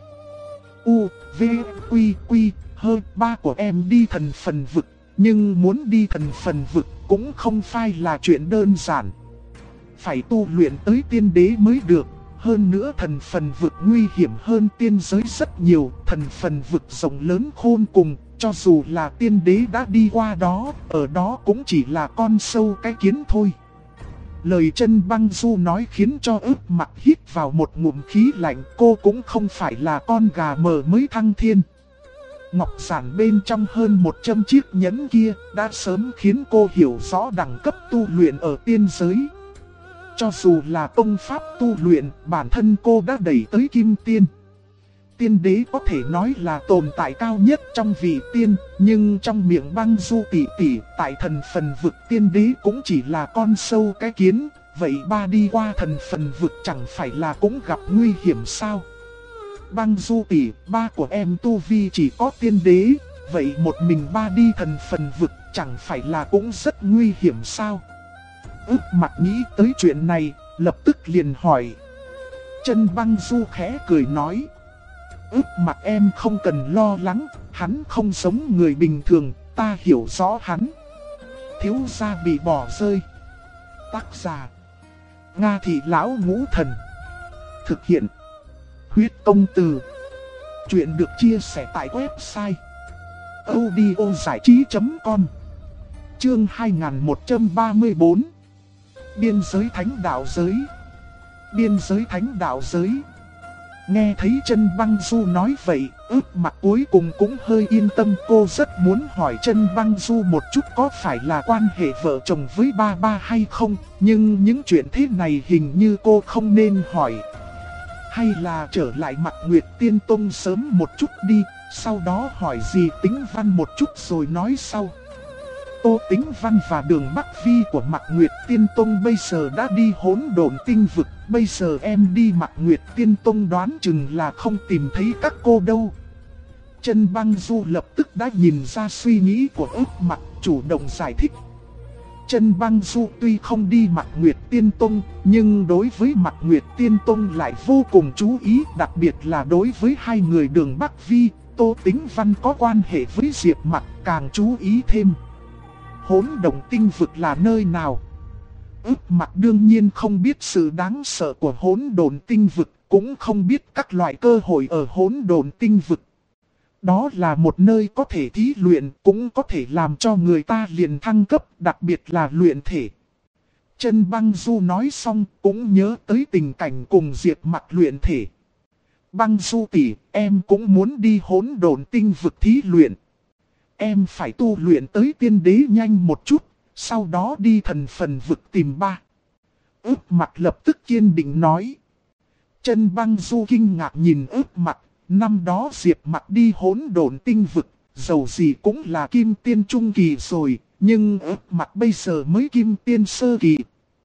V, Quy, ba của em đi Thần Phần Vực, nhưng muốn đi Thần Phần Vực cũng không phải là chuyện đơn giản. Phải tu luyện tới tiên đế mới được. Hơn nữa Thần Phần Vực nguy hiểm hơn tiên giới rất nhiều. Thần Phần Vực rộng lớn khôn cùng, cho dù là tiên đế đã đi qua đó, ở đó cũng chỉ là con sâu cái kiến thôi. Lời Trăn Băng Du nói khiến cho Ức Mặc hít vào một ngụm khí lạnh. Cô cũng không phải là con gà mờ mới thăng thiên. Ngọc giản bên trong hơn 100 chiếc nhẫn kia đã sớm khiến cô hiểu rõ đẳng cấp tu luyện ở tiên giới. Cho dù là công pháp tu luyện, bản thân cô đã đẩy tới kim tiên. Tiên đế có thể nói là tồn tại cao nhất trong vị tiên, nhưng trong miệng Băng Du tỷ tại Thần Phần Vực tiên đế cũng chỉ là con sâu cái kiến. Vậy ba đi qua Thần Phần Vực chẳng phải là cũng gặp nguy hiểm sao? Băng Du tỷ, ba của em tu vi chỉ có tiên đế, vậy một mình ba đi Thần Phần Vực chẳng phải là cũng rất nguy hiểm sao? Ức Mặc nghĩ tới chuyện này, lập tức liền hỏi. Trăn Băng Du khẽ cười nói. Ức Mặc em không cần lo lắng, hắn không giống người bình thường, ta hiểu rõ hắn. Thiếu gia bị bỏ rơi. Tác giả Nga Thị Lão Ngũ Thần. Thực hiện Huyết Công Từ. Chuyện được chia sẻ tại website audiozảichí.com. Chương 2134. Biên giới thánh đạo giới. Biên giới thánh đạo giới. Nghe thấy Trăn Băng Du nói vậy, Ức Mặc cuối cùng cũng hơi yên tâm. Cô rất muốn hỏi Trăn Băng Du một chút có phải là quan hệ vợ chồng với ba hay không, nhưng những chuyện thế này hình như cô không nên hỏi. Hay là trở lại Mặc Nguyệt Tiên Tông sớm một chút đi, sau đó hỏi gì Tĩnh Văn một chút rồi nói sau. Tô Tĩnh Văn và Đường Bắc Vi của Mặc Nguyệt Tiên Tông bây giờ đã đi Hỗn Độn Tinh Vực. Bây giờ em đi Mặc Nguyệt Tiên Tông đoán chừng là không tìm thấy các cô đâu. Trăn Băng Du lập tức đã nhìn ra suy nghĩ của Ức Mặc, chủ động giải thích. Trăn Băng Du tuy không đi Mặc Nguyệt Tiên Tông, nhưng đối với Mặc Nguyệt Tiên Tông lại vô cùng chú ý, đặc biệt là đối với hai người Đường Bắc Vi, Tô Tĩnh Văn có quan hệ với Diệp Mặc càng chú ý thêm. Hỗn Độn Tinh Vực là nơi nào? Ức Mặc đương nhiên không biết sự đáng sợ của Hỗn Độn Tinh Vực, cũng không biết các loại cơ hội ở Hỗn Độn Tinh Vực. Đó là một nơi có thể thí luyện, cũng có thể làm cho người ta liền thăng cấp, đặc biệt là luyện thể. Trăn Băng Du nói xong cũng nhớ tới tình cảnh cùng Diệp Mặc luyện thể. Băng Du tỷ, em cũng muốn đi Hỗn Độn Tinh Vực thí luyện. Em phải tu luyện tới tiên đế nhanh một chút, sau đó đi Thần Phần Vực tìm ba. Ức Mặc lập tức kiên định nói. Trăn Băng Du kinh ngạc nhìn Ức Mặc, năm đó Diệp Mặc đi Hỗn Độn Tinh Vực, dầu gì cũng là kim tiên trung kỳ rồi, nhưng Ức Mặc bây giờ mới kim tiên sơ kỳ.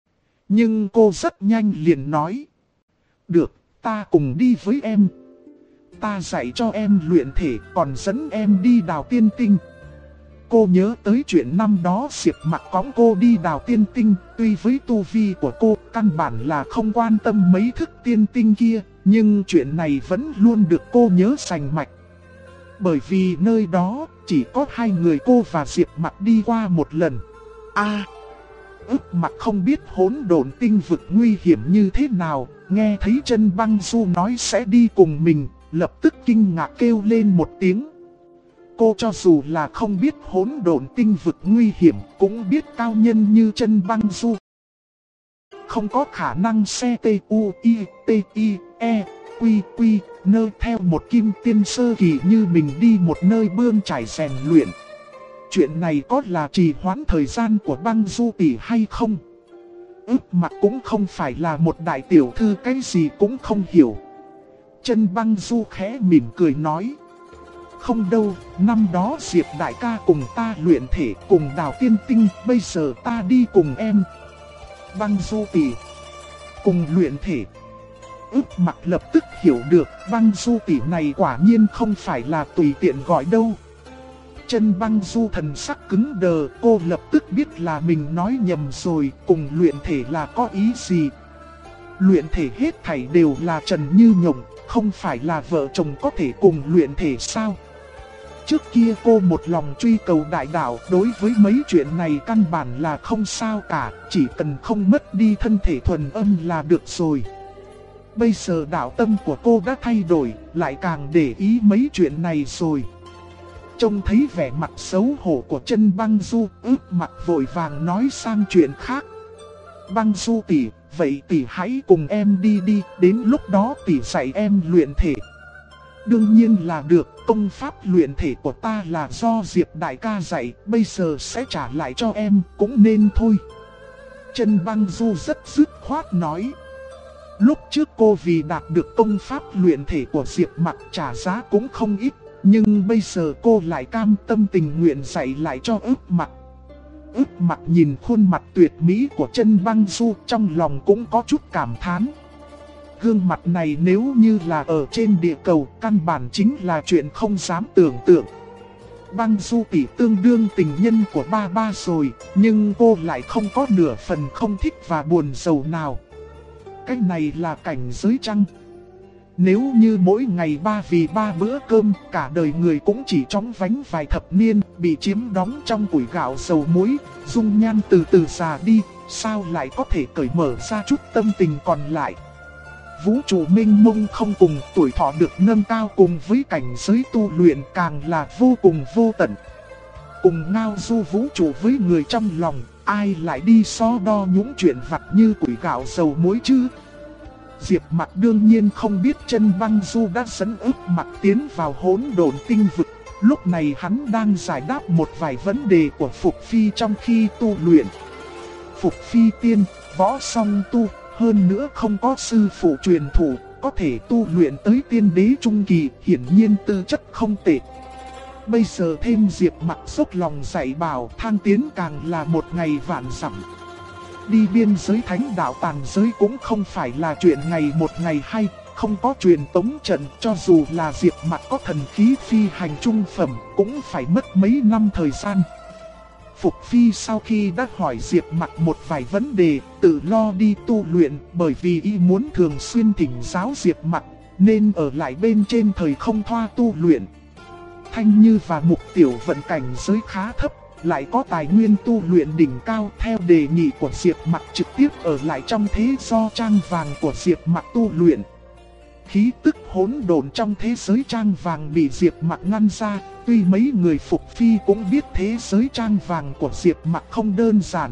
Nhưng cô rất nhanh liền nói. Được, ta cùng đi với em. Ta dạy cho em luyện thể, còn dẫn em đi đào tiên tinh. Cô nhớ tới chuyện năm đó Diệp Mặc cõng cô đi đào tiên tinh, tuy với tu vi của cô căn bản là không quan tâm mấy thức tiên tinh kia, nhưng chuyện này vẫn luôn được cô nhớ sành mạch. Bởi vì nơi đó chỉ có hai người cô và Diệp Mặc đi qua một lần. Ức Mặc không biết hỗn độn tinh vực nguy hiểm như thế nào, nghe thấy Chân Băng Du nói sẽ đi cùng mình, lập tức kinh ngạc kêu lên một tiếng. Cô cho dù là không biết hỗn độn tinh vực nguy hiểm, cũng biết cao nhân như Chân Băng Du không có khả năng xe T-U-I-T-I-E-Quy-Quy nơ theo một kim tiên sơ kỳ như mình đi một nơi bươn trải rèn luyện. Chuyện này có là trì hoãn thời gian của Băng Du tỷ hay không? Ức Mặc cũng không phải là một đại tiểu thư, cái gì cũng không hiểu. Chân Băng Du khẽ mỉm cười nói. Không đâu, năm đó Diệp đại ca cùng ta luyện thể cùng Đào Tiên Tinh, bây giờ ta đi cùng em. Băng Du tỷ cùng luyện thể. Ức Mặc lập tức hiểu được Băng Du tỷ này quả nhiên không phải là tùy tiện gọi đâu. Chân Băng Du thần sắc cứng đờ, cô lập tức biết là mình nói nhầm rồi, cùng luyện thể là có ý gì. Luyện thể hết thảy đều là Trần Như Nhộng, không phải là vợ chồng có thể cùng luyện thể sao? Trước kia cô một lòng truy cầu đại đạo, đối với mấy chuyện này căn bản là không sao cả, chỉ cần không mất đi thân thể thuần âm là được rồi. Bây giờ đạo tâm của cô đã thay đổi, lại càng để ý mấy chuyện này rồi. Trông thấy vẻ mặt xấu hổ của Chân Băng Du, Ức Mặc vội vàng nói sang chuyện khác. Băng Du tỷ, vậy tỷ hãy cùng em đi đi, đến lúc đó tỷ dạy em luyện thể. Đương nhiên là được, công pháp luyện thể của ta là do Diệp đại ca dạy, bây giờ sẽ trả lại cho em, cũng nên thôi. Chân Băng Du rất dứt khoát nói. Lúc trước cô vì đạt được công pháp luyện thể của Diệp Mặc trả giá cũng không ít, nhưng bây giờ cô lại cam tâm tình nguyện dạy lại cho Ức Mặc. Ức Mặc nhìn khuôn mặt tuyệt mỹ của Chân Băng Du, trong lòng cũng có chút cảm thán. Gương mặt này nếu như là ở trên địa cầu, căn bản chính là chuyện không dám tưởng tượng. Băng Du tỷ tương đương tình nhân của ba ba rồi, nhưng cô lại không có nửa phần không thích và buồn rầu nào. Cái này là cảnh giới chăng? Nếu như mỗi ngày vì ba bữa cơm, cả đời người cũng chỉ chóng vánh vài thập niên, bị chiếm đóng trong củi gạo dầu muối, dung nhan từ từ già đi, sao lại có thể cởi mở ra chút tâm tình còn lại? Vũ trụ mênh mông không cùng, tuổi thọ được nâng cao cùng với cảnh giới tu luyện càng là vô cùng vô tận. Cùng ngao du vũ trụ với người trong lòng, ai lại đi so đo những chuyện vặt như củi gạo dầu muối chứ? Diệp Mặc đương nhiên không biết Chân Băng Du đã dẫn Ức Mặc tiến vào hỗn độn tinh vực. Lúc này hắn đang giải đáp một vài vấn đề của Phục Phi trong khi tu luyện. Phục Phi tiên, võ song tu, hơn nữa không có sư phụ truyền thụ, có thể tu luyện tới tiên đế trung kỳ, hiển nhiên tư chất không tệ. Bây giờ thêm Diệp Mặc dốc lòng dạy bảo, thăng tiến càng là một ngày vạn dặm. Đi biên giới thánh đạo tàn giới cũng không phải là chuyện ngày một ngày hay, không có truyền tống trận, cho dù là Diệp Mặc có thần khí phi hành trung phẩm, cũng phải mất mấy năm thời gian. Phục Phi sau khi đã hỏi Diệp Mặc một vài vấn đề, tự lo đi tu luyện, bởi vì y muốn thường xuyên thỉnh giáo Diệp Mặc, nên ở lại bên trên thời không thoa tu luyện. Thanh Như và Mục Tiểu vận cảnh giới khá thấp, lại có tài nguyên tu luyện đỉnh cao, theo đề nghị của Diệp Mặc trực tiếp ở lại trong thế do trang vàng của Diệp Mặc tu luyện. Khí tức hỗn độn trong thế giới trang vàng bị Diệp Mặc ngăn ra, tuy mấy người Phục Phi cũng biết thế giới trang vàng của Diệp Mặc không đơn giản,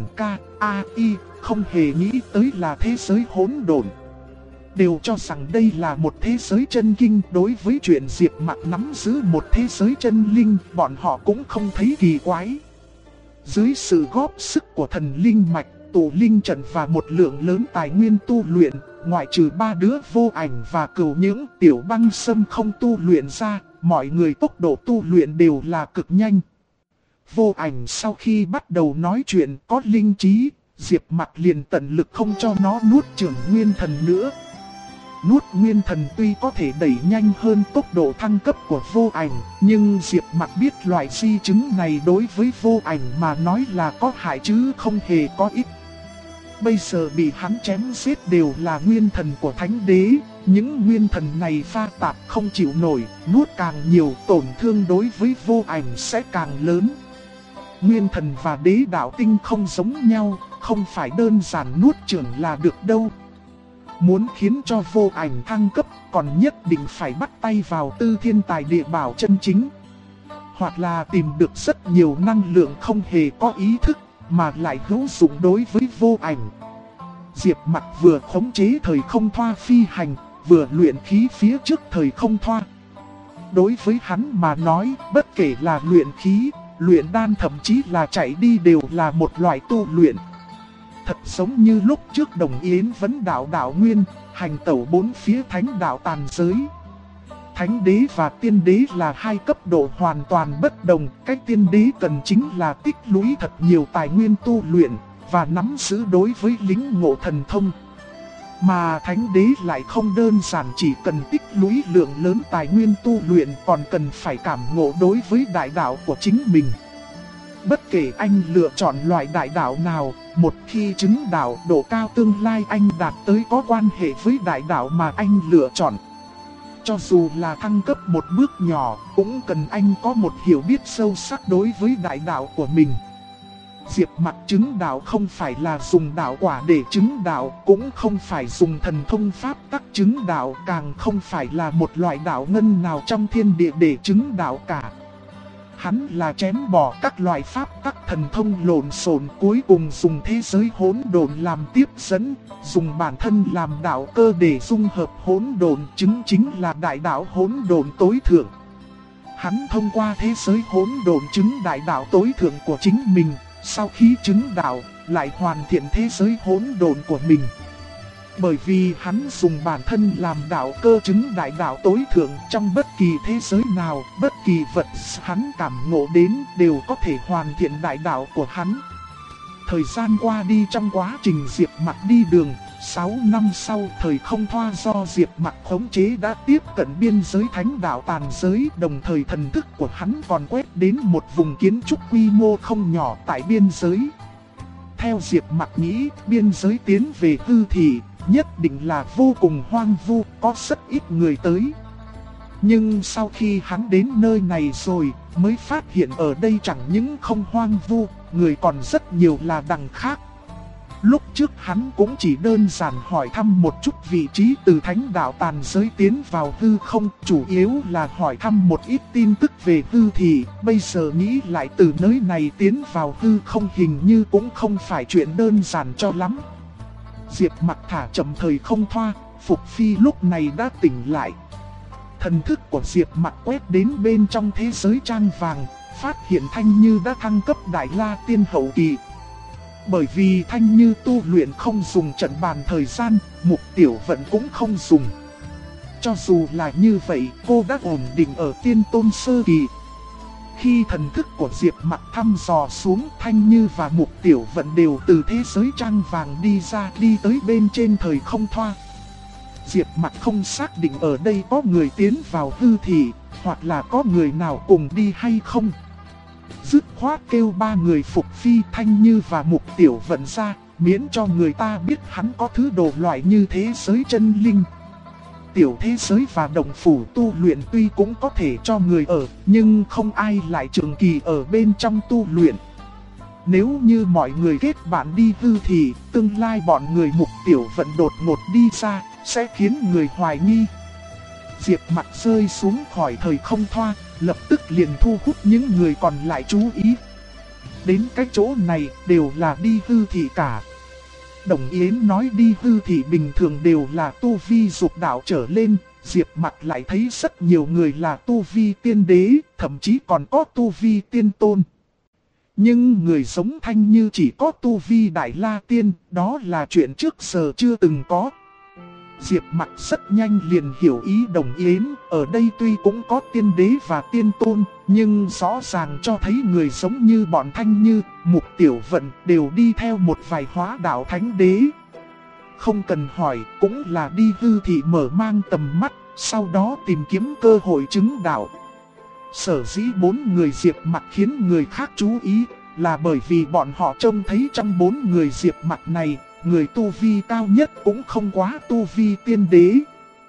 không hề nghĩ tới là thế giới hỗn độn. Đều cho rằng đây là một thế giới chân kinh, đối với chuyện Diệp Mặc nắm giữ một thế giới chân linh, bọn họ cũng không thấy kỳ quái. Dưới sự góp sức của thần linh mạch, tụ linh trận và một lượng lớn tài nguyên tu luyện, ngoại trừ ba đứa Vô Ảnh và Cửu Những, Tiểu Băng Sâm không tu luyện ra, mọi người tốc độ tu luyện đều là cực nhanh. Vô Ảnh sau khi bắt đầu nói chuyện có linh trí, Diệp Mặc liền tận lực không cho nó nuốt chửng nguyên thần nữa. Nuốt nguyên thần tuy có thể đẩy nhanh hơn tốc độ thăng cấp của Vô Ảnh, nhưng Diệp Mặc biết loại di chứng này đối với Vô Ảnh mà nói là có hại chứ không hề có ích. Bây giờ bị hắn chém giết đều là nguyên thần của Thánh Đế, Những nguyên thần này pha tạp không chịu nổi, nuốt càng nhiều tổn thương đối với vô ảnh sẽ càng lớn. Nguyên thần và đế đạo tinh không giống nhau, không phải đơn giản nuốt chửng là được đâu. Muốn khiến cho vô ảnh thăng cấp còn nhất định phải bắt tay vào tư thiên tài địa bảo chân chính. Hoặc là tìm được rất nhiều năng lượng không hề có ý thức mà lại hữu dụng đối với vô ảnh. Diệp Mặc vừa khống chế thời không thoa phi hành, vừa luyện khí phía trước thời không thoa. Đối với hắn mà nói, bất kể là luyện khí, luyện đan thậm chí là chạy đi đều là một loại tu luyện. Thật giống như lúc trước Đồng Yến vấn đạo đạo nguyên, hành tẩu bốn phía thánh đạo tàn giới. Thánh đế và tiên đế là hai cấp độ hoàn toàn bất đồng, cách tiên đế cần chính là tích lũy thật nhiều tài nguyên tu luyện và nắm giữ đối với lính ngộ thần thông. Mà thánh đế lại không đơn giản chỉ cần tích lũy lượng lớn tài nguyên tu luyện, còn cần phải cảm ngộ đối với đại đạo của chính mình. Bất kể anh lựa chọn loại đại đạo nào, một khi chứng đạo độ cao tương lai anh đạt tới có quan hệ với đại đạo mà anh lựa chọn. Cho dù là thăng cấp một bước nhỏ, cũng cần anh có một hiểu biết sâu sắc đối với đại đạo của mình. Diệp Mặc chứng đạo không phải là dùng đạo quả để chứng đạo, cũng không phải dùng thần thông pháp tắc chứng đạo, càng không phải là một loại đạo ngân nào trong thiên địa để chứng đạo cả. Hắn là chém bỏ các loại pháp tắc thần thông lộn xộn, cuối cùng dùng thế giới hỗn độn làm tiếp dẫn, dùng bản thân làm đạo cơ để dung hợp hỗn độn, chứng chính là đại đạo hỗn độn tối thượng. Hắn thông qua thế giới hỗn độn chứng đại đạo tối thượng của chính mình, sau khi chứng đạo lại hoàn thiện thế giới hỗn độn của mình. Bởi vì hắn dùng bản thân làm đạo cơ chứng đại đạo tối thượng, trong bất kỳ thế giới nào, bất kỳ vật hắn cảm ngộ đến đều có thể hoàn thiện đại đạo của hắn. Thời gian qua đi, trong quá trình Diệp Mặc đi đường, 6 năm sau thời không thoa do Diệp Mặc khống chế đã tiếp cận biên giới thánh đạo tàn giới, đồng thời thần thức của hắn còn quét đến một vùng kiến trúc quy mô không nhỏ tại biên giới. Theo Diệp Mặc nghĩ, biên giới tiến về hư thị nhất định là vô cùng hoang vu, có rất ít người tới. Nhưng sau khi hắn đến nơi này rồi, mới phát hiện ở đây chẳng những không hoang vu, người còn rất nhiều là đằng khác. Lúc trước hắn cũng chỉ đơn giản hỏi thăm một chút vị trí từ thánh đạo tàn giới tiến vào hư không, chủ yếu là hỏi thăm một ít tin tức về hư thị. Bây giờ nghĩ lại từ nơi này tiến vào hư không hình như cũng không phải chuyện đơn giản cho lắm. Diệp Mặc thả chậm thời không thoa, Phục Phi lúc này đã tỉnh lại. Thần thức của Diệp Mặc quét đến bên trong thế giới trang vàng, phát hiện Thanh Như đã thăng cấp Đại La Tiên hậu kỳ. Bởi vì Thanh Như tu luyện không dùng trận bàn thời gian, Mục Tiểu Vận cũng không dùng. Cho dù là như vậy, cô đã ổn định ở Tiên Tôn sơ kỳ. Khi thần thức của Diệp Mặc thăm dò xuống, Thanh Như và Mục Tiểu Vận đều từ thế giới trang vàng đi ra, đi tới bên trên thời không thoa. Diệp Mặc không xác định ở đây có người tiến vào hư thị, hoặc là có người nào cùng đi hay không. Dứt khoát kêu ba người Phục Phi, Thanh Như và Mục Tiểu Vận ra, miễn cho người ta biết hắn có thứ đồ loại như thế giới chân linh. Tiểu thế giới và động phủ tu luyện tuy cũng có thể cho người ở, nhưng không ai lại trường kỳ ở bên trong tu luyện. Nếu như mọi người kết bạn đi hư thì tương lai bọn người Mục Tiểu Vận đột ngột đi xa, sẽ khiến người hoài nghi. Diệp Mặc rơi xuống khỏi thời không thoa, lập tức liền thu hút những người còn lại chú ý. Đến cái chỗ này đều là đi hư thị cả. Đồng Yến nói đi hư thị bình thường đều là tu vi dục đạo trở lên, Diệp Mặc lại thấy rất nhiều người là tu vi tiên đế, thậm chí còn có tu vi tiên tôn. Nhưng người giống Thanh Như chỉ có tu vi Đại La Tiên, đó là chuyện trước giờ chưa từng có. Diệp Mặc rất nhanh liền hiểu ý Đồng Yến, ở đây tuy cũng có tiên đế và tiên tôn, nhưng rõ ràng cho thấy người giống như bọn Thanh Như, Mục Tiểu Vận đều đi theo một vài hóa đạo thánh đế. Không cần hỏi, cũng là đi hư thị mở mang tầm mắt, sau đó tìm kiếm cơ hội chứng đạo. Sở dĩ bốn người Diệp Mặc khiến người khác chú ý, là bởi vì bọn họ trông thấy trong bốn người Diệp Mặc này, người tu vi cao nhất cũng không quá tu vi tiên đế.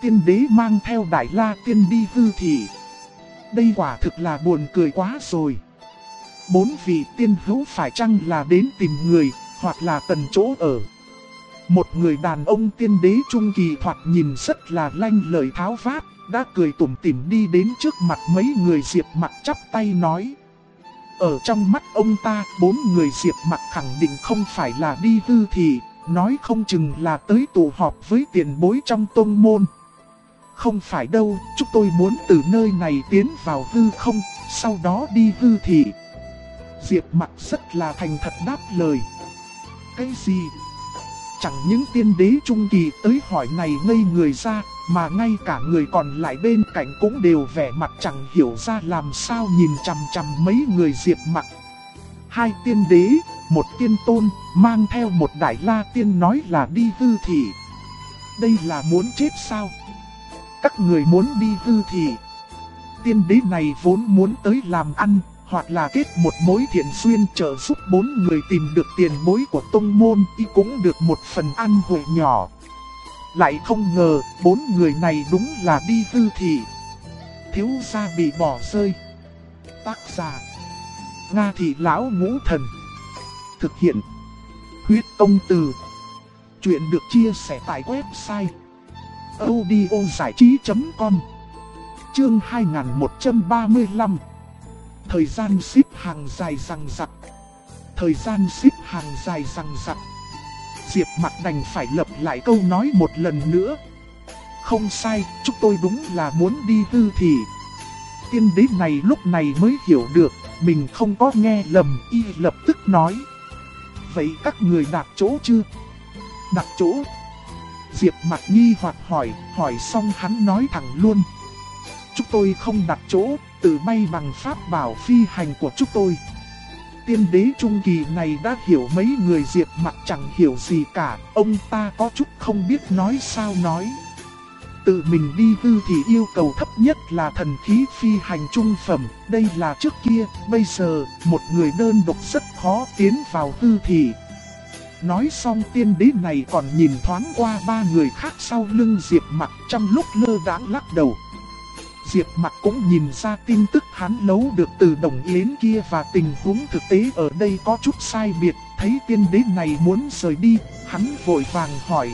tiên đế mang theo Đại La Tiên đi hư thị. Đây quả thực là buồn cười quá rồi. 4 vị tiên hữu phải chăng là đến tìm người, hoặc là cần chỗ ở. Một người đàn ông tiên đế trung kỳ thoạt nhìn rất là lanh lợi tháo vát, đã cười tủm tỉm đi đến trước mặt mấy người Diệp Mặc chắp tay nói. Ở trong mắt ông ta, 4 người Diệp Mặc khẳng định không phải là đi hư thị, nói không chừng là tới tụ họp với tiền bối trong tông môn. Không phải đâu, chúng tôi muốn từ nơi này tiến vào hư không, sau đó đi hư thị. Diệp Mặc rất là thành thật đáp lời. Cái gì? Chẳng những tiên đế trung kỳ tới hỏi này ngây người ra, mà ngay cả người còn lại bên cạnh cũng đều vẻ mặt chẳng hiểu ra làm sao nhìn chằm chằm mấy người Diệp Mặc. 2 tiên đế, 1 tiên tôn, mang theo 1 Đại La Tiên nói là đi hư thị. Đây là muốn chết sao? Các người muốn đi hư thị. Tiên đế này vốn muốn tới làm ăn, hoặc là kết một mối thiện duyên trợ giúp 4 người tìm được tiền bối của tông môn, y cũng được một phần ăn hội nhỏ. Lại không ngờ, 4 người này đúng là đi hư thị. Thiếu gia bị bỏ rơi. Tác giả: Nga Thị Lão Ngũ Thần. Thực hiện: Huyết Công Từ. Chuyện được chia sẻ tại website audiozảichí.com. Chương 2135. Thời gian xếp hàng dài dằng dặc. Thời gian xếp hàng dài dằng dặc. Diệp Mặc đành phải lặp lại câu nói một lần nữa. Không sai, chúng tôi đúng là muốn đi hư thị. Tiên đế này lúc này mới hiểu được, mình không có nghe lầm, y lập tức nói. Vậy các người đặt chỗ chưa? Đặt chỗ? Diệp Mặc nghi hoặc hỏi xong hắn nói thẳng luôn. Chúng tôi không đặt chỗ, tự bay bằng pháp bảo phi hành của chúng tôi. Tiên đế trung kỳ này đã hiểu mấy người Diệp Mặc chẳng hiểu gì cả, ông ta có chút không biết nói sao nói. Tự mình đi hư thì yêu cầu thấp nhất là thần khí phi hành trung phẩm, đây là trước kia, bây giờ, một người đơn độc rất khó tiến vào hư thị. Nói xong tiên đế này còn nhìn thoáng qua 3 người khác sau lưng Diệp Mặc trong lúc lơ đãng lắc đầu. Diệp Mặc cũng nhìn ra tin tức hắn lấu được từ Đồng Yến kia và tình huống thực tế ở đây có chút sai biệt, thấy tiên đế này muốn rời đi, hắn vội vàng hỏi.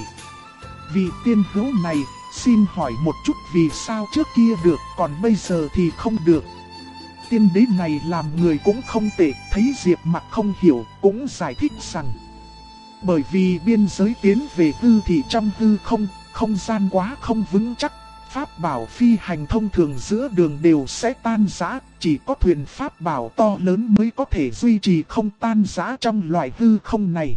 Vị tiên hữu này, xin hỏi một chút vì sao trước kia được còn bây giờ thì không được. Tiên đế này làm người cũng không tệ, thấy Diệp Mặc không hiểu, cũng giải thích rằng. Bởi vì biên giới tiến về hư thị trong hư không, không gian quá không vững chắc. Pháp bảo phi hành thông thường giữa đường đều sẽ tan rã, chỉ có thuyền pháp bảo to lớn mới có thể duy trì không tan rã trong loại hư không này.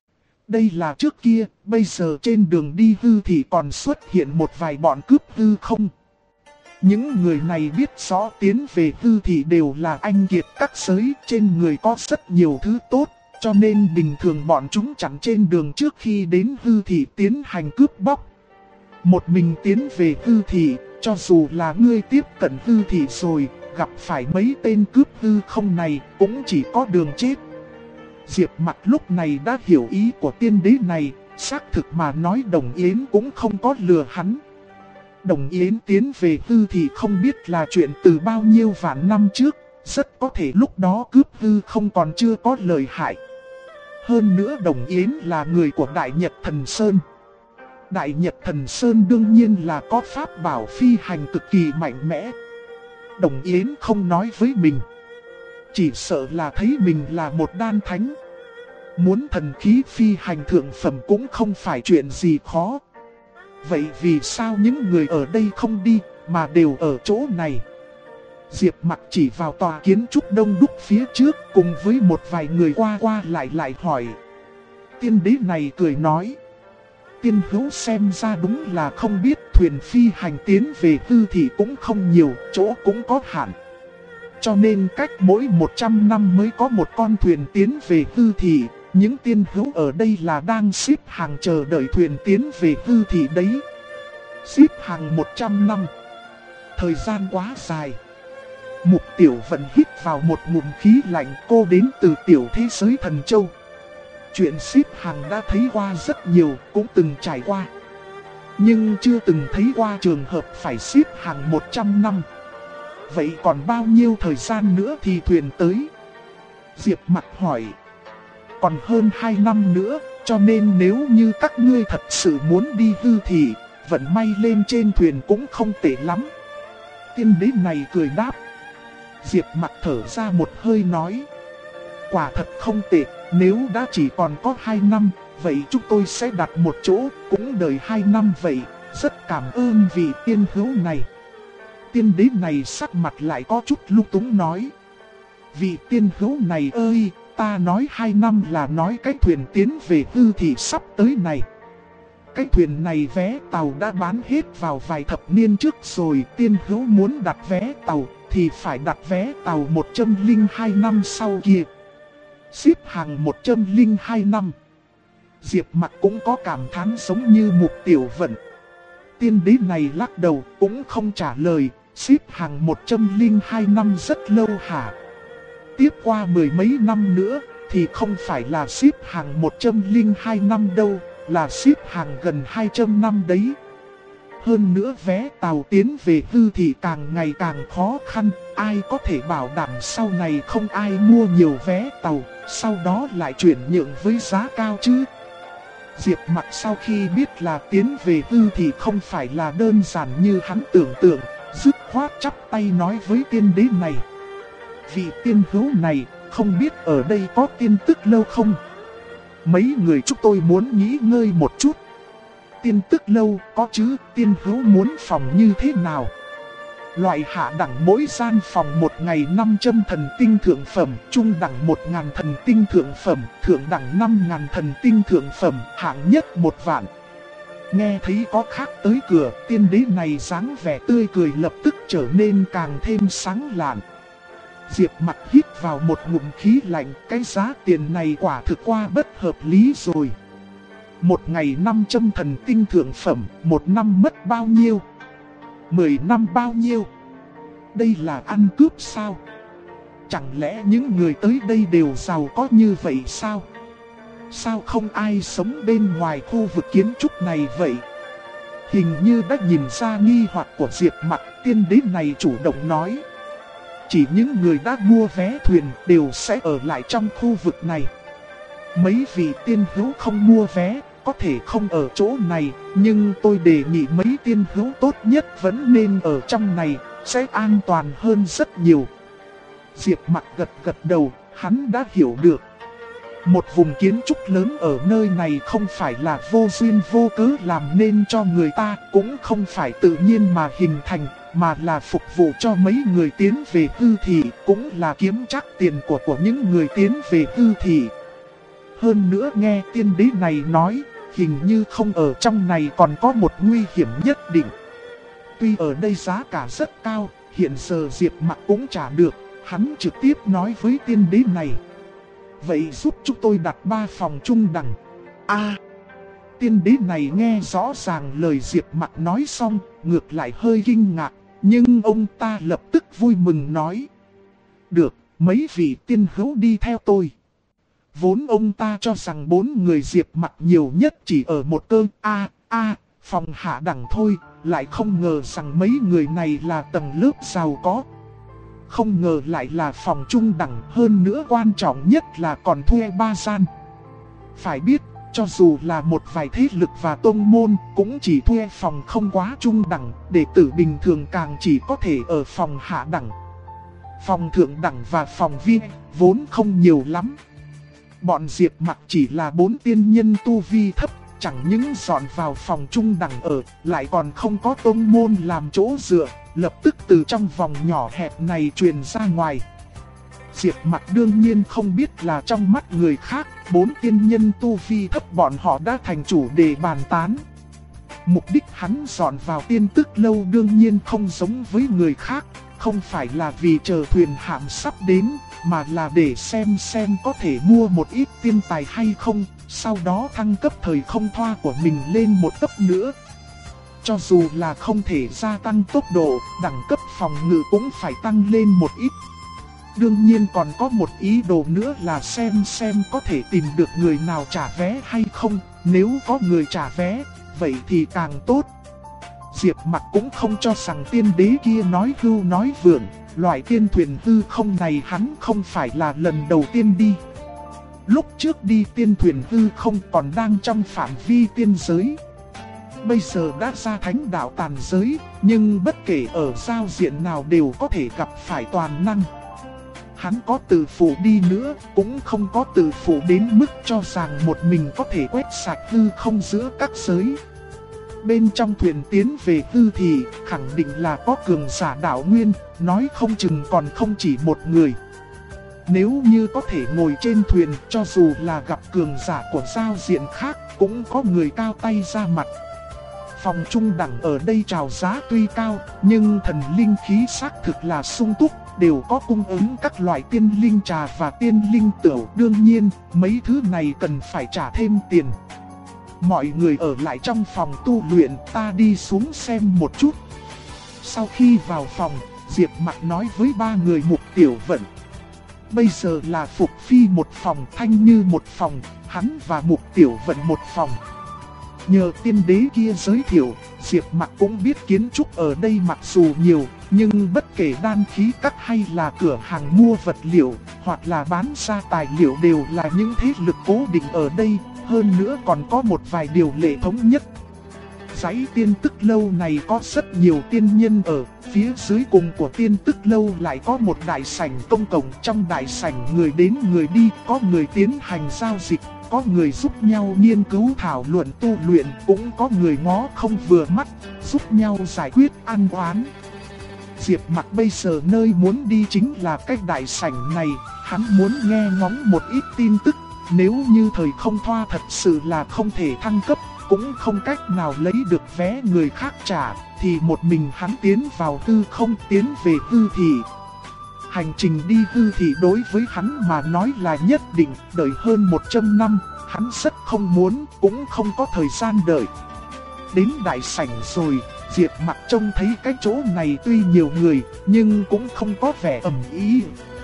Đây là trước kia, bây giờ trên đường đi hư thì còn xuất hiện một vài bọn cướp hư không. Những người này biết rõ tiến về hư thì đều là anh kiệt các giới, trên người có rất nhiều thứ tốt, cho nên bình thường bọn chúng chặn trên đường trước khi đến hư thì tiến hành cướp bóc. Một mình tiến về hư thị, cho dù là ngươi tiếp cận hư thị rồi, gặp phải mấy tên cướp hư không này, cũng chỉ có đường chết. Diệp Mặc lúc này đã hiểu ý của tiên đế này, xác thực mà nói Đồng Yến cũng không có lừa hắn. Đồng Yến tiến về hư thị không biết là chuyện từ bao nhiêu vạn năm trước, rất có thể lúc đó cướp hư không còn chưa có lợi hại. Hơn nữa Đồng Yến là người của Đại Nhật Thần Sơn. Đại Nhật Thần Sơn đương nhiên là có pháp bảo phi hành cực kỳ mạnh mẽ. Đồng Yến không nói với mình, chỉ sợ là thấy mình là một đan thánh. Muốn thần khí phi hành thượng phẩm cũng không phải chuyện gì khó. Vậy vì sao những người ở đây không đi mà đều ở chỗ này? Diệp Mặc chỉ vào tòa kiến trúc đông đúc phía trước cùng với một vài người qua qua lại hỏi. Tiên đế này cười nói. Tiên hữu xem ra đúng là không biết, thuyền phi hành tiến về hư thị cũng không nhiều, chỗ cũng có hạn. Cho nên cách mỗi 100 năm mới có một con thuyền tiến về hư thị, những tiên hữu ở đây là đang xếp hàng chờ đợi thuyền tiến về hư thị đấy. Xếp hàng 100 năm. Thời gian quá dài. Mục Tiểu Vận hít vào một ngụm khí lạnh, cô đến từ tiểu thế giới Thần Châu. Chuyện xếp hàng đã thấy qua rất nhiều, cũng từng trải qua. nhưng chưa từng thấy qua trường hợp phải xếp hàng 100 năm. Vậy còn bao nhiêu thời gian nữa thì thuyền tới? Diệp Mặc hỏi. Còn hơn 2 năm nữa, cho nên nếu như các ngươi thật sự muốn đi hư thì vận may lên trên thuyền cũng không tệ lắm. Tiên đế này cười đáp. Diệp Mặc thở ra một hơi nói. Quả thật không tệ, nếu đã chỉ còn có 2 năm, vậy chúng tôi sẽ đặt một chỗ, cũng đợi 2 năm vậy, rất cảm ơn vị tiên hữu này. Tiên đế này sắc mặt lại có chút lung túng nói. Vị tiên hữu này ơi, ta nói 2 năm là nói cái thuyền tiến về hư thì sắp tới này. Cái thuyền này vé tàu đã bán hết vào vài thập niên trước rồi, tiên hữu muốn đặt vé tàu thì phải đặt vé tàu 102 năm sau kia. Xếp hàng 102 năm. Diệp Mặc cũng có cảm thán giống như Mục Tiểu Vận. Tiên đế này lắc đầu cũng không trả lời, xếp hàng 102 năm rất lâu hả? Tiếp qua 10 mấy năm nữa thì không phải là xếp hàng 102 năm đâu, là xếp hàng gần 200 năm đấy. Hơn nữa vé tàu tiến về hư thì càng ngày càng khó khăn, ai có thể bảo đảm sau này không ai mua nhiều vé tàu, sau đó lại chuyển nhượng với giá cao chứ. Diệp Mặc sau khi biết là tiến về hư thì không phải là đơn giản như hắn tưởng tượng, dứt khoát chắp tay nói với tiên đế này. Vị tiên hữu này, không biết ở đây có tin tức lâu không? Mấy người chúng tôi muốn nghỉ ngơi một chút. Tin tức lâu có chứ, tiên hữu muốn phòng như thế nào? Loại hạ đẳng mỗi gian phòng 1 ngày 500 thần tinh thượng phẩm, trung đẳng 1000 thần tinh thượng phẩm, thượng đẳng 5000 thần tinh thượng phẩm, hạng nhất 1 vạn. Nghe thấy có khác tới cửa, tiên đế này dáng vẻ tươi cười lập tức trở nên càng thêm sáng lạn. Diệp Mặc hít vào một ngụm khí lạnh, cái giá tiền này quả thực qua bất hợp lý rồi. 1 ngày 500 thần tinh thượng phẩm, 1 năm mất bao nhiêu? 10 năm bao nhiêu? Đây là ăn cướp sao? Chẳng lẽ những người tới đây đều giàu có như vậy sao? Sao không ai sống bên ngoài khu vực kiến trúc này vậy? Hình như đã nhìn ra nghi hoặc của Diệp Mặc, tiên đế này chủ động nói. Chỉ những người đã mua vé thuyền đều sẽ ở lại trong khu vực này. Mấy vị tiên hữu không mua vé, có thể không ở chỗ này, nhưng tôi đề nghị mấy tiên hữu tốt nhất vẫn nên ở trong này, sẽ an toàn hơn rất nhiều. Diệp Mặc gật gật đầu, hắn đã hiểu được. Một vùng kiến trúc lớn ở nơi này không phải là vô duyên vô cớ làm nên cho người ta, cũng không phải tự nhiên mà hình thành, mà là phục vụ cho mấy người tiến về hư thị, cũng là kiếm trác tiền của những người tiến về hư thị. Hơn nữa nghe tiên đế này nói, hình như không ở trong này còn có một nguy hiểm nhất định. Tuy ở đây giá cả rất cao, hiện giờ Diệp Mặc cũng trả được, hắn trực tiếp nói với tiên đế này. Vậy giúp chúng tôi đặt 3 phòng trung đẳng. Tiên đế này nghe rõ ràng lời Diệp Mặc nói xong, ngược lại hơi kinh ngạc, nhưng ông ta lập tức vui mừng nói. Được, mấy vị tiên hữu đi theo tôi. Vốn ông ta cho rằng 4 người Diệp Mặc nhiều nhất chỉ ở một cơ phòng hạ đẳng thôi, lại không ngờ rằng mấy người này là tầng lớp giàu có. Không ngờ lại là phòng trung đẳng, hơn nữa quan trọng nhất là còn thuê 3 gian. Phải biết, cho dù là một vài thế lực và tôn môn, cũng chỉ thuê phòng không quá trung đẳng, đệ tử bình thường càng chỉ có thể ở phòng hạ đẳng. Phòng thượng đẳng và phòng vi vốn không nhiều lắm. Bọn Diệp Mặc chỉ là 4 tiên nhân tu vi thấp, chẳng những dọn vào phòng trung đẳng ở, lại còn không có tôn môn làm chỗ dựa, lập tức từ trong vòng nhỏ hẹp này truyền ra ngoài. Diệp Mặc đương nhiên không biết là trong mắt người khác, 4 tiên nhân tu vi thấp bọn họ đã thành chủ đề bàn tán. Mục đích hắn dọn vào tiên tức lâu đương nhiên không giống với người khác, không phải là vì chờ thuyền hạm sắp đến, mà là để xem có thể mua một ít tiên tài hay không, sau đó thăng cấp thời không thoa của mình lên một cấp nữa. Cho dù là không thể gia tăng tốc độ, đẳng cấp phòng ngự cũng phải tăng lên một ít. Đương nhiên còn có một ý đồ nữa là xem có thể tìm được người nào trả vé hay không. Nếu có người trả vé, vậy thì càng tốt. Diệp Mặc cũng không cho rằng tiên đế kia nói hưu nói vượng, loại tiên thuyền hư không này hắn không phải là lần đầu tiên đi. Lúc trước đi tiên thuyền hư không còn đang trong phạm vi tiên giới. Bây giờ đã ra thánh đạo tàn giới, nhưng bất kể ở giao diện nào đều có thể gặp phải toàn năng. Hắn có tự phụ đi nữa, cũng không có tự phụ đến mức cho rằng một mình có thể quét sạch hư không giữa các giới. Bên trong thuyền tiến về hư thì khẳng định là có cường giả đạo nguyên, nói không chừng còn không chỉ một người. Nếu như có thể ngồi trên thuyền, cho dù là gặp cường giả của giao diện khác, cũng có người cao tay ra mặt. Phòng trung đẳng ở đây chào giá tuy cao, nhưng thần linh khí xác thực là sung túc, đều có cung ứng các loại tiên linh trà và tiên linh tửu. Đương nhiên, mấy thứ này cần phải trả thêm tiền. Mọi người ở lại trong phòng tu luyện, ta đi xuống xem một chút. Sau khi vào phòng, Diệp Mặc nói với ba người Mục Tiểu Vận. Bây giờ là Phục Phi một phòng, Thanh Như một phòng, hắn và Mục Tiểu Vận một phòng. Nhờ tiên đế kia giới thiệu, Diệp Mặc cũng biết kiến trúc ở đây mặc dù nhiều, nhưng bất kể đan khí các hay là cửa hàng mua vật liệu, hoặc là bán ra tài liệu đều là những thế lực cố định ở đây, hơn nữa còn có một vài điều lệ thống nhất. Dãy tiên tức lâu này có rất nhiều tiên nhân ở, phía dưới cùng của tiên tức lâu lại có một đại sảnh công cộng. Trong đại sảnh người đến người đi, có người tiến hành giao dịch, có người giúp nhau nghiên cứu thảo luận tu luyện, cũng có người ngó không vừa mắt, giúp nhau giải quyết an oán. Diệp Mặc bây giờ nơi muốn đi chính là cái đại sảnh này, hắn muốn nghe ngóng một ít tin tức. Nếu như thời không thoa thật sự là không thể thăng cấp, cũng không cách nào lấy được vé người khác trả, thì một mình hắn tiến vào hư không, tiến về hư thị. Hành trình đi hư thị đối với hắn mà nói là nhất định, đợi hơn 100 năm, hắn rất không muốn, cũng không có thời gian đợi. Đến đại sảnh rồi, Diệp Mặc trông thấy cái chỗ này tuy nhiều người, nhưng cũng không có vẻ ầm ĩ.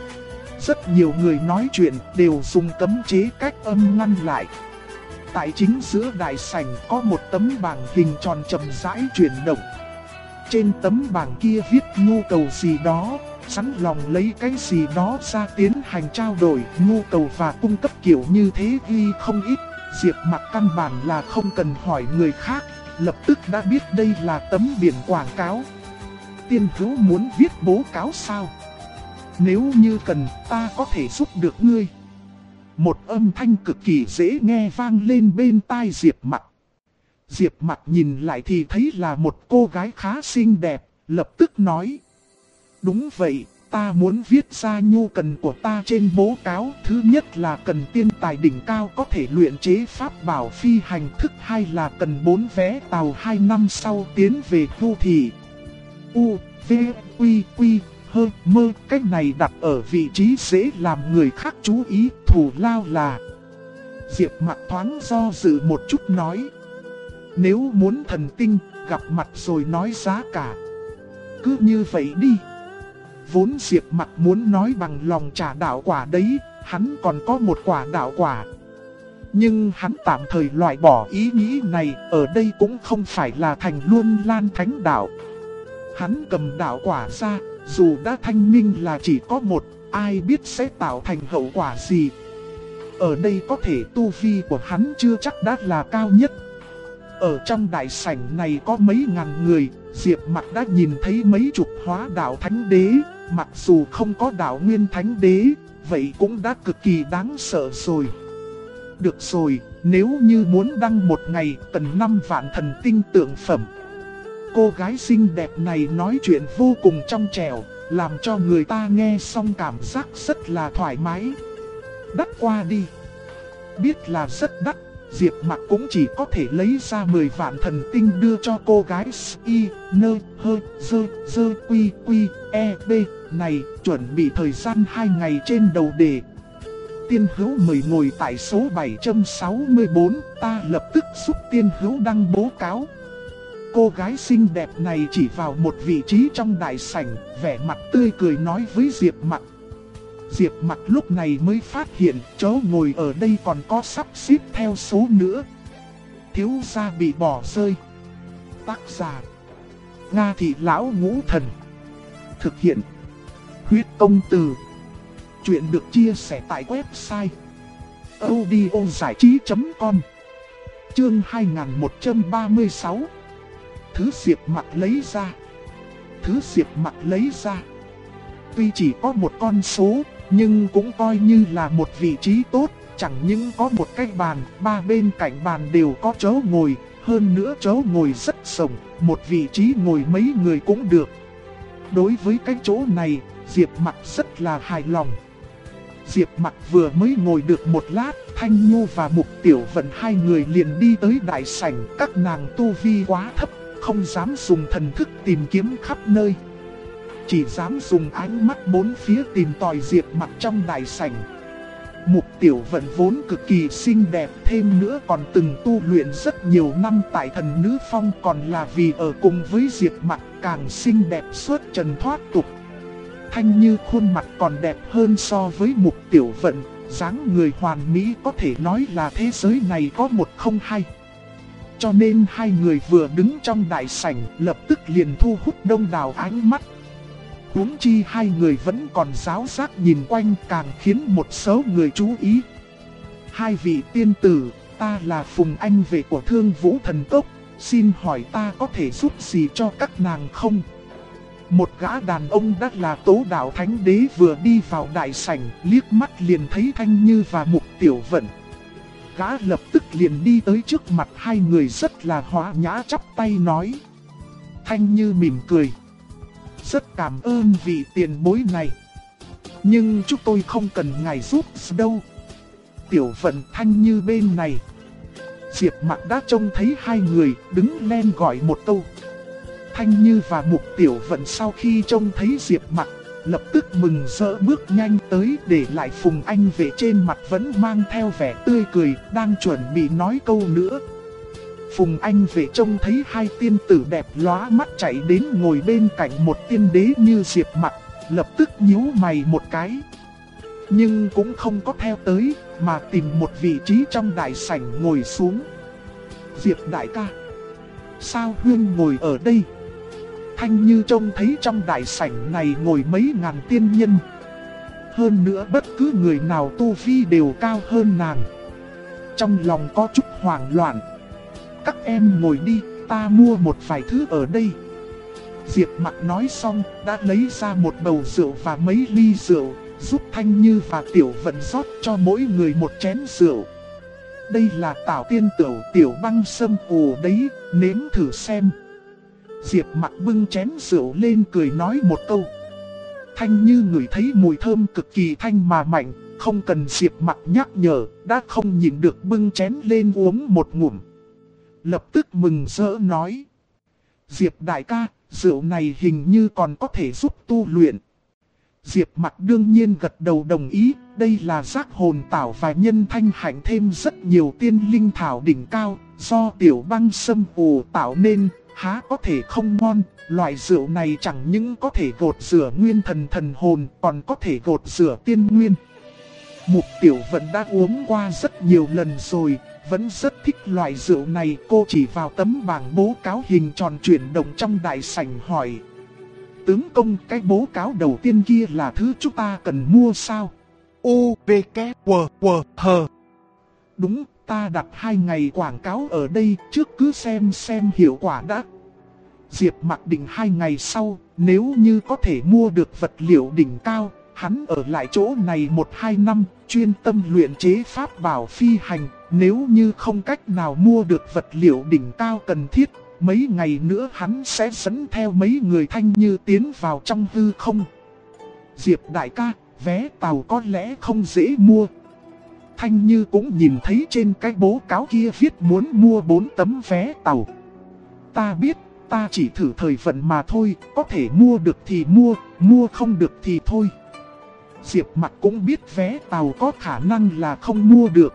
Rất nhiều người nói chuyện đều dùng cấm chế cách âm ngăn lại. Tại chính giữa đại sảnh có một tấm bảng hình tròn chậm rãi chuyển động. Trên tấm bảng kia viết nhu cầu gì đó, sẵn lòng lấy cái gì đó ra tiến hành trao đổi. Nhu cầu và cung cấp kiểu như thế ghi không ít. Diệp Mặc căn bản là không cần hỏi người khác, lập tức đã biết đây là tấm biển quảng cáo. Tiên hữu muốn viết bố cáo sao? Nếu như cần, ta có thể giúp được ngươi. Một âm thanh cực kỳ dễ nghe vang lên bên tai Diệp Mặc. Diệp Mặc nhìn lại thì thấy là một cô gái khá xinh đẹp, lập tức nói. Đúng vậy, ta muốn viết ra nhu cần của ta trên bố cáo. Thứ nhất là cần tiên tài đỉnh cao có thể luyện chế pháp bảo phi hành thức, hay là cần 4 vé tàu 2 năm sau tiến về Thu Thị. U, V, Quy, Quy. Mơ, cách này đặt ở vị trí dễ làm người khác chú ý, thủ lao là. Diệp Mặc thoáng do dự một chút nói. Nếu muốn thần tinh, gặp mặt rồi nói giá cả. Cứ như vậy đi. Vốn Diệp Mặc muốn nói bằng lòng trả đạo quả đấy, hắn còn có một quả đạo quả. Nhưng hắn tạm thời loại bỏ ý nghĩ này, ở đây cũng không phải là thành Luân Lan Thánh Đạo. Hắn cầm đạo quả ra. Dù đã thanh minh là chỉ có một, ai biết sẽ tạo thành hậu quả gì. Ở đây có thể tu vi của hắn chưa chắc đã là cao nhất. Ở trong đại sảnh này có mấy ngàn người, Diệp Mặc đã nhìn thấy mấy chục hóa đạo thánh đế. Mặc dù không có đạo nguyên thánh đế, vậy cũng đã cực kỳ đáng sợ rồi. Được rồi, nếu như muốn đăng một ngày cần 5 vạn thần tinh tượng phẩm. Cô gái xinh đẹp này nói chuyện vô cùng trong trẻo, làm cho người ta nghe xong cảm giác rất là thoải mái. Đắt qua đi. Biết là rất đắt, Diệp Mặc cũng chỉ có thể lấy ra 10 vạn thần tinh đưa cho cô gái Y, Nơ, Hơ, Dơ, Quy, Quy, E, B này, chuẩn bị thời gian 2 ngày trên đầu đề. Tiên hữu mời ngồi tại số 764, ta lập tức giúp tiên hữu đăng bố cáo. Cô gái xinh đẹp này chỉ vào một vị trí trong đại sảnh, vẻ mặt tươi cười nói với Diệp Mặc. Diệp Mặc lúc này mới phát hiện chỗ ngồi ở đây còn có sắp xếp theo số nữa. thiếu gia bị bỏ rơi. Tác giả Nga Thị Lão Ngũ Thần. Thực hiện Huyết Công Từ. Chuyện được chia sẻ tại website audiozảichí.com. Chương 2136. Thứ Diệp Mặc lấy ra. Thứ Diệp Mặc lấy ra. Tuy chỉ có một con số, nhưng cũng coi như là một vị trí tốt. Chẳng những có một cái bàn, ba bên cạnh bàn đều có chỗ ngồi. Hơn nữa chỗ ngồi rất rộng, một vị trí ngồi mấy người cũng được. Đối với cái chỗ này, Diệp Mặc rất là hài lòng. Diệp Mặc vừa mới ngồi được một lát, Thanh Nhu và Mục Tiểu Vận hai người liền đi tới đại sảnh. Các nàng tu vi quá thấp, không dám dùng thần thức tìm kiếm khắp nơi, chỉ dám dùng ánh mắt bốn phía tìm tòi Diệp Mặc trong đại sảnh. Mục Tiểu Vận vốn cực kỳ xinh đẹp, thêm nữa còn từng tu luyện rất nhiều năm tại Thần Nữ Phong, còn là vì ở cùng với Diệp Mặc càng xinh đẹp xuất trần thoát tục. Thanh Như khuôn mặt còn đẹp hơn so với Mục Tiểu Vận, dáng người hoàn mỹ có thể nói là thế giới này có một không hai. Cho nên hai người vừa đứng trong đại sảnh lập tức liền thu hút đông đảo ánh mắt. Huống chi hai người vẫn còn giáo giác nhìn quanh càng khiến một số người chú ý. Hai vị tiên tử, ta là Phùng Anh Vệ của Thương Vũ Thần Cốc, xin hỏi ta có thể giúp gì cho các nàng không? Một gã đàn ông đã là Tố Đạo Thánh Đế vừa đi vào đại sảnh, liếc mắt liền thấy Thanh Như và Mục Tiểu Vận. Gã lập tức liền đi tới trước mặt hai người rất là hòa nhã chắp tay nói. Thanh Như mỉm cười. Rất cảm ơn vị tiền bối này, nhưng chúng tôi không cần ngài giúp đâu. Tiểu Vận, Thanh Như bên này. Diệp Mặc đã trông thấy hai người, đứng lên gọi một câu. Thanh Như và Mục Tiểu Vận sau khi trông thấy Diệp Mặc, lập tức mừng rỡ bước nhanh tới, để lại Phùng Anh Vệ trên mặt vẫn mang theo vẻ tươi cười, đang chuẩn bị nói câu nữa. Phùng Anh Vệ trông thấy hai tiên tử đẹp lóa mắt chạy đến ngồi bên cạnh một tiên đế như Diệp Mặc, lập tức nhíu mày một cái. Nhưng cũng không có theo tới, mà tìm một vị trí trong đại sảnh ngồi xuống. Diệp đại ca, sao huynh ngồi ở đây? Thanh Như trông thấy trong đại sảnh này ngồi mấy ngàn tiên nhân. Hơn nữa bất cứ người nào tu vi đều cao hơn nàng. Trong lòng có chút hoảng loạn. Các em ngồi đi, ta mua một vài thứ ở đây. Diệp Mặc nói xong, đã lấy ra một bầu rượu và mấy ly rượu, giúp Thanh Như và Tiểu Vận rót cho mỗi người một chén rượu. Đây là Tảo Tiên Tửu Tiểu Băng Sâm ủ đấy, nếm thử xem. Diệp Mặc bưng chén rượu lên cười nói một câu. Thanh Như ngửi thấy mùi thơm cực kỳ thanh mà mạnh, không cần Diệp Mặc nhắc nhở, đã không nhịn được bưng chén lên uống một ngụm. Lập tức mừng rỡ nói. Diệp đại ca, rượu này hình như còn có thể giúp tu luyện. Diệp Mặc đương nhiên gật đầu đồng ý, đây là giác hồn tảo và nhân thanh hạnh thêm rất nhiều tiên linh thảo đỉnh cao, do Tiểu Băng Sâm ủ tạo nên, há có thể không ngon. Loại rượu này chẳng những có thể gột rửa nguyên thần thần hồn, còn có thể gột rửa tiên nguyên. Mục Tiểu Vận đã uống qua rất nhiều lần rồi, vẫn rất thích loại rượu này. Cô chỉ vào tấm bảng bố cáo hình tròn chuyển động trong đại sảnh hỏi. Tướng công, cái bố cáo đầu tiên kia là thứ chúng ta cần mua sao? U, V, K, W, W, H. Đúng, ta đặt 2 ngày quảng cáo ở đây, trước cứ xem hiệu quả đã. Diệp Mặc định 2 ngày sau, nếu như có thể mua được vật liệu đỉnh cao, hắn ở lại chỗ này 1-2 năm, chuyên tâm luyện chế pháp bảo phi hành. Nếu như không cách nào mua được vật liệu đỉnh cao cần thiết, mấy ngày nữa hắn sẽ dẫn theo mấy người Thanh Như tiến vào trong hư không. Diệp đại ca, vé tàu có lẽ không dễ mua. Thanh Như cũng nhìn thấy trên cái bố cáo kia viết muốn mua 4 tấm vé tàu. Ta biết, ta chỉ thử thời vận mà thôi, có thể mua được thì mua không được thì thôi. Diệp Mặc cũng biết vé tàu có khả năng là không mua được.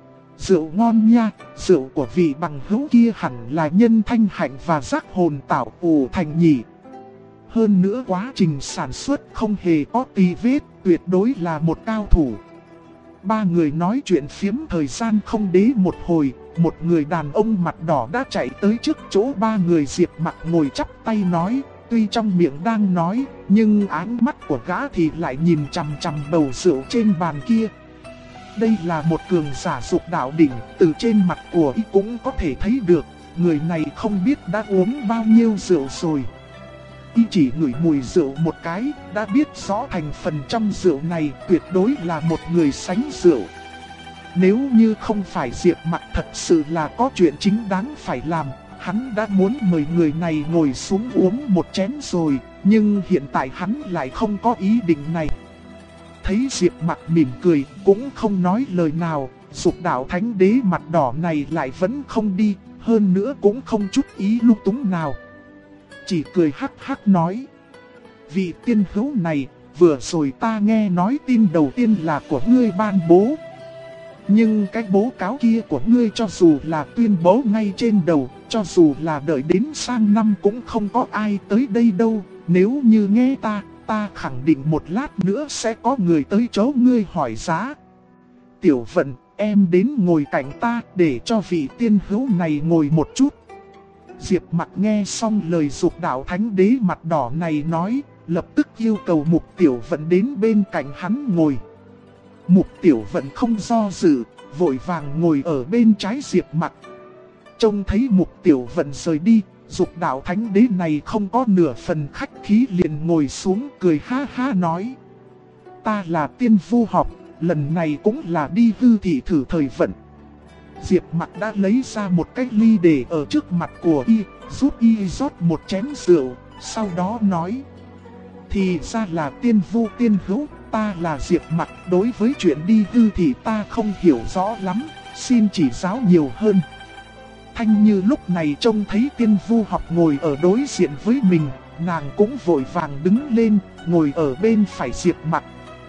Rượu ngon nha, rượu của vị bằng hữu kia hẳn là nhân thanh hạnh và giác hồn tảo ủ thành nhỉ. Hơn nữa quá trình sản xuất không hề có tì vết, tuyệt đối là một cao thủ. Ba người nói chuyện phiếm thời gian không đế một hồi, một người đàn ông mặt đỏ đã chạy tới trước chỗ ba người. Diệp Mặc ngồi chắp tay nói, tuy trong miệng đang nói, nhưng ánh mắt của gã thì lại nhìn chằm chằm bầu rượu trên bàn kia. Đây là một cường giả dục đạo đỉnh, từ trên mặt của y cũng có thể thấy được, người này không biết đã uống bao nhiêu rượu rồi. Y chỉ ngửi mùi rượu một cái, đã biết rõ thành phần trong rượu này tuyệt đối là một người sánh rượu. Nếu như không phải Diệp Mặc thật sự là có chuyện chính đáng phải làm, hắn đã muốn mời người này ngồi xuống uống một chén rồi, nhưng hiện tại hắn lại không có ý định này. Thấy Diệp Mặc mỉm cười, cũng không nói lời nào, Dục đạo thánh đế mặt đỏ này lại vẫn không đi, hơn nữa cũng không chút ý lung túng nào. Chỉ cười hắc hắc nói, vị tiên hữu này, vừa rồi ta nghe nói tin đầu tiên là của ngươi ban bố. Nhưng cái bố cáo kia của ngươi cho dù là tuyên bố ngay trên đầu, cho dù là đợi đến sang năm cũng không có ai tới đây đâu. Nếu như nghe ta khẳng định một lát nữa sẽ có người tới chỗ ngươi hỏi giá. Tiểu Vận, em đến ngồi cạnh ta để cho vị tiên hữu này ngồi một chút. Diệp Mặc nghe xong lời Dục đạo thánh đế mặt đỏ này nói, lập tức yêu cầu Mục Tiểu Vận đến bên cạnh hắn ngồi. Mục Tiểu Vận không do dự, vội vàng ngồi ở bên trái Diệp Mặc. Trông thấy Mục Tiểu Vận rời đi, Dục đạo thánh đế này không có nửa phần khách khí liền ngồi xuống cười ha ha nói, ta là Tiên Vu Học, lần này cũng là đi hư thị thử thời vận. Diệp Mặc đã lấy ra một cái ly để ở trước mặt của y, giúp y rót một chén rượu, sau đó nói, thì ra là Tiên Vu tiên hữu, ta là Diệp Mặc, đối với chuyện đi hư thị ta không hiểu rõ lắm, xin chỉ giáo nhiều hơn. Thanh Như lúc này trông thấy Tiên Vu Học ngồi ở đối diện với mình, nàng cũng vội vàng đứng lên, ngồi ở bên phải Diệp Mặc.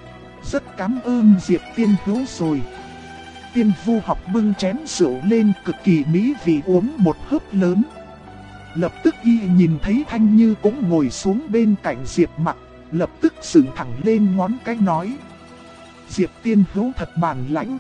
Rất cảm ơn Diệp tiên hữu rồi. Tiên Vu Học bưng chén rượu lên cực kỳ mỹ vị uống một hớp lớn. Lập tức y nhìn thấy Thanh Như cũng ngồi xuống bên cạnh Diệp Mặc, lập tức dựng thẳng lên ngón cái nói, Diệp tiên hữu thật bản lãnh.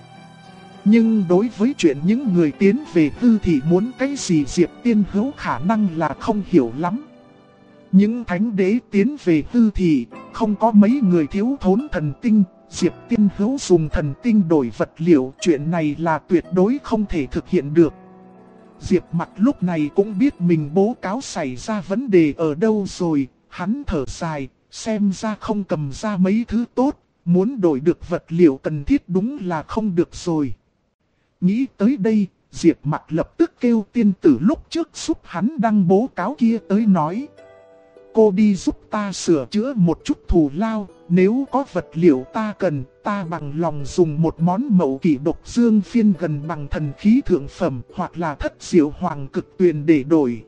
Nhưng đối với chuyện những người tiến về hư thị muốn cái gì Diệp tiên hữu khả năng là không hiểu lắm. Những thánh đế tiến về hư thị, không có mấy người thiếu thốn thần tinh, Diệp tiên hữu dùng thần tinh đổi vật liệu, chuyện này là tuyệt đối không thể thực hiện được. Diệp Mặc lúc này cũng biết mình bố cáo xảy ra vấn đề ở đâu rồi, hắn thở dài, xem ra không cầm ra mấy thứ tốt, muốn đổi được vật liệu cần thiết đúng là không được rồi. Nghĩ tới đây, Diệp Mặc lập tức kêu tiên tử lúc trước giúp hắn đăng bố cáo kia tới nói, cô đi giúp ta sửa chữa một chút thù lao, nếu có vật liệu ta cần, ta bằng lòng dùng một món mậu kỷ độc dương phiên gần bằng thần khí thượng phẩm hoặc là thất diệu hoàng cực tuyền để đổi.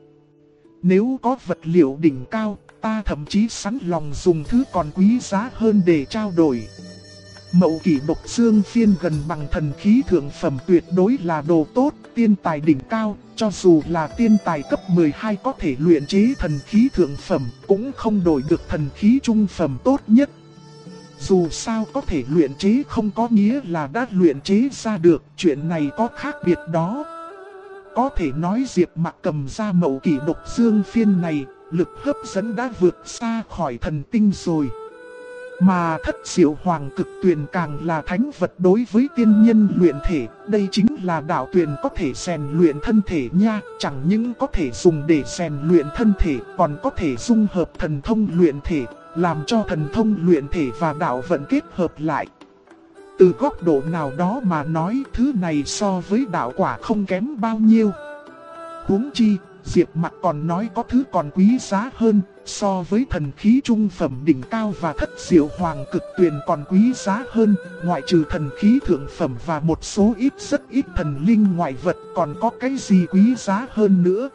Nếu có vật liệu đỉnh cao, ta thậm chí sẵn lòng dùng thứ còn quý giá hơn để trao đổi. Mậu kỷ độc dương phiên gần bằng thần khí thượng phẩm tuyệt đối là đồ tốt, tiên tài đỉnh cao, cho dù là tiên tài cấp 12 có thể luyện chế thần khí thượng phẩm, cũng không đổi được thần khí trung phẩm tốt nhất. Dù sao có thể luyện chế không có nghĩa là đã luyện chế ra được, chuyện này có khác biệt đó. Có thể nói Diệp Mặc cầm ra mậu kỷ độc dương phiên này, lực hấp dẫn đã vượt xa khỏi thần tinh rồi. Mà thất diệu hoàng cực tuyền càng là thánh vật đối với tiên nhân luyện thể, đây chính là đạo tuyền có thể rèn luyện thân thể nha, chẳng những có thể dùng để rèn luyện thân thể, còn có thể dung hợp thần thông luyện thể, làm cho thần thông luyện thể và đạo vận kết hợp lại. Từ góc độ nào đó mà nói thứ này so với đạo quả không kém bao nhiêu. Huống chi, Diệp Mặc còn nói có thứ còn quý giá hơn, so với thần khí trung phẩm đỉnh cao và thất diệu hoàng cực tuyền còn quý giá hơn, ngoại trừ thần khí thượng phẩm và một số rất ít thần linh ngoại vật còn có cái gì quý giá hơn nữa.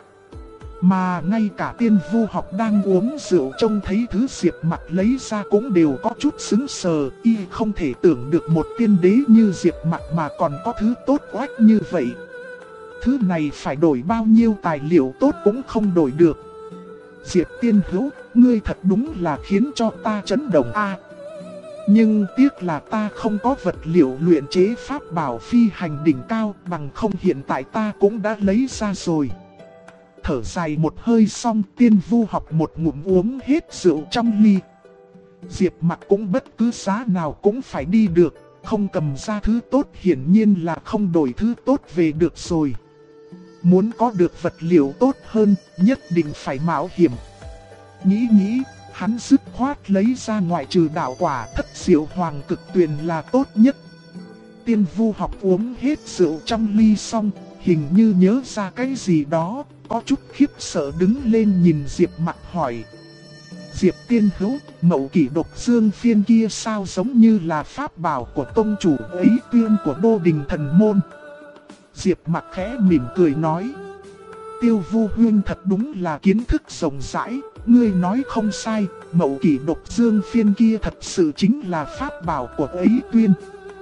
Mà ngay cả Tiên Vu Học đang uống rượu trông thấy thứ Diệp Mặc lấy ra cũng đều có chút sững sờ, y không thể tưởng được một tiên đế như Diệp Mặc mà còn có thứ tốt oách như vậy. Thứ này phải đổi bao nhiêu tài liệu tốt cũng không đổi được. Diệp tiên hữu, ngươi thật đúng là khiến cho ta chấn động a. Nhưng tiếc là ta không có vật liệu luyện chế pháp bảo phi hành đỉnh cao, bằng không hiện tại ta cũng đã lấy ra rồi. Thở dài một hơi xong, Tiên Vu Học một ngụm uống hết rượu trong ly. Diệp Mặc cũng bất cứ giá nào cũng phải đi được, không cầm ra thứ tốt hiển nhiên là không đổi thứ tốt về được rồi. Muốn có được vật liệu tốt hơn, nhất định phải mạo hiểm. Nghĩ, hắn dứt khoát lấy ra ngoại trừ đạo quả Thất Diệu Hoàng Cực Tuyền là tốt nhất. Tiên Vu Học uống hết rượu trong ly xong, hình như nhớ ra cái gì đó, có chút khiếp sợ đứng lên nhìn Diệp Mặc hỏi. Diệp tiên hữu, Mậu Kỷ Độc Dương Phiên kia sao giống như là pháp bảo của tông chủ ấy Tuyên của Đô Đình Thần Môn. Diệp Mặc khẽ mỉm cười nói. Tiêu Vu huynh thật đúng là kiến thức rộng rãi, ngươi nói không sai, Mậu Kỷ Độc Dương Phiên kia thật sự chính là pháp bảo của ấy Tuyên.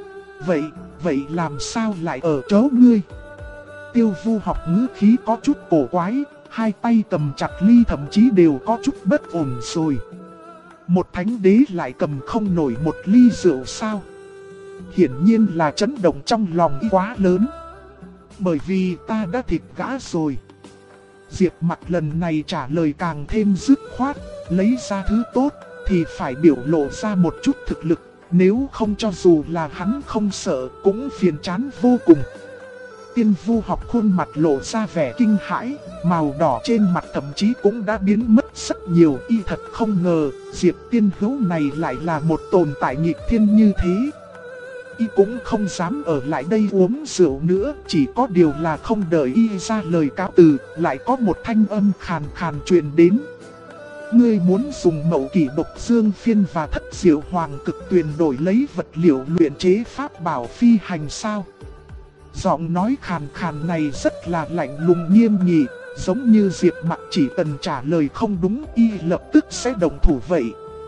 Vậy làm sao lại ở chỗ ngươi? Tiêu Vu Học ngữ khí có chút cổ quái, hai tay cầm chặt ly thậm chí đều có chút bất ổn rồi. Một thánh đế lại cầm không nổi một ly rượu sao? Hiển nhiên là chấn động trong lòng quá lớn. Bởi vì ta đã thịt gã rồi. Diệp Mặc lần này trả lời càng thêm dứt khoát, lấy ra thứ tốt thì phải biểu lộ ra một chút thực lực, nếu không cho dù là hắn không sợ cũng phiền chán vô cùng. Tiên Vu Học khuôn mặt lộ ra vẻ kinh hãi, màu đỏ trên mặt thậm chí cũng đã biến mất rất nhiều. Y thật không ngờ, Diệp tiên hữu này lại là một tồn tại nghịch thiên như thế. Y cũng không dám ở lại đây uống rượu nữa, chỉ có điều là không đợi Y ra lời cáo từ, lại có một thanh âm khàn khàn truyền đến. Ngươi muốn dùng Mậu Kỷ Độc Dương Phiên và Thất Diệu Hoàng Cực Tuyền đổi lấy vật liệu luyện chế pháp bảo phi hành sao? Giọng nói khàn khàn này rất là lạnh lùng nghiêm nghị, giống như Diệp Mặc chỉ cần trả lời không đúng Y lập tức sẽ đồng thủ vậy.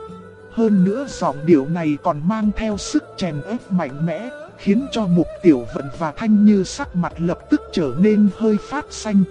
Hơn nữa giọng điệu này còn mang theo sức chèn ép mạnh mẽ, khiến cho Mục Tiểu Vận và Thanh Như sắc mặt lập tức trở nên hơi phát xanh.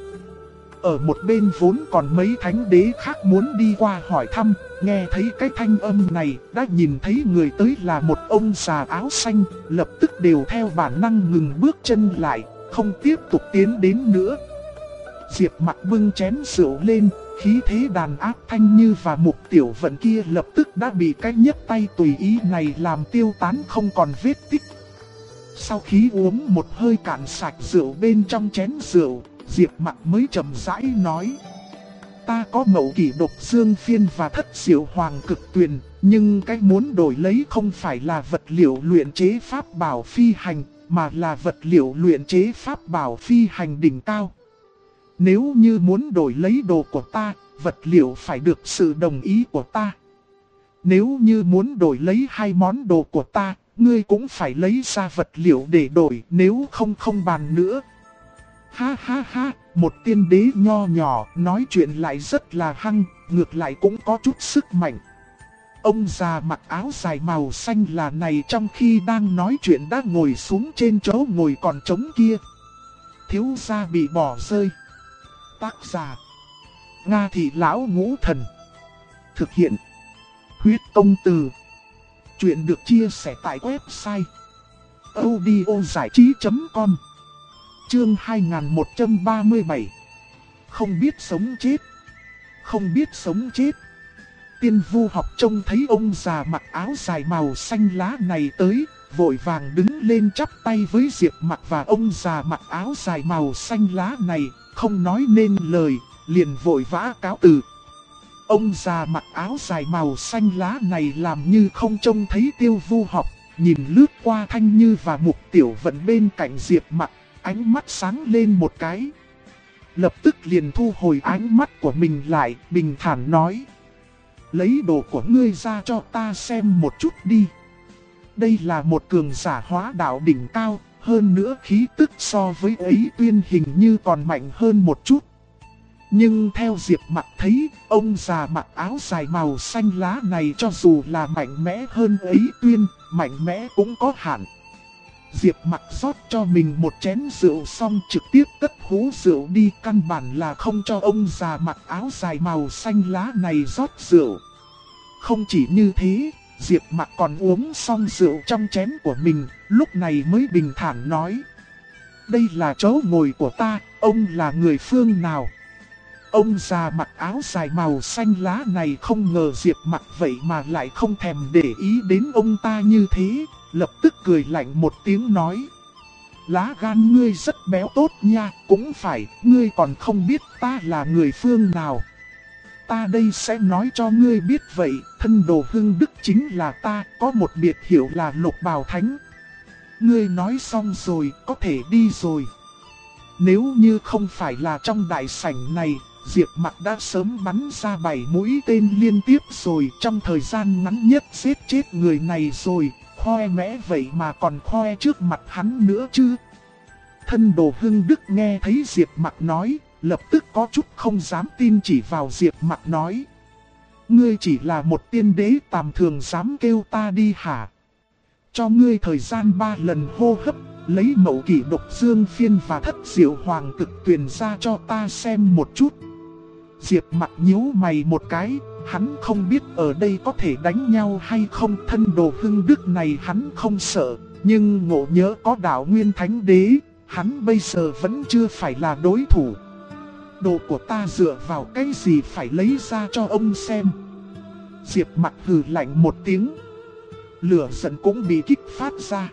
Ở một bên vốn còn mấy thánh đế khác muốn đi qua hỏi thăm, nghe thấy cái thanh âm này, đã nhìn thấy người tới là một ông già áo xanh, lập tức đều theo bản năng ngừng bước chân lại, không tiếp tục tiến đến nữa. Diệp Mặc bưng chén rượu lên, khí thế đàn áp Thanh Như và Mục Tiểu Vận kia lập tức đã bị cái nhấc tay tùy ý này làm tiêu tán không còn vết tích. Sau khi uống một hơi cạn sạch rượu bên trong chén rượu, Diệp Mặc mới chậm rãi nói. Ta có Mậu Kỷ Độc Dương Phiên và Thất Diệu Hoàng Cực Tuyền, nhưng cái muốn đổi lấy không phải là vật liệu luyện chế pháp bảo phi hành, mà là vật liệu luyện chế pháp bảo phi hành đỉnh cao. Nếu như muốn đổi lấy đồ của ta, vật liệu phải được sự đồng ý của ta. Nếu như muốn đổi lấy hai món đồ của ta, ngươi cũng phải lấy ra vật liệu để đổi, nếu không không bàn nữa. Ha ha ha, một tiên đế nho nhỏ nói chuyện lại rất là hăng, ngược lại cũng có chút sức mạnh. Ông già mặc áo dài màu xanh là này trong khi đang nói chuyện đã ngồi xuống trên chỗ ngồi còn trống kia. Thiếu gia bị bỏ rơi. Tác giả Nga Thị Lão Ngũ Thần. Thực hiện Huyết Công Từ. Chuyện được chia sẻ tại website audiozảichí.com. Chương 2137. Không biết sống chết. Không biết sống chết. Tiên Vu Học trông thấy ông già mặc áo dài màu xanh lá này tới, vội vàng đứng lên chắp tay với Diệp Mặc và ông già mặc áo dài màu xanh lá này, không nói nên lời, liền vội vã cáo từ. Ông già mặc áo dài màu xanh lá này làm như không trông thấy Tiêu Vu Học, nhìn lướt qua Thanh Như và Mục Tiểu Vận bên cạnh Diệp Mặc, ánh mắt sáng lên một cái. Lập tức liền thu hồi ánh mắt của mình lại, bình thản nói. Lấy đồ của ngươi ra cho ta xem một chút đi. Đây là một cường giả hóa đạo đỉnh cao, hơn nữa khí tức so với ấy Tuyên hình như còn mạnh hơn một chút. Nhưng theo Diệp Mặc thấy, ông già mặc áo dài màu xanh lá này cho dù là mạnh mẽ hơn ấy Tuyên, mạnh mẽ cũng có hạn. Diệp Mặc rót cho mình một chén rượu xong trực tiếp cất hũ rượu đi, căn bản là không cho ông già mặc áo dài màu xanh lá này rót rượu. Không chỉ như thế, Diệp Mặc còn uống xong rượu trong chén của mình, lúc này mới bình thản nói. Đây là chỗ ngồi của ta, ông là người phương nào? Ông già mặc áo dài màu xanh lá này không ngờ Diệp Mặc vậy mà lại không thèm để ý đến ông ta như thế, lập tức cười lạnh một tiếng nói. Lá gan ngươi rất béo tốt nha, cũng phải, ngươi còn không biết ta là người phương nào. Ta đây sẽ nói cho ngươi biết vậy, thân đồ Hưng Đức chính là ta, có một biệt hiệu là Lục Bào Thánh. Ngươi nói xong rồi, có thể đi rồi. Nếu như không phải là trong đại sảnh này, Diệp Mặc đã sớm bắn ra 7 mũi tên liên tiếp rồi, trong thời gian ngắn nhất giết chết người này rồi, khoe mẽ vậy mà còn khoe trước mặt hắn nữa chứ. Thân đồ Hưng Đức nghe thấy Diệp Mặc nói, lập tức có chút không dám tin chỉ vào Diệp Mặc nói. Ngươi chỉ là một tiên đế tầm thường dám kêu ta đi hả? Cho ngươi thời gian 3 lần hô hấp, lấy mẫu kỷ độc dương phiên và thất diệu hoàng cực tuyển ra cho ta xem một chút. Diệp Mặc nhíu mày một cái, hắn không biết ở đây có thể đánh nhau hay không. Thân đồ Hưng Đức này hắn không sợ, nhưng ngộ nhớ có đạo Nguyên Thánh Đế, hắn bây giờ vẫn chưa phải là đối thủ. Đồ của ta dựa vào cái gì phải lấy ra cho ông xem? Diệp Mặc hừ lạnh một tiếng. Lửa giận cũng bị kích phát ra.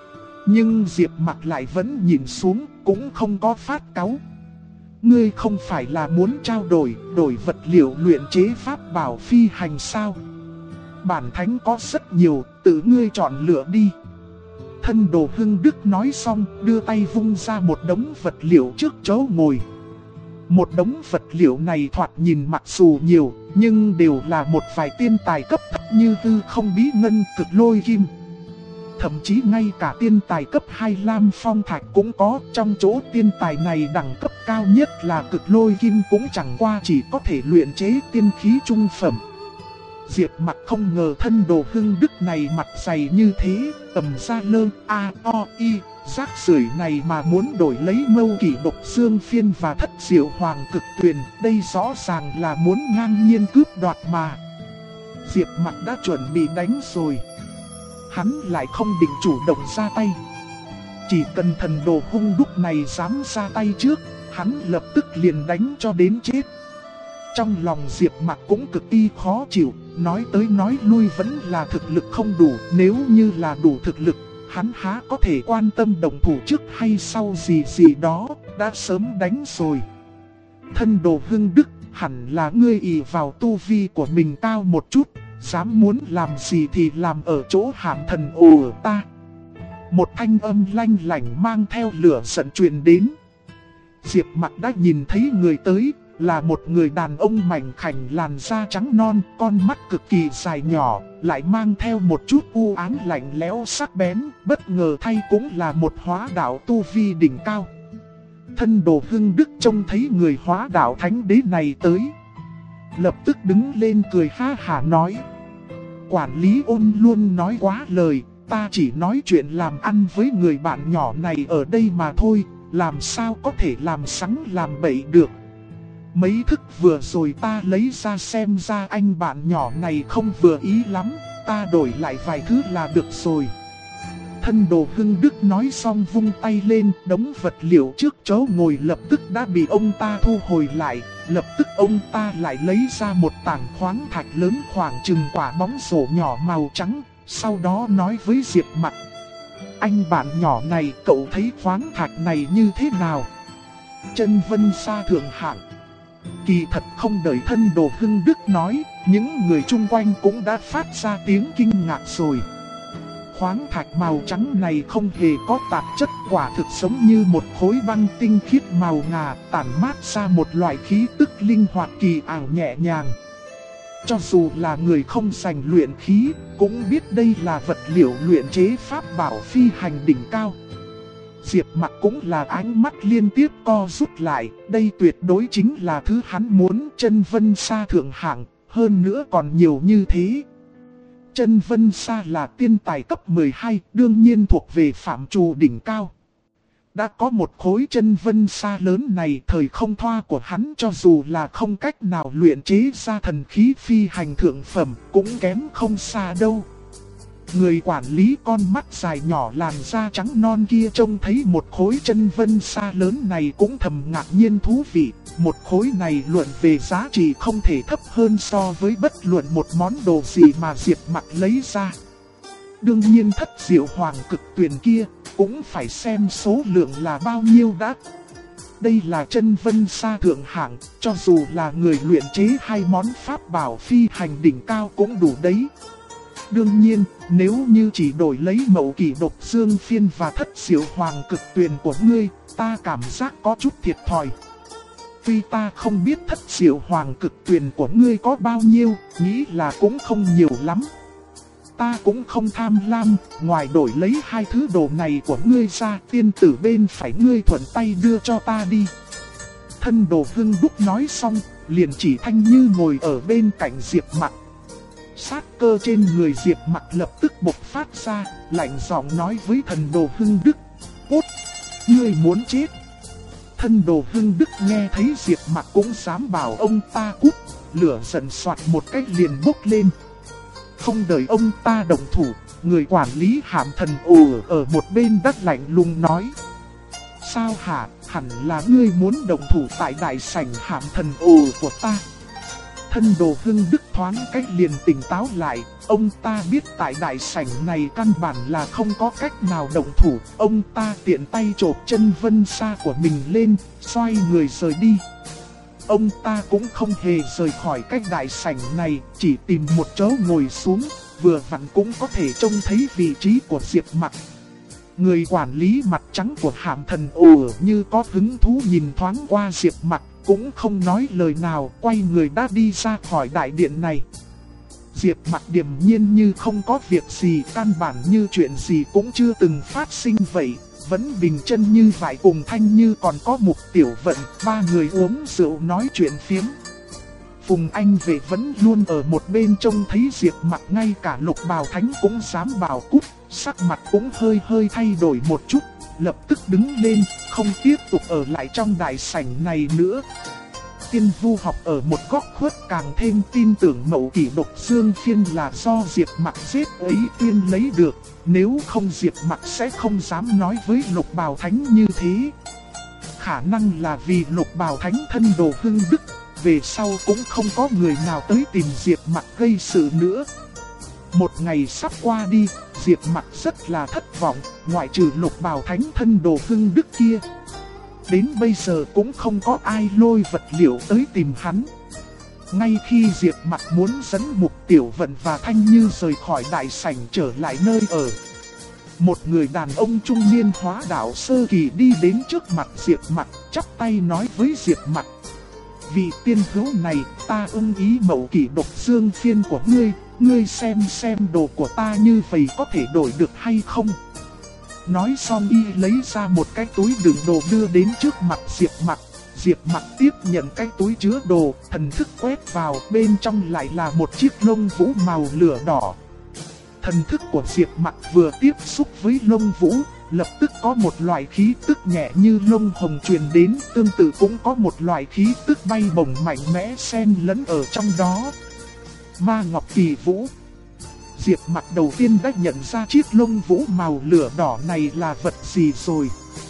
Nhưng Diệp Mặc lại vẫn nhìn xuống, cũng không có phát cáu. Ngươi không phải là muốn trao đổi vật liệu luyện chế pháp bảo phi hành sao? Bản thánh có rất nhiều, tự ngươi chọn lựa đi. Thân đồ Hưng Đức nói xong, đưa tay vung ra một đống vật liệu trước chỗ ngồi. Một đống vật liệu này thoạt nhìn mặc dù nhiều, nhưng đều là một vài tiên tài cấp thấp như hư không bí ngân, cực lôi kim. Thậm chí ngay cả tiên tài cấp 2 lam phong thạch cũng có. Trong chỗ tiên tài này đẳng cấp cao nhất là cực lôi kim cũng chẳng qua chỉ có thể luyện chế tiên khí trung phẩm. Diệp Mặc không ngờ thân đồ Hưng Đức này mặt dày như thế, tầm ra lơ a-o-i, rác rưởi này mà muốn đổi lấy mâu kỷ độc dương phiên và thất diệu hoàng cực tuyền, đây rõ ràng là muốn ngang nhiên cướp đoạt mà. Diệp Mặc đã chuẩn bị đánh rồi. Hắn lại không định chủ động ra tay. Chỉ cần thần đồ Hung Đúc này dám ra tay trước, hắn lập tức liền đánh cho đến chết. Trong lòng Diệp Mặc cũng cực kỳ khó chịu, nói tới nói lui vẫn là thực lực không đủ. Nếu như là đủ thực lực, hắn há có thể quan tâm động thủ trước hay sau gì đó, đã sớm đánh rồi. Thân đồ Hưng Đức, hẳn là ngươi ỷ vào tu vi của mình cao một chút, dám muốn làm gì thì làm ở chỗ Hàm Thần Ồ ta. Một thanh âm lanh lảnh mang theo lửa giận truyền đến. Diệp Mặc đã nhìn thấy người tới, là một người đàn ông mảnh khảnh làn da trắng non, con mắt cực kỳ dài nhỏ, lại mang theo một chút u ám lạnh lẽo sắc bén, bất ngờ thay cũng là một hóa đạo tu vi đỉnh cao. Thân đồ Hưng Đức trông thấy người hóa đạo thánh đế này tới, lập tức đứng lên cười ha hả nói. Quản lý Ôn luôn nói quá lời, ta chỉ nói chuyện làm ăn với người bạn nhỏ này ở đây mà thôi, làm sao có thể làm sắng làm bậy được. Mấy thức vừa rồi ta lấy ra xem ra anh bạn nhỏ này không vừa ý lắm, ta đổi lại vài thứ là được rồi. Thân đồ Hưng Đức nói xong vung tay lên, đống vật liệu trước chỗ ngồi lập tức đã bị ông ta thu hồi lại. Lập tức ông ta lại lấy ra một tảng khoáng thạch lớn khoảng chừng quả bóng rổ nhỏ màu trắng, sau đó nói với Diệp Mặc. Anh bạn nhỏ này, cậu thấy khoáng thạch này như thế nào? Chân vân sa thượng hạng. Kỳ thật không đợi thân đồ Hưng Đức nói, những người chung quanh cũng đã phát ra tiếng kinh ngạc rồi. Khoáng thạch màu trắng này không hề có tạp chất, quả thực giống như một khối băng tinh khiết màu ngà, tản mát ra một loại khí tức linh hoạt kỳ ảo nhẹ nhàng. Cho dù là người không rành luyện khí, cũng biết đây là vật liệu luyện chế pháp bảo phi hành đỉnh cao. Diệp Mặc cũng là ánh mắt liên tiếp co rút lại, đây tuyệt đối chính là thứ hắn muốn. Chân vân sa thượng hạng, hơn nữa còn nhiều như thế. Chân vân sa là tiên tài cấp 12, đương nhiên thuộc về phạm trù đỉnh cao. Đã có một khối chân vân sa lớn này, thời không thoa của hắn cho dù là không cách nào luyện chế ra thần khí phi hành thượng phẩm, cũng kém không xa đâu. Người quản lý con mắt dài nhỏ làn da trắng non kia trông thấy một khối chân vân sa lớn này cũng thầm ngạc nhiên thú vị. Một khối này luận về giá trị không thể thấp hơn so với bất luận một món đồ gì mà Diệp Mặc lấy ra. Đương nhiên thất diệu hoàng cực tuyền kia cũng phải xem số lượng là bao nhiêu đã. Đây là chân vân sa thượng hạng, cho dù là người luyện chế hai món pháp bảo phi hành đỉnh cao cũng đủ đấy. Đương nhiên, nếu như chỉ đổi lấy mẫu kỷ độc dương phiên và thất diệu hoàng cực tuyền của ngươi, ta cảm giác có chút thiệt thòi. Tuy ta không biết thất diệu hoàng cực tuyền của ngươi có bao nhiêu, nghĩ là cũng không nhiều lắm. Ta cũng không tham lam, ngoài đổi lấy hai thứ đồ này của ngươi ra, tiên tử bên phải ngươi thuận tay đưa cho ta đi. Thân đồ Hưng Đúc nói xong, liền chỉ Thanh Như ngồi ở bên cạnh Diệp Mặc. Sát cơ trên người Diệp Mặc lập tức bộc phát ra, lạnh giọng nói với thần đồ Hưng Đức: "Cút, ngươi muốn chết." Thân đồ Hưng Đức nghe thấy Diệp Mặc cũng dám bảo ông ta cút, lửa giận xoạt một cách liền bốc lên. Không đợi ông ta động thủ, người quản lý Hàm Thần ồ ở một bên đất lạnh lùng nói: "Sao hả, hẳn là ngươi muốn động thủ tại đại sảnh Hàm Thần ồ của ta." Thân đồ Hưng Đức thoáng cách liền tỉnh táo lại, ông ta biết tại đại sảnh này căn bản là không có cách nào động thủ, ông ta tiện tay chộp chân vân sa của mình lên, xoay người rời đi. Ông ta cũng không hề rời khỏi cách đại sảnh này, chỉ tìm một chỗ ngồi xuống, vừa vặn cũng có thể trông thấy vị trí của Diệp Mặc. Người quản lý mặt trắng của Hàm Thần ồ như có hứng thú nhìn thoáng qua Diệp Mặc, cũng không nói lời nào, quay người đã đi ra khỏi đại điện này. Diệp Mặc điềm nhiên như không có việc gì, căn bản như chuyện gì cũng chưa từng phát sinh vậy, vẫn bình chân như vậy. Cùng Thanh Như còn có Mục Tiểu Vận, ba người uống rượu nói chuyện phiếm. Phùng Anh Vệ vẫn luôn ở một bên trông thấy Diệp Mặc, ngay cả Lục Bào Thánh cũng dám bảo cút, sắc mặt cũng hơi thay đổi một chút, lập tức đứng lên, không tiếp tục ở lại trong đại sảnh này nữa. Tiên Vu Học ở một góc khuất càng thêm tin tưởng mẫu kỷ độc dương phiên là do Diệp Mặc giết ấy tiên lấy được, nếu không Diệp Mặc sẽ không dám nói với Lục Bào Thánh như thế. Khả năng là vì Lục Bào Thánh thân đồ Hưng Đức, về sau cũng không có người nào tới tìm Diệp Mặc gây sự nữa. Một ngày sắp qua đi, Diệp Mặc rất là thất vọng, ngoại trừ Lục Bào Thánh thân đồ Hưng Đức kia. Đến bây giờ cũng không có ai lôi vật liệu tới tìm hắn. Ngay khi Diệp Mặc muốn dẫn Mục Tiểu Vận và Thanh Như rời khỏi đại sảnh trở lại nơi ở, một người đàn ông trung niên hóa đạo sơ kỳ đi đến trước mặt Diệp Mặc, chắp tay nói với Diệp Mặc: "Vị tiên hữu này, ta ưng ý mẫu kỷ độc dương phiên của ngươi, ngươi xem đồ của ta như vậy có thể đổi được hay không?" Nói xong y lấy ra một cái túi đựng đồ đưa đến trước mặt Diệp Mặc. Diệp Mặc tiếp nhận cái túi chứa đồ, thần thức quét vào, bên trong lại là một chiếc lông vũ màu lửa đỏ. Thần thức của Diệp Mặc vừa tiếp xúc với lông vũ, lập tức có một loại khí tức nhẹ như lông hồng truyền đến, tương tự cũng có một loại khí tức bay bổng mạnh mẽ xen lẫn ở trong đó. Ma Ngọc Kỳ Vũ. Diệp Mặc đầu tiên đã nhận ra chiếc lông vũ màu lửa đỏ này là vật gì rồi.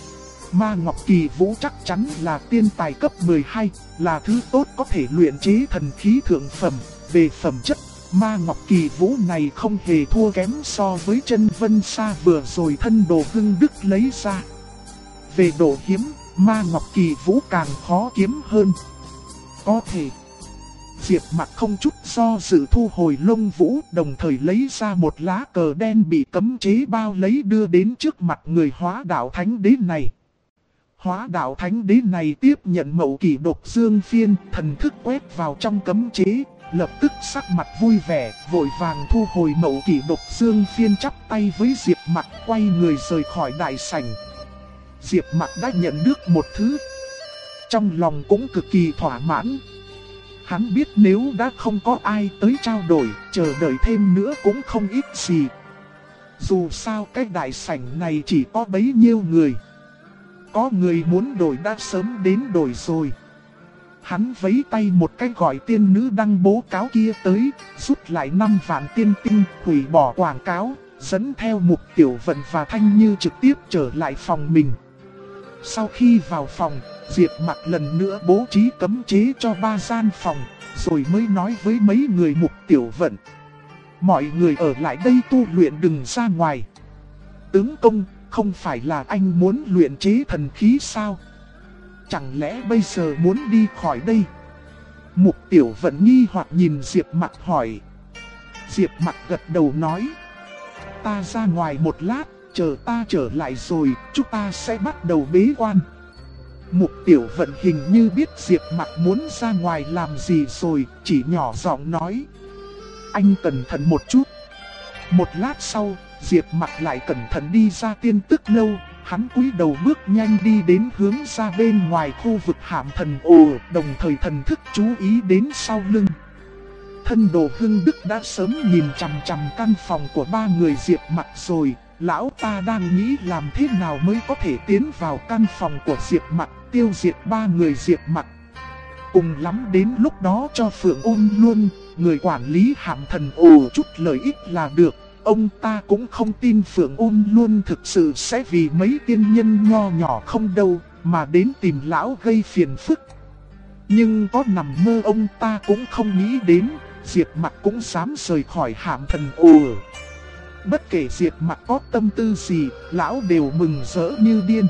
Ma Ngọc Kỳ Vũ chắc chắn là tiên tài cấp 12, là thứ tốt có thể luyện chế thần khí thượng phẩm. Về phẩm chất, Ma Ngọc Kỳ Vũ này không hề thua kém so với chân vân sa vừa rồi thân đồ Hưng Đức lấy ra. Về độ hiếm, Ma Ngọc Kỳ Vũ càng khó kiếm hơn. Có thể Diệp Mặc không chút do dự thu hồi lông vũ, đồng thời lấy ra một lá cờ đen bị cấm chế bao lấy đưa đến trước mặt người Hóa Đạo Thánh Đế này. Hóa Đạo Thánh Đế này tiếp nhận mẫu kỷ độc dương phiên, thần thức quét vào trong cấm chế, lập tức sắc mặt vui vẻ, vội vàng thu hồi mẫu kỷ độc dương phiên, chắp tay với Diệp Mặc, quay người rời khỏi đại sảnh. Diệp Mặc đã nhận được một thứ, trong lòng cũng cực kỳ thỏa mãn. Hắn biết nếu đã không có ai tới trao đổi, chờ đợi thêm nữa cũng không ít gì. Dù sao cái đại sảnh này chỉ có bấy nhiêu người. Có người muốn đổi đã sớm đến đổi rồi. Hắn vẫy tay một cái gọi tiên nữ đăng bố cáo kia tới, rút lại 5 vạn tiên tinh, hủy bỏ quảng cáo, dẫn theo Mục Tiểu Vận và Thanh Như trực tiếp trở lại phòng mình. Sau khi vào phòng, Diệp Mặc lần nữa bố trí cấm chế cho 3 gian phòng, rồi mới nói với mấy người Mục Tiểu Vận. Mọi người ở lại đây tu luyện, đừng ra ngoài. Tướng công, không phải là anh muốn luyện chế thần khí sao? Chẳng lẽ bây giờ muốn đi khỏi đây? Mục Tiểu Vận nghi hoặc nhìn Diệp Mặc hỏi. Diệp Mặc gật đầu nói. Ta ra ngoài một lát, chờ ta trở lại rồi, chúng ta sẽ bắt đầu bế quan. Mục Tiểu Vận hình như biết Diệp Mặc muốn ra ngoài làm gì rồi, chỉ nhỏ giọng nói. Anh cẩn thận một chút. Một lát sau, Diệp Mặc lại cẩn thận đi ra Tiên Tức Lâu. Hắn cúi đầu bước nhanh đi đến hướng ra bên ngoài khu vực Hàm Thần Ồ, đồng thời thần thức chú ý đến sau lưng. Thân Đồ Hưng Đức đã sớm nhìn chằm chằm căn phòng của 3 người Diệp Mặc rồi. Lão ta đang nghĩ làm thế nào mới có thể tiến vào căn phòng của Diệp Mặc, tiêu diệt 3 người Diệp Mặc. Cùng lắm đến lúc đó cho Phượng Ôn Luân, người quản lý Hàm Thần Ồ, chút lợi ích là được. Ông ta cũng không tin Phượng Ôn Luân thực sự sẽ vì mấy tiên nhân nho nhỏ không đâu mà đến tìm lão gây phiền phức. Nhưng có nằm mơ ông ta cũng không nghĩ đến, Diệp Mặc cũng dám rời khỏi Hàm Thần Ồ. Bất kể Diệp Mặc có tâm tư gì, lão đều mừng rỡ như điên.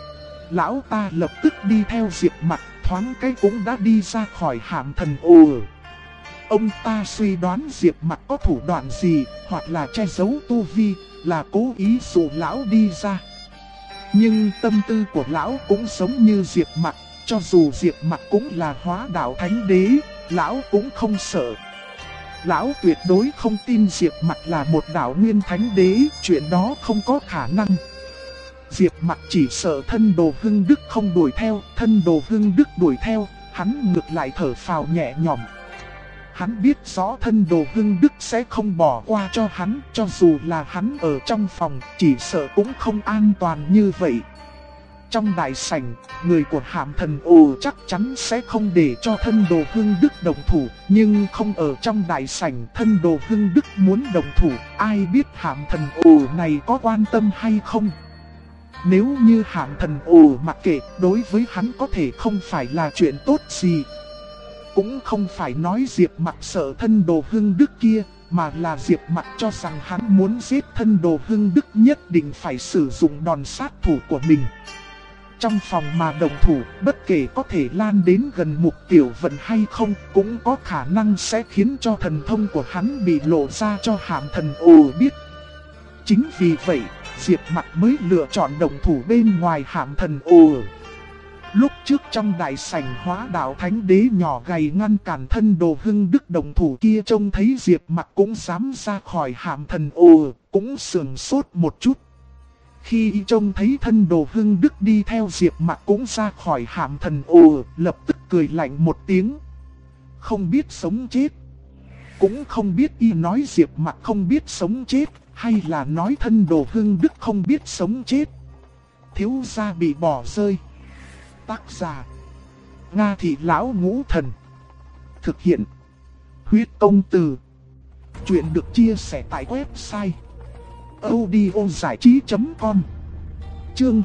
Lão ta lập tức đi theo Diệp Mặc, thoáng cái cũng đã đi ra khỏi Hàm Thần Ồ. Ông ta suy đoán Diệp Mặc có thủ đoạn gì, hoặc là che giấu tu vi, là cố ý dụ lão đi ra. Nhưng tâm tư của lão cũng giống như Diệp Mặc, cho dù Diệp Mặc cũng là hóa đạo thánh đế, lão cũng không sợ. Lão tuyệt đối không tin Diệp Mặc là một đạo nguyên thánh đế, chuyện đó không có khả năng. Diệp Mặc chỉ sợ Thân Đồ Hưng Đức không đuổi theo, Thân Đồ Hưng Đức đuổi theo, hắn ngược lại thở phào nhẹ nhõm. Hắn biết rõ Thân Đồ Hưng Đức sẽ không bỏ qua cho hắn, cho dù là hắn ở trong phòng, chỉ sợ cũng không an toàn như vậy. Trong đại sảnh, người của Hàm Thần Ồ chắc chắn sẽ không để cho Thân Đồ Hưng Đức đồng thủ, nhưng không ở trong đại sảnh Thân Đồ Hưng Đức muốn đồng thủ, ai biết Hàm Thần Ồ này có quan tâm hay không. Nếu như Hàm Thần Ồ mặc kệ, đối với hắn có thể không phải là chuyện tốt gì. Cũng không phải nói Diệp Mặc sợ Thân Đồ Hưng Đức kia, mà là Diệp Mặc cho rằng hắn muốn giết Thân Đồ Hưng Đức nhất định phải sử dụng đòn sát thủ của mình. Trong phòng mà đồng thủ, bất kể có thể lan đến gần Mục Tiểu Vận hay không, cũng có khả năng sẽ khiến cho thần thông của hắn bị lộ ra cho Hàm Thần Ồ biết. Chính vì vậy, Diệp Mặc mới lựa chọn đồng thủ bên ngoài Hàm Thần Ồ. Lúc trước trong đại sảnh hóa đạo thánh đế nhỏ gầy ngăn cản Thân Đồ Hưng Đức đồng thủ kia, trông thấy Diệp Mặc cũng dám ra khỏi Hàm Thần Ồ, cũng sườn sốt một chút. Khi trông thấy Thân Đồ Hưng Đức đi theo Diệp Mặc cũng ra khỏi Hàm Thần Ồ, lập tức cười lạnh một tiếng. Không biết sống chết. Cũng không biết y nói Diệp Mặc không biết sống chết, hay là nói Thân Đồ Hưng Đức không biết sống chết. Thiếu gia bị bỏ rơi. Tác giả: Nga Thị Lão Ngũ Thần. Thực hiện: Huyết Công Từ. Chuyện được chia sẻ tại website audiozảichí.com. Chương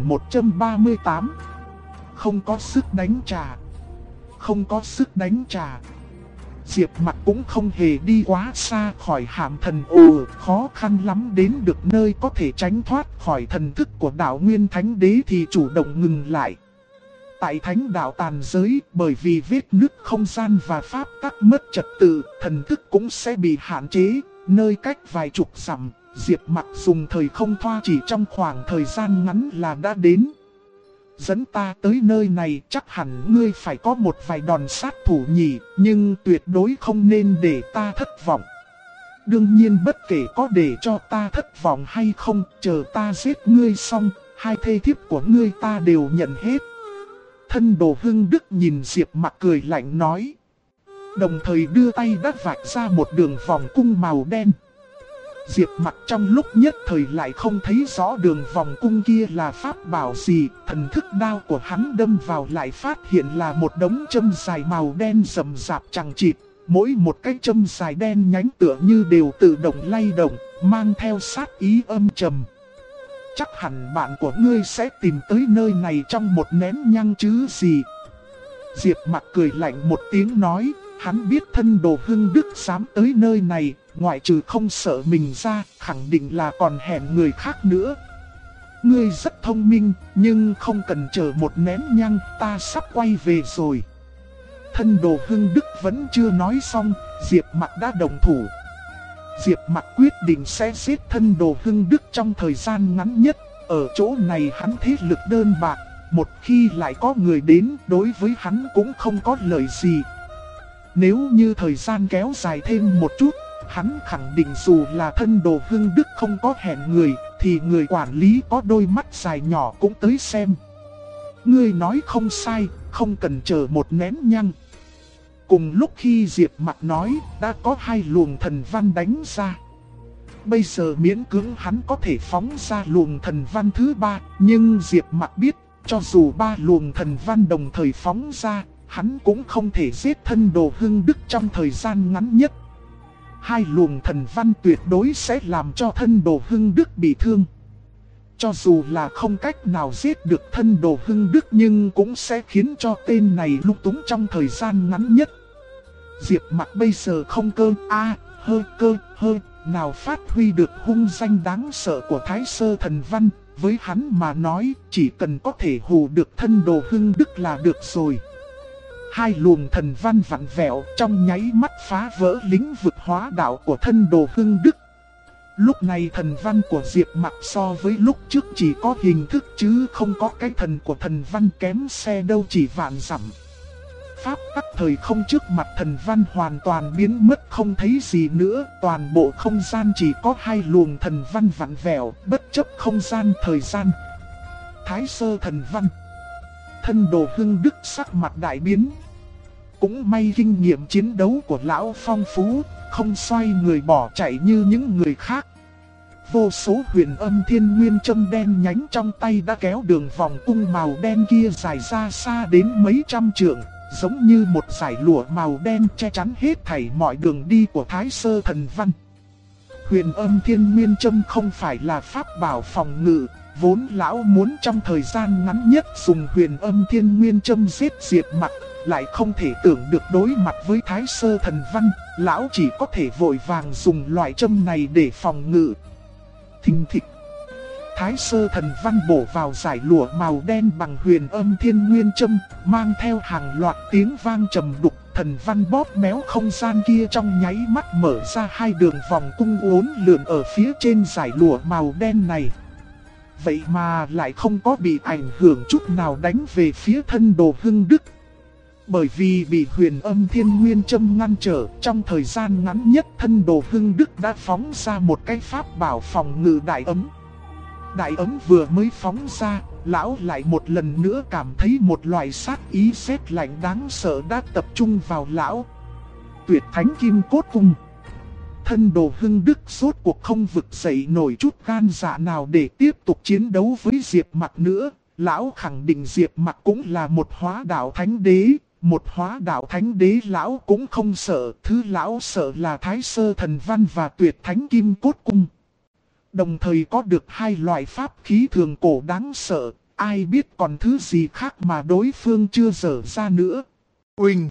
2138. Không có sức đánh trả. Không có sức đánh trả. Diệp Mặc cũng không hề đi quá xa khỏi Hàm Thần Ồ, khó khăn lắm đến được nơi có thể tránh thoát khỏi thần thức của đạo Nguyên Thánh Đế thì chủ động ngừng lại. Tại Thánh Đạo Tàn Giới, bởi vì vết nứt không gian và pháp tắc mất trật tự, thần thức cũng sẽ bị hạn chế, nơi cách vài chục dặm. Diệp Mặc dùng thời không thoa chỉ trong khoảng thời gian ngắn là đã đến. Dẫn ta tới nơi này chắc hẳn ngươi phải có một vài đòn sát thủ nhỉ, nhưng tuyệt đối không nên để ta thất vọng. Đương nhiên bất kể có để cho ta thất vọng hay không, chờ ta giết ngươi xong, 2 thê thiếp của ngươi ta đều nhận hết. Thân Đồ Hưng Đức nhìn Diệp Mặc cười lạnh nói. Đồng thời đưa tay đắt vạch ra một đường vòng cung màu đen. Diệp Mặc trong lúc nhất thời lại không thấy rõ đường vòng cung kia là pháp bảo gì, thần thức đao của hắn đâm vào lại phát hiện là một đống châm dài màu đen rậm rạp chằng chịt, mỗi một cái châm dài đen nhánh tựa như đều tự động lay động, mang theo sát ý âm trầm. Chắc hẳn bạn của ngươi sẽ tìm tới nơi này trong một nén nhang chứ gì. Diệp Mặc cười lạnh một tiếng nói, hắn biết thân đồ Hưng Đức dám tới nơi này, ngoại trừ không sợ mình ra, khẳng định là còn hẹn người khác nữa. Ngươi rất thông minh, nhưng không cần chờ một nén nhang, ta sắp quay về rồi. Thân đồ Hưng Đức vẫn chưa nói xong, Diệp Mặc đã động thủ. Diệp Mặc quyết định sẽ giết thân đồ Hưng Đức trong thời gian ngắn nhất. Ở chỗ này hắn thế lực đơn bạc, một khi lại có người đến, đối với hắn cũng không có lợi gì. Nếu như thời gian kéo dài thêm một chút, hắn khẳng định dù là thân đồ Hưng Đức không có hẹn người, thì người quản lý có đôi mắt dài nhỏ cũng tới xem. Ngươi nói không sai, không cần chờ một nén nhang. Cùng lúc khi Diệp Mặc nói, đã có 2 luồng thần văn đánh ra. Bây giờ miễn cưỡng hắn có thể phóng ra luồng thần văn thứ 3, nhưng Diệp Mặc biết, cho dù 3 luồng thần văn đồng thời phóng ra, hắn cũng không thể giết thân đồ Hưng Đức trong thời gian ngắn nhất. 2 luồng thần văn tuyệt đối sẽ làm cho thân đồ Hưng Đức bị thương. Cho dù là không cách nào giết được thân đồ Hưng Đức nhưng cũng sẽ khiến cho tên này lung túng trong thời gian ngắn nhất. Diệp Mặc bây giờ không cơ nào phát huy được hung danh đáng sợ của Thái Sơ Thần Văn. Với hắn mà nói, chỉ cần có thể hù được thân đồ Hưng Đức là được rồi. 2 luồng thần văn vặn vẹo trong nháy mắt phá vỡ lĩnh vực hóa đạo của thân đồ Hưng Đức. Lúc này thần văn của Diệp Mặc so với lúc trước chỉ có hình thức chứ không có cái thần của thần văn kém xe đâu chỉ vạn dặm. Pháp tắc thời không trước mặt thần văn hoàn toàn biến mất không thấy gì nữa, toàn bộ không gian chỉ có 2 luồng thần văn vặn vẹo, bất chấp không gian thời gian. Thái Sơ Thần Văn. Thân đồ Hưng Đức sắc mặt đại biến. Cũng may kinh nghiệm chiến đấu của lão phong phú, không xoay người bỏ chạy như những người khác. Vô số huyền âm thiên nguyên châm đen nhánh trong tay đã kéo đường vòng cung màu đen kia dài ra xa đến mấy trăm trượng, giống như một dải lụa màu đen che chắn hết thảy mọi đường đi của Thái Sơ Thần Văn. Huyền âm thiên nguyên châm không phải là pháp bảo phòng ngự, vốn lão muốn trong thời gian ngắn nhất dùng huyền âm thiên nguyên châm giết Diệp Mặc, lại không thể tưởng được đối mặt với Thái Sơ Thần Văn, lão chỉ có thể vội vàng dùng loại châm này để phòng ngự. Thình thịch. Thái Sơ Thần Văn bổ vào dải lụa màu đen bằng huyền âm thiên nguyên châm, mang theo hàng loạt tiếng vang trầm đục, thần văn bóp méo không gian kia trong nháy mắt mở ra 2 đường vòng cung uốn lượn ở phía trên dải lụa màu đen này. Vậy mà lại không có bị ảnh hưởng chút nào đánh về phía thân đồ Hưng Đức. Bởi vì bị huyền âm thiên nguyên châm ngăn trở, trong thời gian ngắn nhất thân đồ Hưng Đức đã phóng ra một cái pháp bảo phòng ngự đại ấm. Đại ấm vừa mới phóng ra, lão lại một lần nữa cảm thấy một loại sát ý sét lạnh đáng sợ đã tập trung vào lão. Tuyệt Thánh Kim Cốt Cung. Thân đồ Hưng Đức rốt cuộc không vực dậy nổi chút gan dạ nào để tiếp tục chiến đấu với Diệp Mặc nữa. Lão khẳng định Diệp Mặc cũng là một hóa đạo thánh đế. Một hóa đạo thánh đế lão cũng không sợ, thứ lão sợ là Thái Sơ Thần Văn và Tuyệt Thánh Kim Cốt Cung. Đồng thời có được 2 loại pháp khí thường cổ đáng sợ, ai biết còn thứ gì khác mà đối phương chưa dở ra nữa. Uỳnh!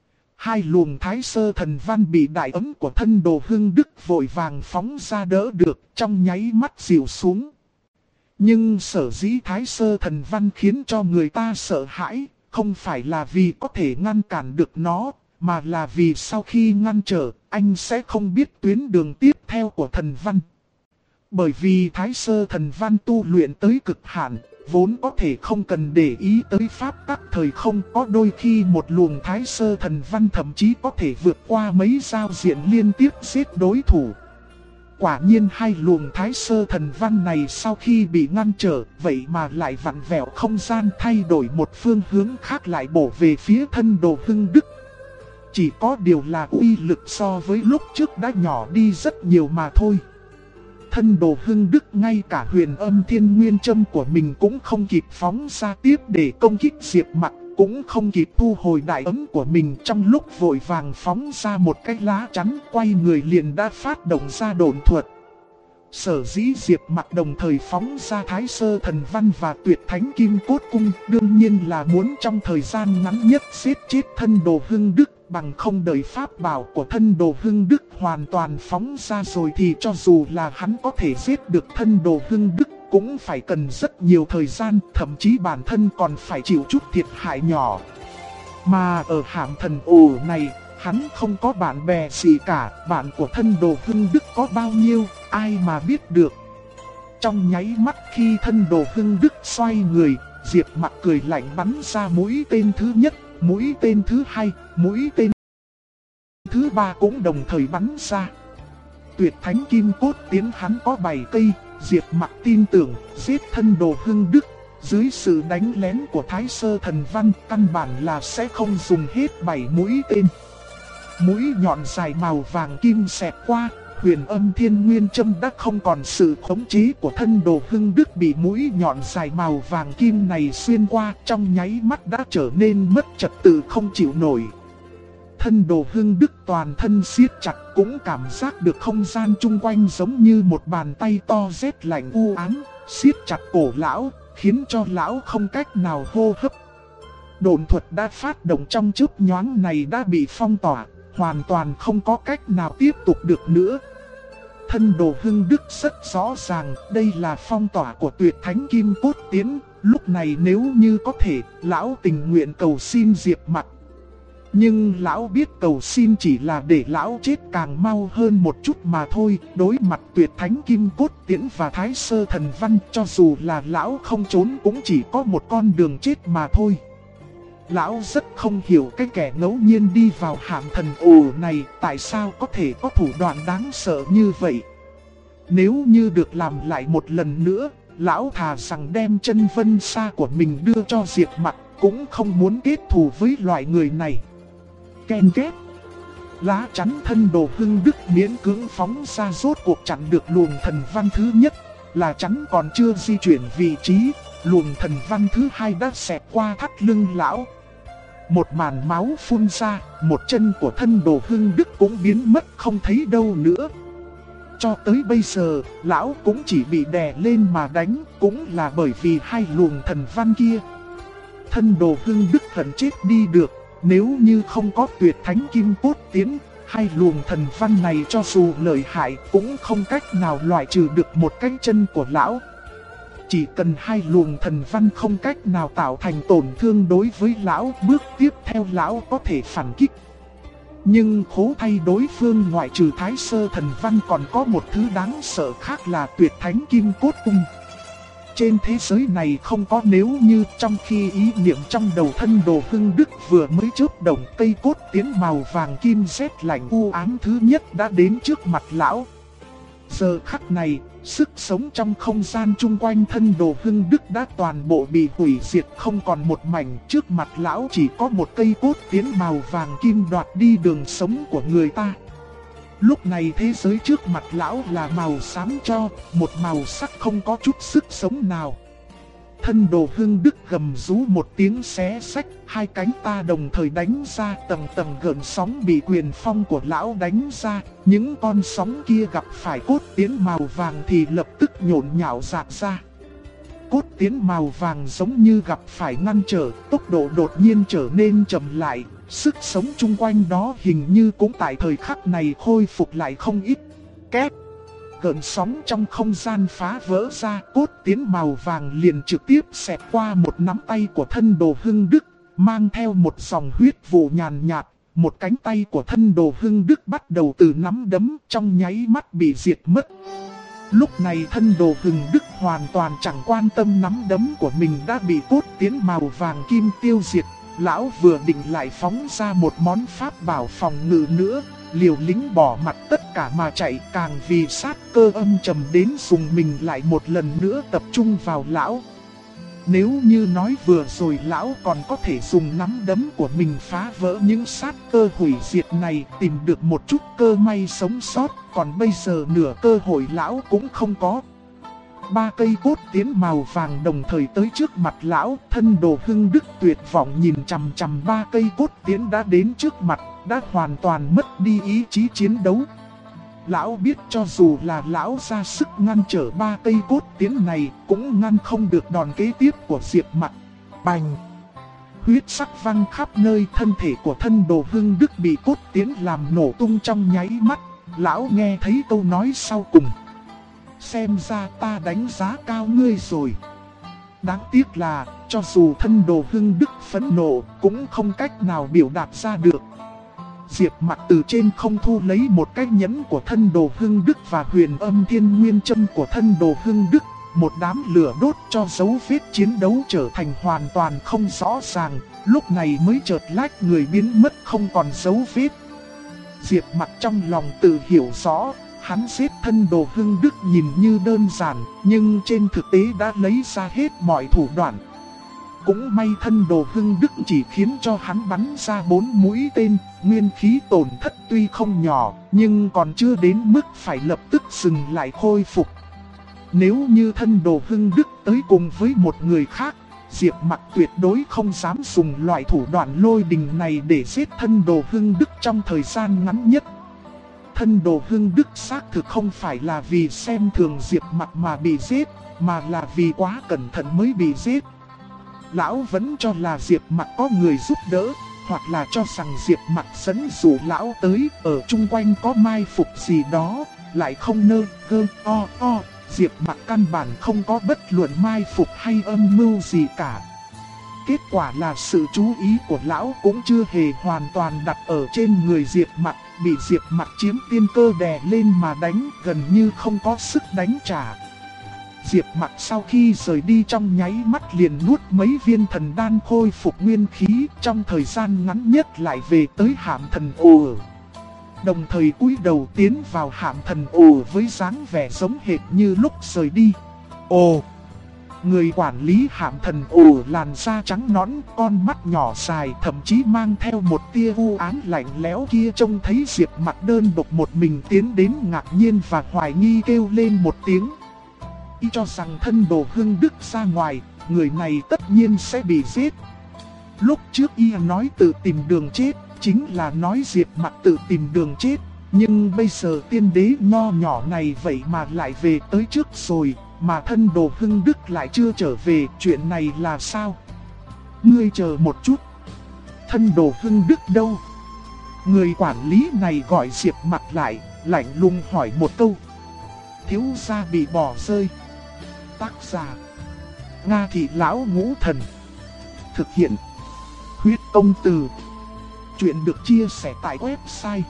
2 luồng Thái Sơ Thần Văn bị đại ấm của thân đồ Hưng Đức vội vàng phóng ra đỡ được, trong nháy mắt dịu xuống. Nhưng sở dĩ Thái Sơ Thần Văn khiến cho người ta sợ hãi, không phải là vì có thể ngăn cản được nó, mà là vì sau khi ngăn trở, anh sẽ không biết tuyến đường tiếp theo của thần văn. Bởi vì Thái Sơ Thần Văn tu luyện tới cực hạn, vốn có thể không cần để ý tới pháp tắc thời không, có đôi khi một luồng Thái Sơ Thần Văn thậm chí có thể vượt qua mấy giao diện liên tiếp giết đối thủ. Quả nhiên 2 luồng Thái Sơ Thần Văn này sau khi bị ngăn trở, vậy mà lại vặn vẹo không gian thay đổi một phương hướng khác lại bổ về phía thân đồ Hưng Đức. Chỉ có điều là uy lực so với lúc trước đã nhỏ đi rất nhiều mà thôi. Thân đồ Hưng Đức ngay cả huyền âm thiên nguyên châm của mình cũng không kịp phóng ra tiếp để công kích Diệp Mặc, cũng không kịp thu hồi đại ấm của mình, trong lúc vội vàng phóng ra một cái lá chắn, quay người liền đã phát động ra độn thuật. Sở dĩ Diệp Mặc đồng thời phóng ra Thái Sơ Thần Văn và Tuyệt Thánh Kim Cốt Cung, đương nhiên là muốn trong thời gian ngắn nhất giết chết thân đồ Hưng Đức, bằng không đợi pháp bảo của thân đồ Hưng Đức hoàn toàn phóng ra rồi thì cho dù là hắn có thể giết được thân đồ Hưng Đức cũng phải cần rất nhiều thời gian, thậm chí bản thân còn phải chịu chút thiệt hại nhỏ. Mà ở Hàm Thần Ổ này, hắn không có bạn bè gì cả, bạn của thân đồ Hưng Đức có bao nhiêu, ai mà biết được. Trong nháy mắt khi thân đồ Hưng Đức xoay người, Diệp Mặc cười lạnh bắn ra mũi tên thứ nhất, mũi tên thứ hai, mũi tên thứ ba cũng đồng thời bắn ra. Tuyệt Thánh Kim Cốt Tiến hắn có 7 cây, Diệp Mặc tin tưởng giết thân đồ Hưng Đức, dưới sự đánh lén của Thái Sơ Thần Văn căn bản là sẽ không dùng hết 7 mũi tên. Mũi nhọn dài màu vàng kim xẹt qua, Huyền Âm Thiên Nguyên Châm đã không còn sự khống chế của thân đồ Hưng Đức, bị mũi nhọn dài màu vàng kim này xuyên qua, trong nháy mắt đã trở nên mất trật tự không chịu nổi. Thân đồ Hưng Đức toàn thân siết chặt, cũng cảm giác được không gian chung quanh giống như một bàn tay to rét lạnh u ám, siết chặt cổ lão, khiến cho lão không cách nào hô hấp. Độn thuật đã phát động trong chớp nhoáng này đã bị phong tỏa, hoàn toàn không có cách nào tiếp tục được nữa. Thân đồ Hưng Đức rất rõ ràng, đây là phong tỏa của Tuyệt Thánh Kim Cốt Tiến, lúc này nếu như có thể, lão tình nguyện cầu xin Diệp Mặc. Nhưng lão biết cầu xin chỉ là để lão chết càng mau hơn một chút mà thôi. Đối mặt Tuyệt Thánh Kim Cốt Tiễn và Thái Sơ Thần Văn, cho dù là lão không trốn cũng chỉ có một con đường chết mà thôi. Lão rất không hiểu cái kẻ ngẫu nhiên đi vào Hàm Thần Ổ này tại sao có thể có thủ đoạn đáng sợ như vậy. Nếu như được làm lại một lần nữa, lão thà rằng đem chân vân sa của mình đưa cho Diệp Mặc, cũng không muốn kết thù với loại người này. Ken két. Lá chắn thân đồ Hưng Đức miễn cưỡng phóng ra, rốt cuộc chặn được luồng thần văn thứ nhất. Là chắn còn chưa di chuyển vị trí, luồng thần văn thứ hai đã xẹt qua thắt lưng lão. Một màn máu phun ra, một chân của thân đồ Hưng Đức cũng biến mất không thấy đâu nữa. Cho tới bây giờ, lão cũng chỉ bị đè lên mà đánh, cũng là bởi vì hai luồng thần văn kia. Thân đồ Hưng Đức hận chết đi được, nếu như không có Tuyệt Thánh Kim Cốt Tiến, hai luồng thần văn này cho dù lợi hại cũng không cách nào loại trừ được một cái chân của lão. Chỉ cần hai luồng thần văn không cách nào tạo thành tổn thương đối với lão, bước tiếp theo lão có thể phản kích. Nhưng khổ thay đối phương ngoại trừ Thái Sơ Thần Văn còn có một thứ đáng sợ khác là Tuyệt Thánh Kim Cốt Cung. Trên thế giới này không có nếu như, trong khi ý niệm trong đầu thân đồ Hưng Đức vừa mới chớp động, cây cốt tiến màu vàng kim rét lạnh u ám thứ nhất đã đến trước mặt lão. Giờ khắc này, sức sống trong không gian chung quanh thân đồ Hưng Đức đã toàn bộ bị hủy diệt, không còn một mảnh. Trước mặt lão chỉ có một cây cốt tiến màu vàng kim đoạt đi đường sống của người ta. Lúc này thế giới trước mặt lão là màu xám cho, một màu sắc không có chút sức sống nào. Thân đồ Hưng Đức gầm rú một tiếng xé xách, hai cánh ta đồng thời đánh ra, tầng tầng gợn sóng bị quyền phong của lão đánh ra. Những con sóng kia gặp phải cốt tiến màu vàng thì lập tức nhộn nhạo rạc ra. Cốt tiến màu vàng giống như gặp phải ngăn trở, tốc độ đột nhiên trở nên chậm lại. Sức sống chung quanh đó hình như cũng tại thời khắc này khôi phục lại không ít. Két. Gợn sóng trong không gian phá vỡ ra, cốt tiến màu vàng liền trực tiếp xẹt qua một nắm tay của thân đồ Hưng Đức, mang theo một dòng huyết vụ nhàn nhạt. Một cánh tay của thân đồ Hưng Đức bắt đầu từ nắm đấm, trong nháy mắt bị diệt mất. Lúc này thân đồ Hưng Đức hoàn toàn chẳng quan tâm nắm đấm của mình đã bị cốt tiến màu vàng kim tiêu diệt. Lão vừa định lại phóng ra một món pháp bảo phòng ngự nữa, liều lĩnh bỏ mặt tất cả mà chạy, càng vì sát cơ âm trầm đến dùng mình lại một lần nữa tập trung vào lão. Nếu như nói vừa rồi lão còn có thể dùng nắm đấm của mình phá vỡ những sát cơ hủy diệt này, tìm được một chút cơ may sống sót, còn bây giờ nửa cơ hội lão cũng không có. ba cây cốt tiến màu vàng đồng thời tới trước mặt lão. Thân đồ Hưng Đức tuyệt vọng nhìn chằm chằm ba cây cốt tiến đã đến trước mặt, đã hoàn toàn mất đi ý chí chiến đấu. Lão biết cho dù là lão ra sức ngăn trở ba cây cốt tiến này cũng ngăn không được đòn kế tiếp của Diệp Mặc. Bành! Huyết sắc văng khắp nơi, thân thể của thân đồ Hưng Đức bị cốt tiến làm nổ tung trong nháy mắt. Lão nghe thấy câu nói sau cùng. Xem ra ta đánh giá cao ngươi rồi. Đáng tiếc là, cho dù thân đồ Hưng Đức phẫn nộ, cũng không cách nào biểu đạt ra được. Diệp Mặc từ trên không thu lấy một cái nhẫn của thân đồ Hưng Đức và huyền âm thiên nguyên châm của thân đồ Hưng Đức. Một đám lửa đốt cho dấu vết chiến đấu trở thành hoàn toàn không rõ ràng, lúc này mới chợt lách người biến mất không còn dấu vết. Diệp Mặc trong lòng tự hiểu rõ, hắn giết thân đồ Hưng Đức nhìn như đơn giản, nhưng trên thực tế đã lấy ra hết mọi thủ đoạn. Cũng may thân đồ Hưng Đức chỉ khiến cho hắn bắn ra 4 mũi tên, nguyên khí tổn thất tuy không nhỏ, nhưng còn chưa đến mức phải lập tức dừng lại khôi phục. Nếu như thân đồ Hưng Đức tới cùng với một người khác, Diệp Mặc tuyệt đối không dám dùng loại thủ đoạn lôi đình này để giết thân đồ Hưng Đức trong thời gian ngắn nhất. Thân đồ Hưng Đức xác thực không phải là vì xem thường Diệp Mặc mà bị giết, mà là vì quá cẩn thận mới bị giết. Lão vẫn cho là Diệp Mặc có người giúp đỡ, hoặc là cho rằng Diệp Mặc dẫn dụ lão tới, ở chung quanh có mai phục gì đó, lại không nơ gơ o. Diệp Mặc căn bản không có bất luận mai phục hay âm mưu gì cả. Kết quả là sự chú ý của lão cũng chưa hề hoàn toàn đặt ở trên người Diệp Mặc, bị Diệp Mặc chiếm tiên cơ đè lên mà đánh, gần như không có sức đánh trả. Diệp Mặc sau khi rời đi trong nháy mắt liền nuốt mấy viên thần đan khôi phục nguyên khí, trong thời gian ngắn nhất lại về tới Hạm Thần Ồ. Đồng thời cúi đầu tiến vào Hạm Thần Ồ với dáng vẻ giống hệt như lúc rời đi. Ồ! Người quản lý Hạm Thần Ồ làn da trắng nõn, con mắt nhỏ dài, thậm chí mang theo một tia u ám lạnh lẽo kia, trông thấy Diệp Mặc đơn độc một mình tiến đến ngạc nhiên và hoài nghi kêu lên một tiếng. Y cho rằng thân đồ Hưng Đức ra ngoài, người này tất nhiên sẽ bị giết. Lúc trước y nói tự tìm đường chết, chính là nói Diệp Mặc tự tìm đường chết. Nhưng bây giờ tiên đế nho nhỏ này vậy mà lại về tới trước rồi, mà thân đồ Hưng Đức lại chưa trở về, chuyện này là sao? Ngươi chờ một chút. Thân đồ Hưng Đức đâu? Người quản lý này gọi Diệp Mặc lại, lạnh lùng hỏi một câu. Thiếu gia bị bỏ rơi. Tác giả Nga Thị Lão Ngũ Thần. Thực hiện Huyết Công Từ. Chuyện được chia sẻ tại website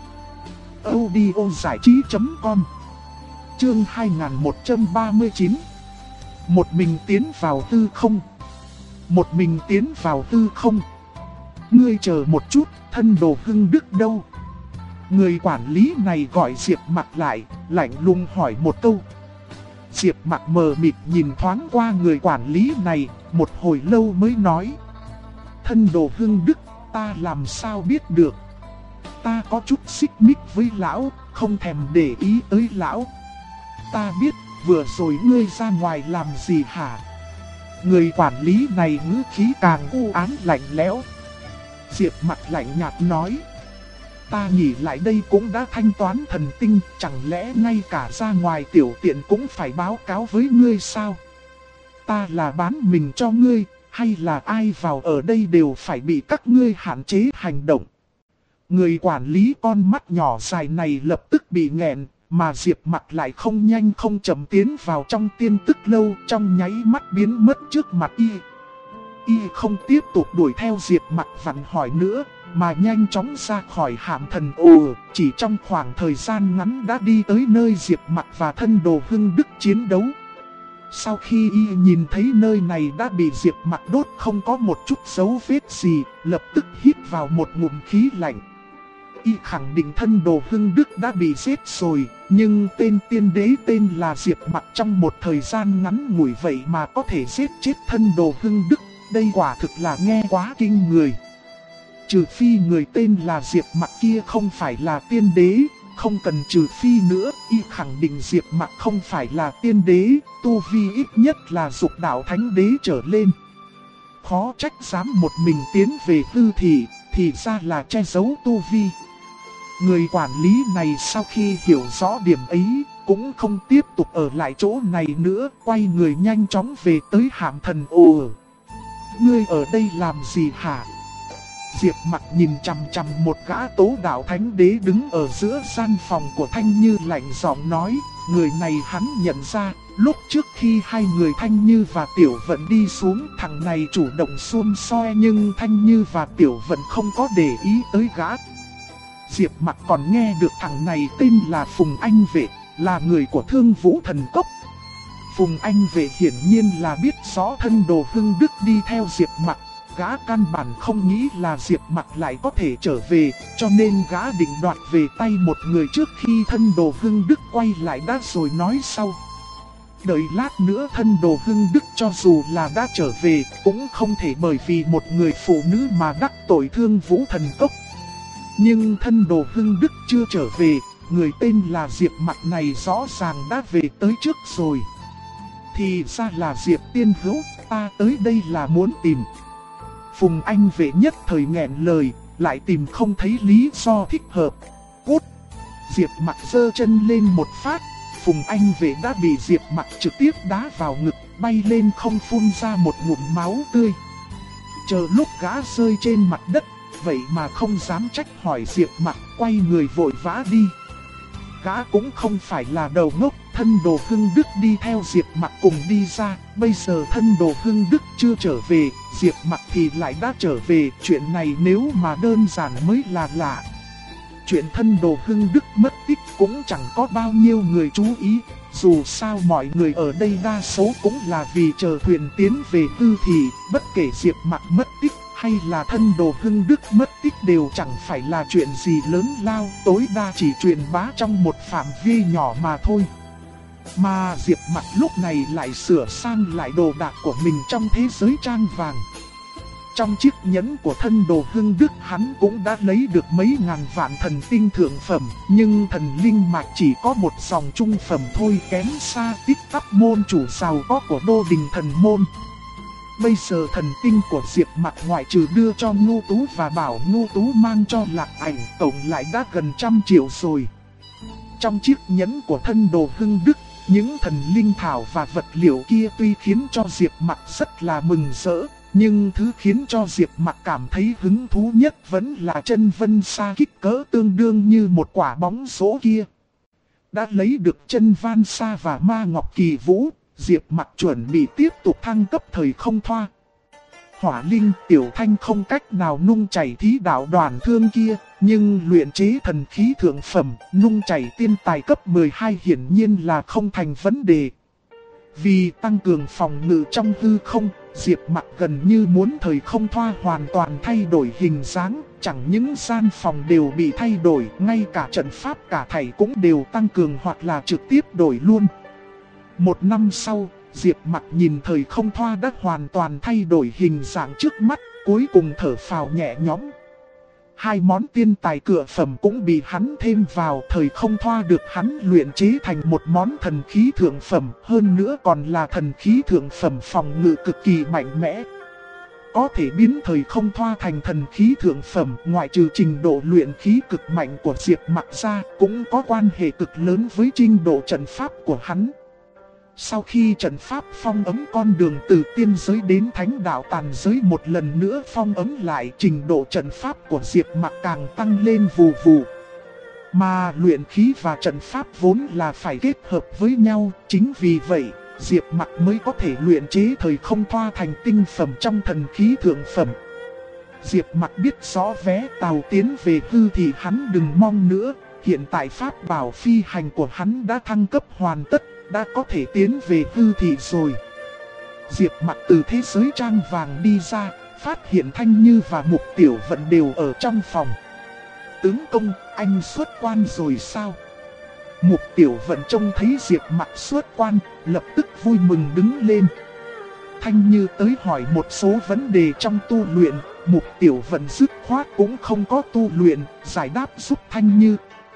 audiozảichí.com. Chương 2139. Một mình tiến vào tư không. Một mình tiến vào tư không. Ngươi chờ một chút, thân đồ Hưng Đức đâu? Người quản lý này gọi Diệp Mặc lại, lạnh lùng hỏi một câu. Diệp Mặc mờ mịt nhìn thoáng qua người quản lý này, một hồi lâu mới nói. Thân đồ Hưng Đức, ta làm sao biết được? Ta có chút xích mích với lão, không thèm để ý tới lão. Ta biết, vừa rồi ngươi ra ngoài làm gì hả? Người quản lý này ngữ khí càng u ám lạnh lẽo. Diệp Mặc lạnh nhạt nói. Ta nghĩ lại đây cũng đã thanh toán thần tinh, chẳng lẽ ngay cả ra ngoài tiểu tiện cũng phải báo cáo với ngươi sao? Ta là bán mình cho ngươi, hay là ai vào ở đây đều phải bị các ngươi hạn chế hành động? Người quản lý con mắt nhỏ dài này lập tức bị nghẹn, mà Diệp Mặc lại không nhanh không chậm tiến vào trong tiên tức lâu, trong nháy mắt biến mất trước mặt y. Y không tiếp tục đuổi theo Diệp Mặc vặn hỏi nữa, mà nhanh chóng ra khỏi Hạm Thần Ồ, chỉ trong khoảng thời gian ngắn đã đi tới nơi Diệp Mặc và thân đồ Hưng Đức chiến đấu. Sau khi y nhìn thấy nơi này đã bị Diệp Mặc đốt không có một chút dấu vết gì, lập tức hít vào một ngụm khí lạnh. Y khẳng định thân đồ Hưng Đức đã bị giết rồi, nhưng tên tiên đế tên là Diệp Mặc trong một thời gian ngắn ngủi vậy mà có thể giết chết thân đồ Hưng Đức, đây quả thực là nghe quá kinh người. Trừ phi người tên là Diệp Mặc kia không phải là tiên đế, không cần trừ phi nữa, y khẳng định Diệp Mặc không phải là tiên đế, tu vi ít nhất là dục đạo thánh đế trở lên. Khó trách dám một mình tiến về hư thị, thì ra là che giấu tu vi. Người quản lý này sau khi hiểu rõ điểm ấy, cũng không tiếp tục ở lại chỗ này nữa, quay người nhanh chóng về tới Hàm Thần Ồ. Ngươi ở đây làm gì hả? Diệp Mặc nhìn chằm chằm một gã tố đạo thánh đế đứng ở giữa gian phòng của Thanh Như lạnh giọng nói, người này hắn nhận ra, lúc trước khi hai người Thanh Như và Tiểu Vận đi xuống, thằng này chủ động xung soi nhưng Thanh Như và Tiểu Vận không có để ý tới gã. Diệp Mặc còn nghe được thằng này tên là Phùng Anh Vệ, là người của Thương Vũ Thần Cốc. Phùng Anh Vệ hiển nhiên là biết rõ thân đồ Hưng Đức đi theo Diệp Mặc. Gã căn bản không nghĩ là Diệp Mặc lại có thể trở về, cho nên gã định đoạt về tay một người trước khi thân đồ Hưng Đức quay lại đã rồi nói sau. Đợi lát nữa thân đồ Hưng Đức cho dù là đã trở về, cũng không thể bởi vì một người phụ nữ mà đắc tội Thương Vũ Thần Cốc. Nhưng thân đồ Hưng Đức chưa trở về, người tên là Diệp Mặc này rõ ràng đã về tới trước rồi. Thì ra là Diệp Tiên Hữu, ta tới đây là muốn tìm. Phùng Anh Vệ nhất thời nghẹn lời, lại tìm không thấy lý do thích hợp. Cút! Diệp Mặc giơ chân lên một phát, Phùng Anh Vệ đã bị Diệp Mặc trực tiếp đá vào ngực, bay lên không phun ra một ngụm máu tươi. Chờ lúc gã rơi trên mặt đất, vậy mà không dám trách hỏi Diệp Mặc, quay người vội vã đi. Gã cũng không phải là đầu ngốc, thân đồ Hưng Đức đi theo Diệp Mặc cùng đi ra, bây giờ thân đồ Hưng Đức chưa trở về, Diệp Mặc thì lại đã trở về, chuyện này nếu mà đơn giản mới là lạ. Chuyện thân đồ Hưng Đức mất tích cũng chẳng có bao nhiêu người chú ý, dù sao mọi người ở đây đa số cũng là vì chờ thuyền tiến về hư thị, bất kể Diệp Mặc mất tích hay là thân đồ Hưng Đức mất tích đều chẳng phải là chuyện gì lớn lao, tối đa chỉ truyền bá trong một phạm vi nhỏ mà thôi. Mà Diệp Mặc lúc này lại sửa sang lại đồ đạc của mình trong thế giới trang vàng. Trong chiếc nhẫn của thân đồ Hưng Đức hắn cũng đã lấy được mấy ngàn vạn thần tinh thượng phẩm, nhưng thần linh mạch chỉ có một dòng trung phẩm thôi, kém xa Tích Tắp môn chủ giàu có của Đô Đình Thần Môn. Bây giờ thần tinh của Diệp Mặc ngoại trừ đưa cho Ngô Tú và bảo Ngô Tú mang cho Lạc Ảnh, tổng lại đã gần 100 triệu rồi. Trong chiếc nhẫn của thân đồ Hưng Đức, những thần linh thảo và vật liệu kia tuy khiến cho Diệp Mặc rất là mừng rỡ, nhưng thứ khiến cho Diệp Mặc cảm thấy hứng thú nhất vẫn là chân vân sa kích cỡ tương đương như một quả bóng rổ kia. Đã lấy được chân van sa và ma ngọc kỳ vũ, Diệp Mặc chuẩn bị tiếp tục thăng cấp thời không thoa. Hỏa linh Tiểu Thanh không cách nào nung chảy thí đạo đoàn thương kia, nhưng luyện chế thần khí thượng phẩm, nung chảy tiên tài cấp 12 hiển nhiên là không thành vấn đề. Vì tăng cường phòng ngự trong hư không, Diệp Mặc gần như muốn thời không thoa hoàn toàn thay đổi hình dáng, chẳng những gian phòng đều bị thay đổi, ngay cả trận pháp cả thảy cũng đều tăng cường hoặc là trực tiếp đổi luôn. Một năm sau, Diệp Mặc nhìn thời không thoa đã hoàn toàn thay đổi hình dạng trước mắt, cuối cùng thở phào nhẹ nhõm. Hai món tiên tài cựa phẩm cũng bị hắn thêm vào, thời không thoa được hắn luyện chế thành một món thần khí thượng phẩm, hơn nữa còn là thần khí thượng phẩm phòng ngự cực kỳ mạnh mẽ. Có thể biến thời không thoa thành thần khí thượng phẩm, ngoại trừ trình độ luyện khí cực mạnh của Diệp Mặc ra, cũng có quan hệ cực lớn với trình độ trận pháp của hắn. Sau khi trận pháp phong ấm con đường từ tiên giới đến thánh đạo tàn giới một lần nữa phong ấm lại, trình độ trận pháp của Diệp Mặc càng tăng lên vù vù. Mà luyện khí và trận pháp vốn là phải kết hợp với nhau, chính vì vậy Diệp Mặc mới có thể luyện chế thời không thoa thành tinh phẩm trong thần khí thượng phẩm. Diệp Mặc biết rõ vé tàu tiến về hư thì hắn đừng mong nữa, hiện tại pháp bảo phi hành của hắn đã thăng cấp hoàn tất, đã có thể tiến về hư thị rồi. Diệp Mặc từ thế giới trang vàng đi ra, phát hiện Thanh Như và Mục Tiểu Vận đều ở trong phòng. Tướng công, anh xuất quan rồi sao? Mục Tiểu Vận trông thấy Diệp Mặc xuất quan, lập tức vui mừng đứng lên. Thanh Như tới hỏi một số vấn đề trong tu luyện, Mục Tiểu Vận dứt khoát cũng không có tu luyện, giải đáp giúp Thanh Như.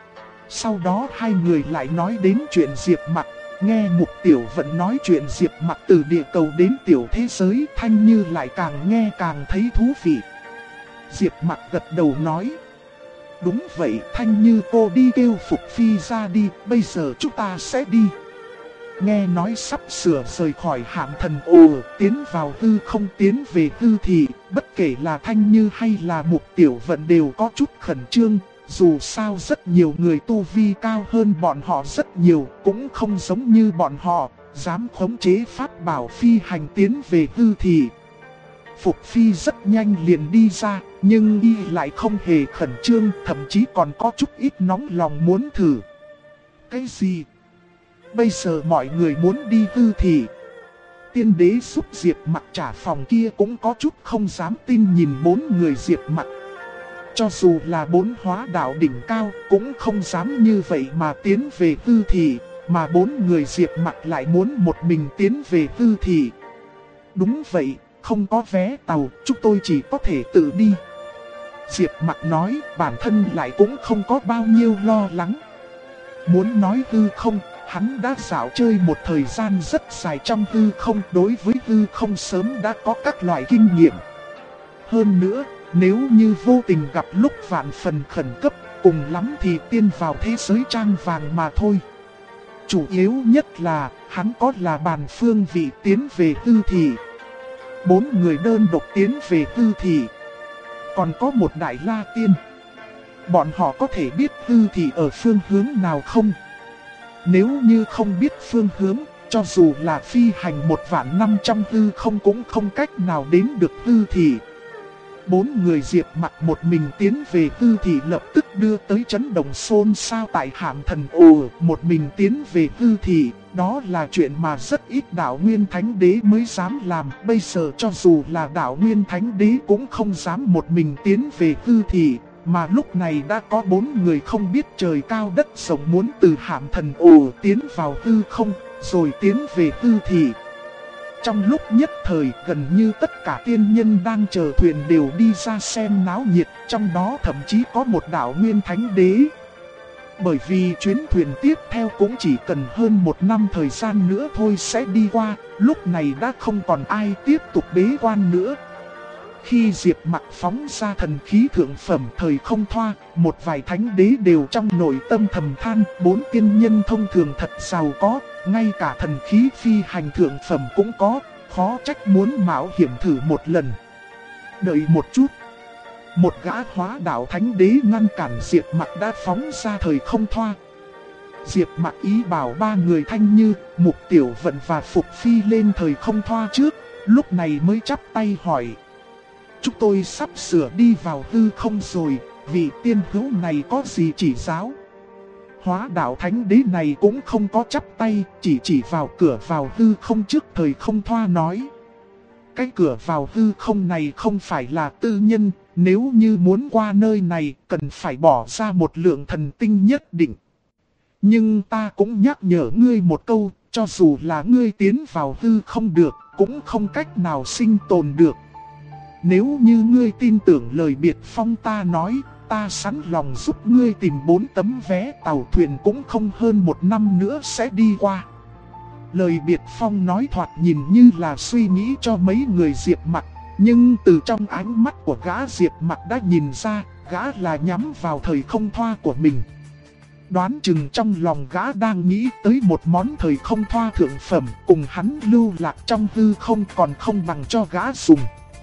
Sau đó hai người lại nói đến chuyện Diệp Mặc. Nghe Mục Tiểu Vận nói chuyện Diệp Mặc từ địa cầu đến tiểu thế giới, Thanh Như lại càng nghe càng thấy thú vị. Diệp Mặc gật đầu nói: đúng vậy Thanh Như, cô đi kêu Phục Phi ra đi, bây giờ chúng ta sẽ đi. Nghe nói sắp sửa rời khỏi Hạm Thần tiến vào hư không, tiến về hư thị, bất kể là Thanh Như hay là Mục Tiểu Vận đều có chút khẩn trương. Dù sao rất nhiều người tu vi cao hơn bọn họ rất nhiều, cũng không giống như bọn họ, dám khống chế pháp bảo phi hành tiến về hư thị. Phục Phi rất nhanh liền đi ra, nhưng y lại không hề khẩn trương, thậm chí còn có chút ít nóng lòng muốn thử. Cái gì? Bây giờ mọi người muốn đi hư thị. Tiên đế giúp Diệp Mặc trả phòng kia cũng có chút không dám tin nhìn bốn người Diệp Mặc. Cho dù là bốn hóa đạo đỉnh cao cũng không dám như vậy mà tiến về hư thị, mà bốn người Diệp Mặc lại muốn một mình tiến về hư thị. Đúng vậy, không có vé tàu, chúng tôi chỉ có thể tự đi. Diệp Mặc nói, bản thân lại cũng không có bao nhiêu lo lắng. Muốn nói hư không, hắn đã dạo chơi một thời gian rất dài trong hư không, đối với hư không sớm đã có các loại kinh nghiệm. Hơn nữa, nếu như vô tình gặp lúc vạn phần khẩn cấp, cùng lắm thì tiên vào thế giới trang vàng mà thôi. Chủ yếu nhất là, hắn có là bàn phương vị tiến về hư thị. Bốn người đơn độc tiến về hư thị. Còn có một đại la tiên. Bọn họ có thể biết hư thị ở phương hướng nào không? Nếu như không biết phương hướng, cho dù là phi hành 1.500 trong hư không cũng không cách nào đến được hư thị. Bốn người Diệp Mặc một mình tiến về hư thị lập tức đưa tới chấn động xôn xao tại Hạm Thần. Một mình tiến về hư thị, đó là chuyện mà rất ít đạo Nguyên Thánh Đế mới dám làm. Bây giờ cho dù là đạo Nguyên Thánh Đế cũng không dám một mình tiến về hư thị. Mà lúc này đã có bốn người không biết trời cao đất rộng muốn từ Hạm Thần tiến vào hư không, rồi tiến về hư thị. Trong lúc nhất thời, gần như tất cả tiên nhân đang chờ thuyền đều đi ra xem náo nhiệt, trong đó thậm chí có một đạo Nguyên Thánh Đế. Bởi vì chuyến thuyền tiếp theo cũng chỉ cần hơn 1 năm thời gian nữa thôi sẽ đi qua, lúc này đã không còn ai tiếp tục bế quan nữa. Khi Diệp Mặc phóng ra thần khí thượng phẩm thời không thoa, một vài thánh đế đều trong nội tâm thầm than, bốn tiên nhân thông thường thật giàu có, ngay cả thần khí phi hành thượng phẩm cũng có, khó trách muốn mạo hiểm thử một lần. Đợi một chút. Một gã hóa đạo thánh đế ngăn cản Diệp Mặc đã phóng ra thời không thoa. Diệp Mặc ý bảo ba người Thanh Như, Mục Tiểu Vận và Phục Phi lên thời không thoa trước, lúc này mới chắp tay hỏi. Chúng tôi sắp sửa đi vào hư không rồi, vị tiên hữu này có gì chỉ giáo? Hóa đạo thánh đế này cũng không có chắp tay, chỉ vào cửa vào hư không trước thời không thoa nói. Cái cửa vào hư không này không phải là tư nhân, nếu như muốn qua nơi này cần phải bỏ ra một lượng thần tinh nhất định. Nhưng ta cũng nhắc nhở ngươi một câu, cho dù là ngươi tiến vào hư không được, cũng không cách nào sinh tồn được. Nếu như ngươi tin tưởng lời Biệt Phong ta nói, ta sẵn lòng giúp ngươi tìm 4 tấm vé tàu thuyền cũng không hơn 1 năm nữa sẽ đi qua. Lời Biệt Phong nói thoạt nhìn như là suy nghĩ cho mấy người Diệp Mặc, nhưng từ trong ánh mắt của gã Diệp Mặc đã nhìn ra, gã là nhắm vào thời không thoa của mình. Đoán chừng trong lòng gã đang nghĩ tới một món thời không thoa thượng phẩm, cùng hắn lưu lạc trong hư không còn không bằng cho gã dùng.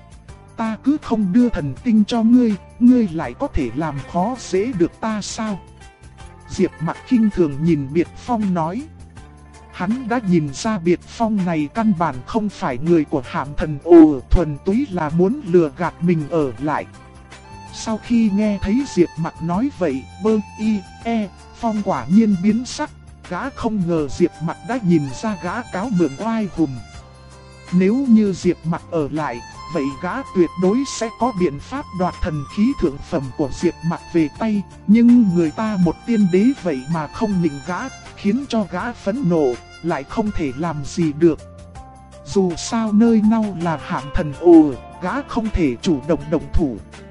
Ta cứ không đưa thần tinh cho ngươi, ngươi lại có thể làm khó dễ được ta sao? Diệp Mặc khinh thường nhìn Biệt Phong nói. Hắn đã nhìn ra Biệt Phong này căn bản không phải người của Hạm Thần, thuần túy là muốn lừa gạt mình ở lại. Sau khi nghe thấy Diệp Mặc nói vậy, Phong quả nhiên biến sắc, gã không ngờ Diệp Mặc đã nhìn ra gã cáo mượn oai hùng. Nếu như Diệp Mặc ở lại, vậy gã tuyệt đối sẽ có biện pháp đoạt thần khí thượng phẩm của Diệp Mặc về tay, nhưng người ta một tiên đế vậy mà không nịnh gã, khiến cho gã phẫn nộ, lại không thể làm gì được. Dù sao nơi nào là Hạm Thần, gã không thể chủ động động thủ.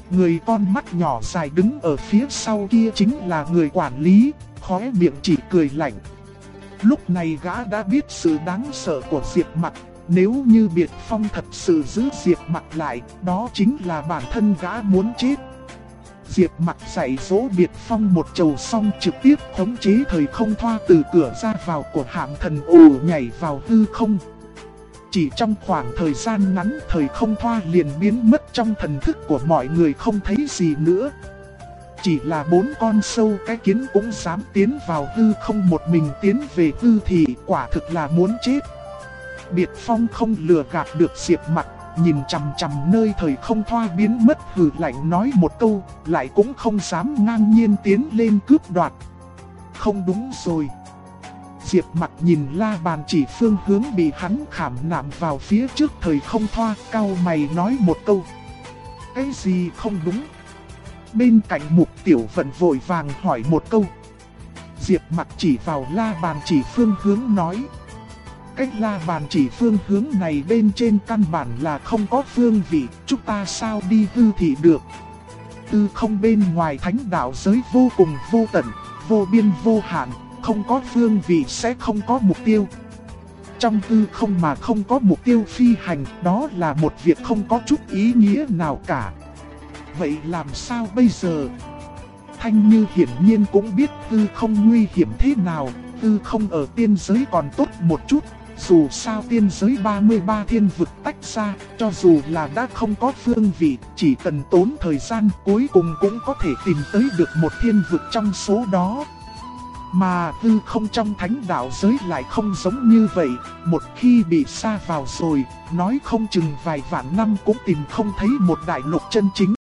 Người con mắt nhỏ dài đứng ở phía sau kia chính là người quản lý, khóe miệng chỉ cười lạnh. Lúc này gã đã biết sự đáng sợ của Diệp Mặc, nếu như Biệt Phong thật sự giữ Diệp Mặc lại, đó chính là bản thân gã muốn chết. Diệp Mặc dạy dỗ Biệt Phong một trầu xong trực tiếp khống chế thời không thoa từ cửa ra vào của Hạm Thần ồ nhảy vào hư không. Chỉ trong khoảng thời gian ngắn thời không thoa liền biến mất trong thần thức của mọi người không thấy gì nữa. Chỉ là 4 con sâu cái kiến cũng dám tiến vào hư không một mình tiến về hư thì quả thực là muốn chết. Biệt Phong không lừa gạt được Diệp Mặc, nhìn chằm chằm nơi thời không thoa biến mất hừ lạnh nói một câu, lại cũng không dám ngang nhiên tiến lên cướp đoạt. Không đúng rồi. Diệp Mặc nhìn la bàn chỉ phương hướng bị hắn khảm nạm vào phía trước thời không thoa, cau mày nói một câu. Cái gì không đúng? Bên cạnh Mục Tiểu Vận vội vàng hỏi một câu. Diệp Mặc chỉ vào la bàn chỉ phương hướng nói. Cái la bàn chỉ phương hướng này bên trên căn bản là không có phương vị, chúng ta sao đi hư thì được. Tư không bên ngoài thánh đạo giới vô cùng vô tận, vô biên vô hạn, không có phương vị sẽ không có mục tiêu. Trong tư không mà không có mục tiêu phi hành, đó là một việc không có chút ý nghĩa nào cả. Vậy làm sao bây giờ? Thanh Như hiển nhiên cũng biết tư không nguy hiểm thế nào, tư không ở tiên giới còn tốt một chút. Dù sao tiên giới 33 thiên vực tách ra, cho dù là đã không có phương vị, chỉ cần tốn thời gian cuối cùng cũng có thể tìm tới được một thiên vực trong số đó. Mà tư không trong thánh đạo giới lại không giống như vậy, một khi bị sa vào rồi, nói không chừng vài vạn năm cũng tìm không thấy một đại lục chân chính.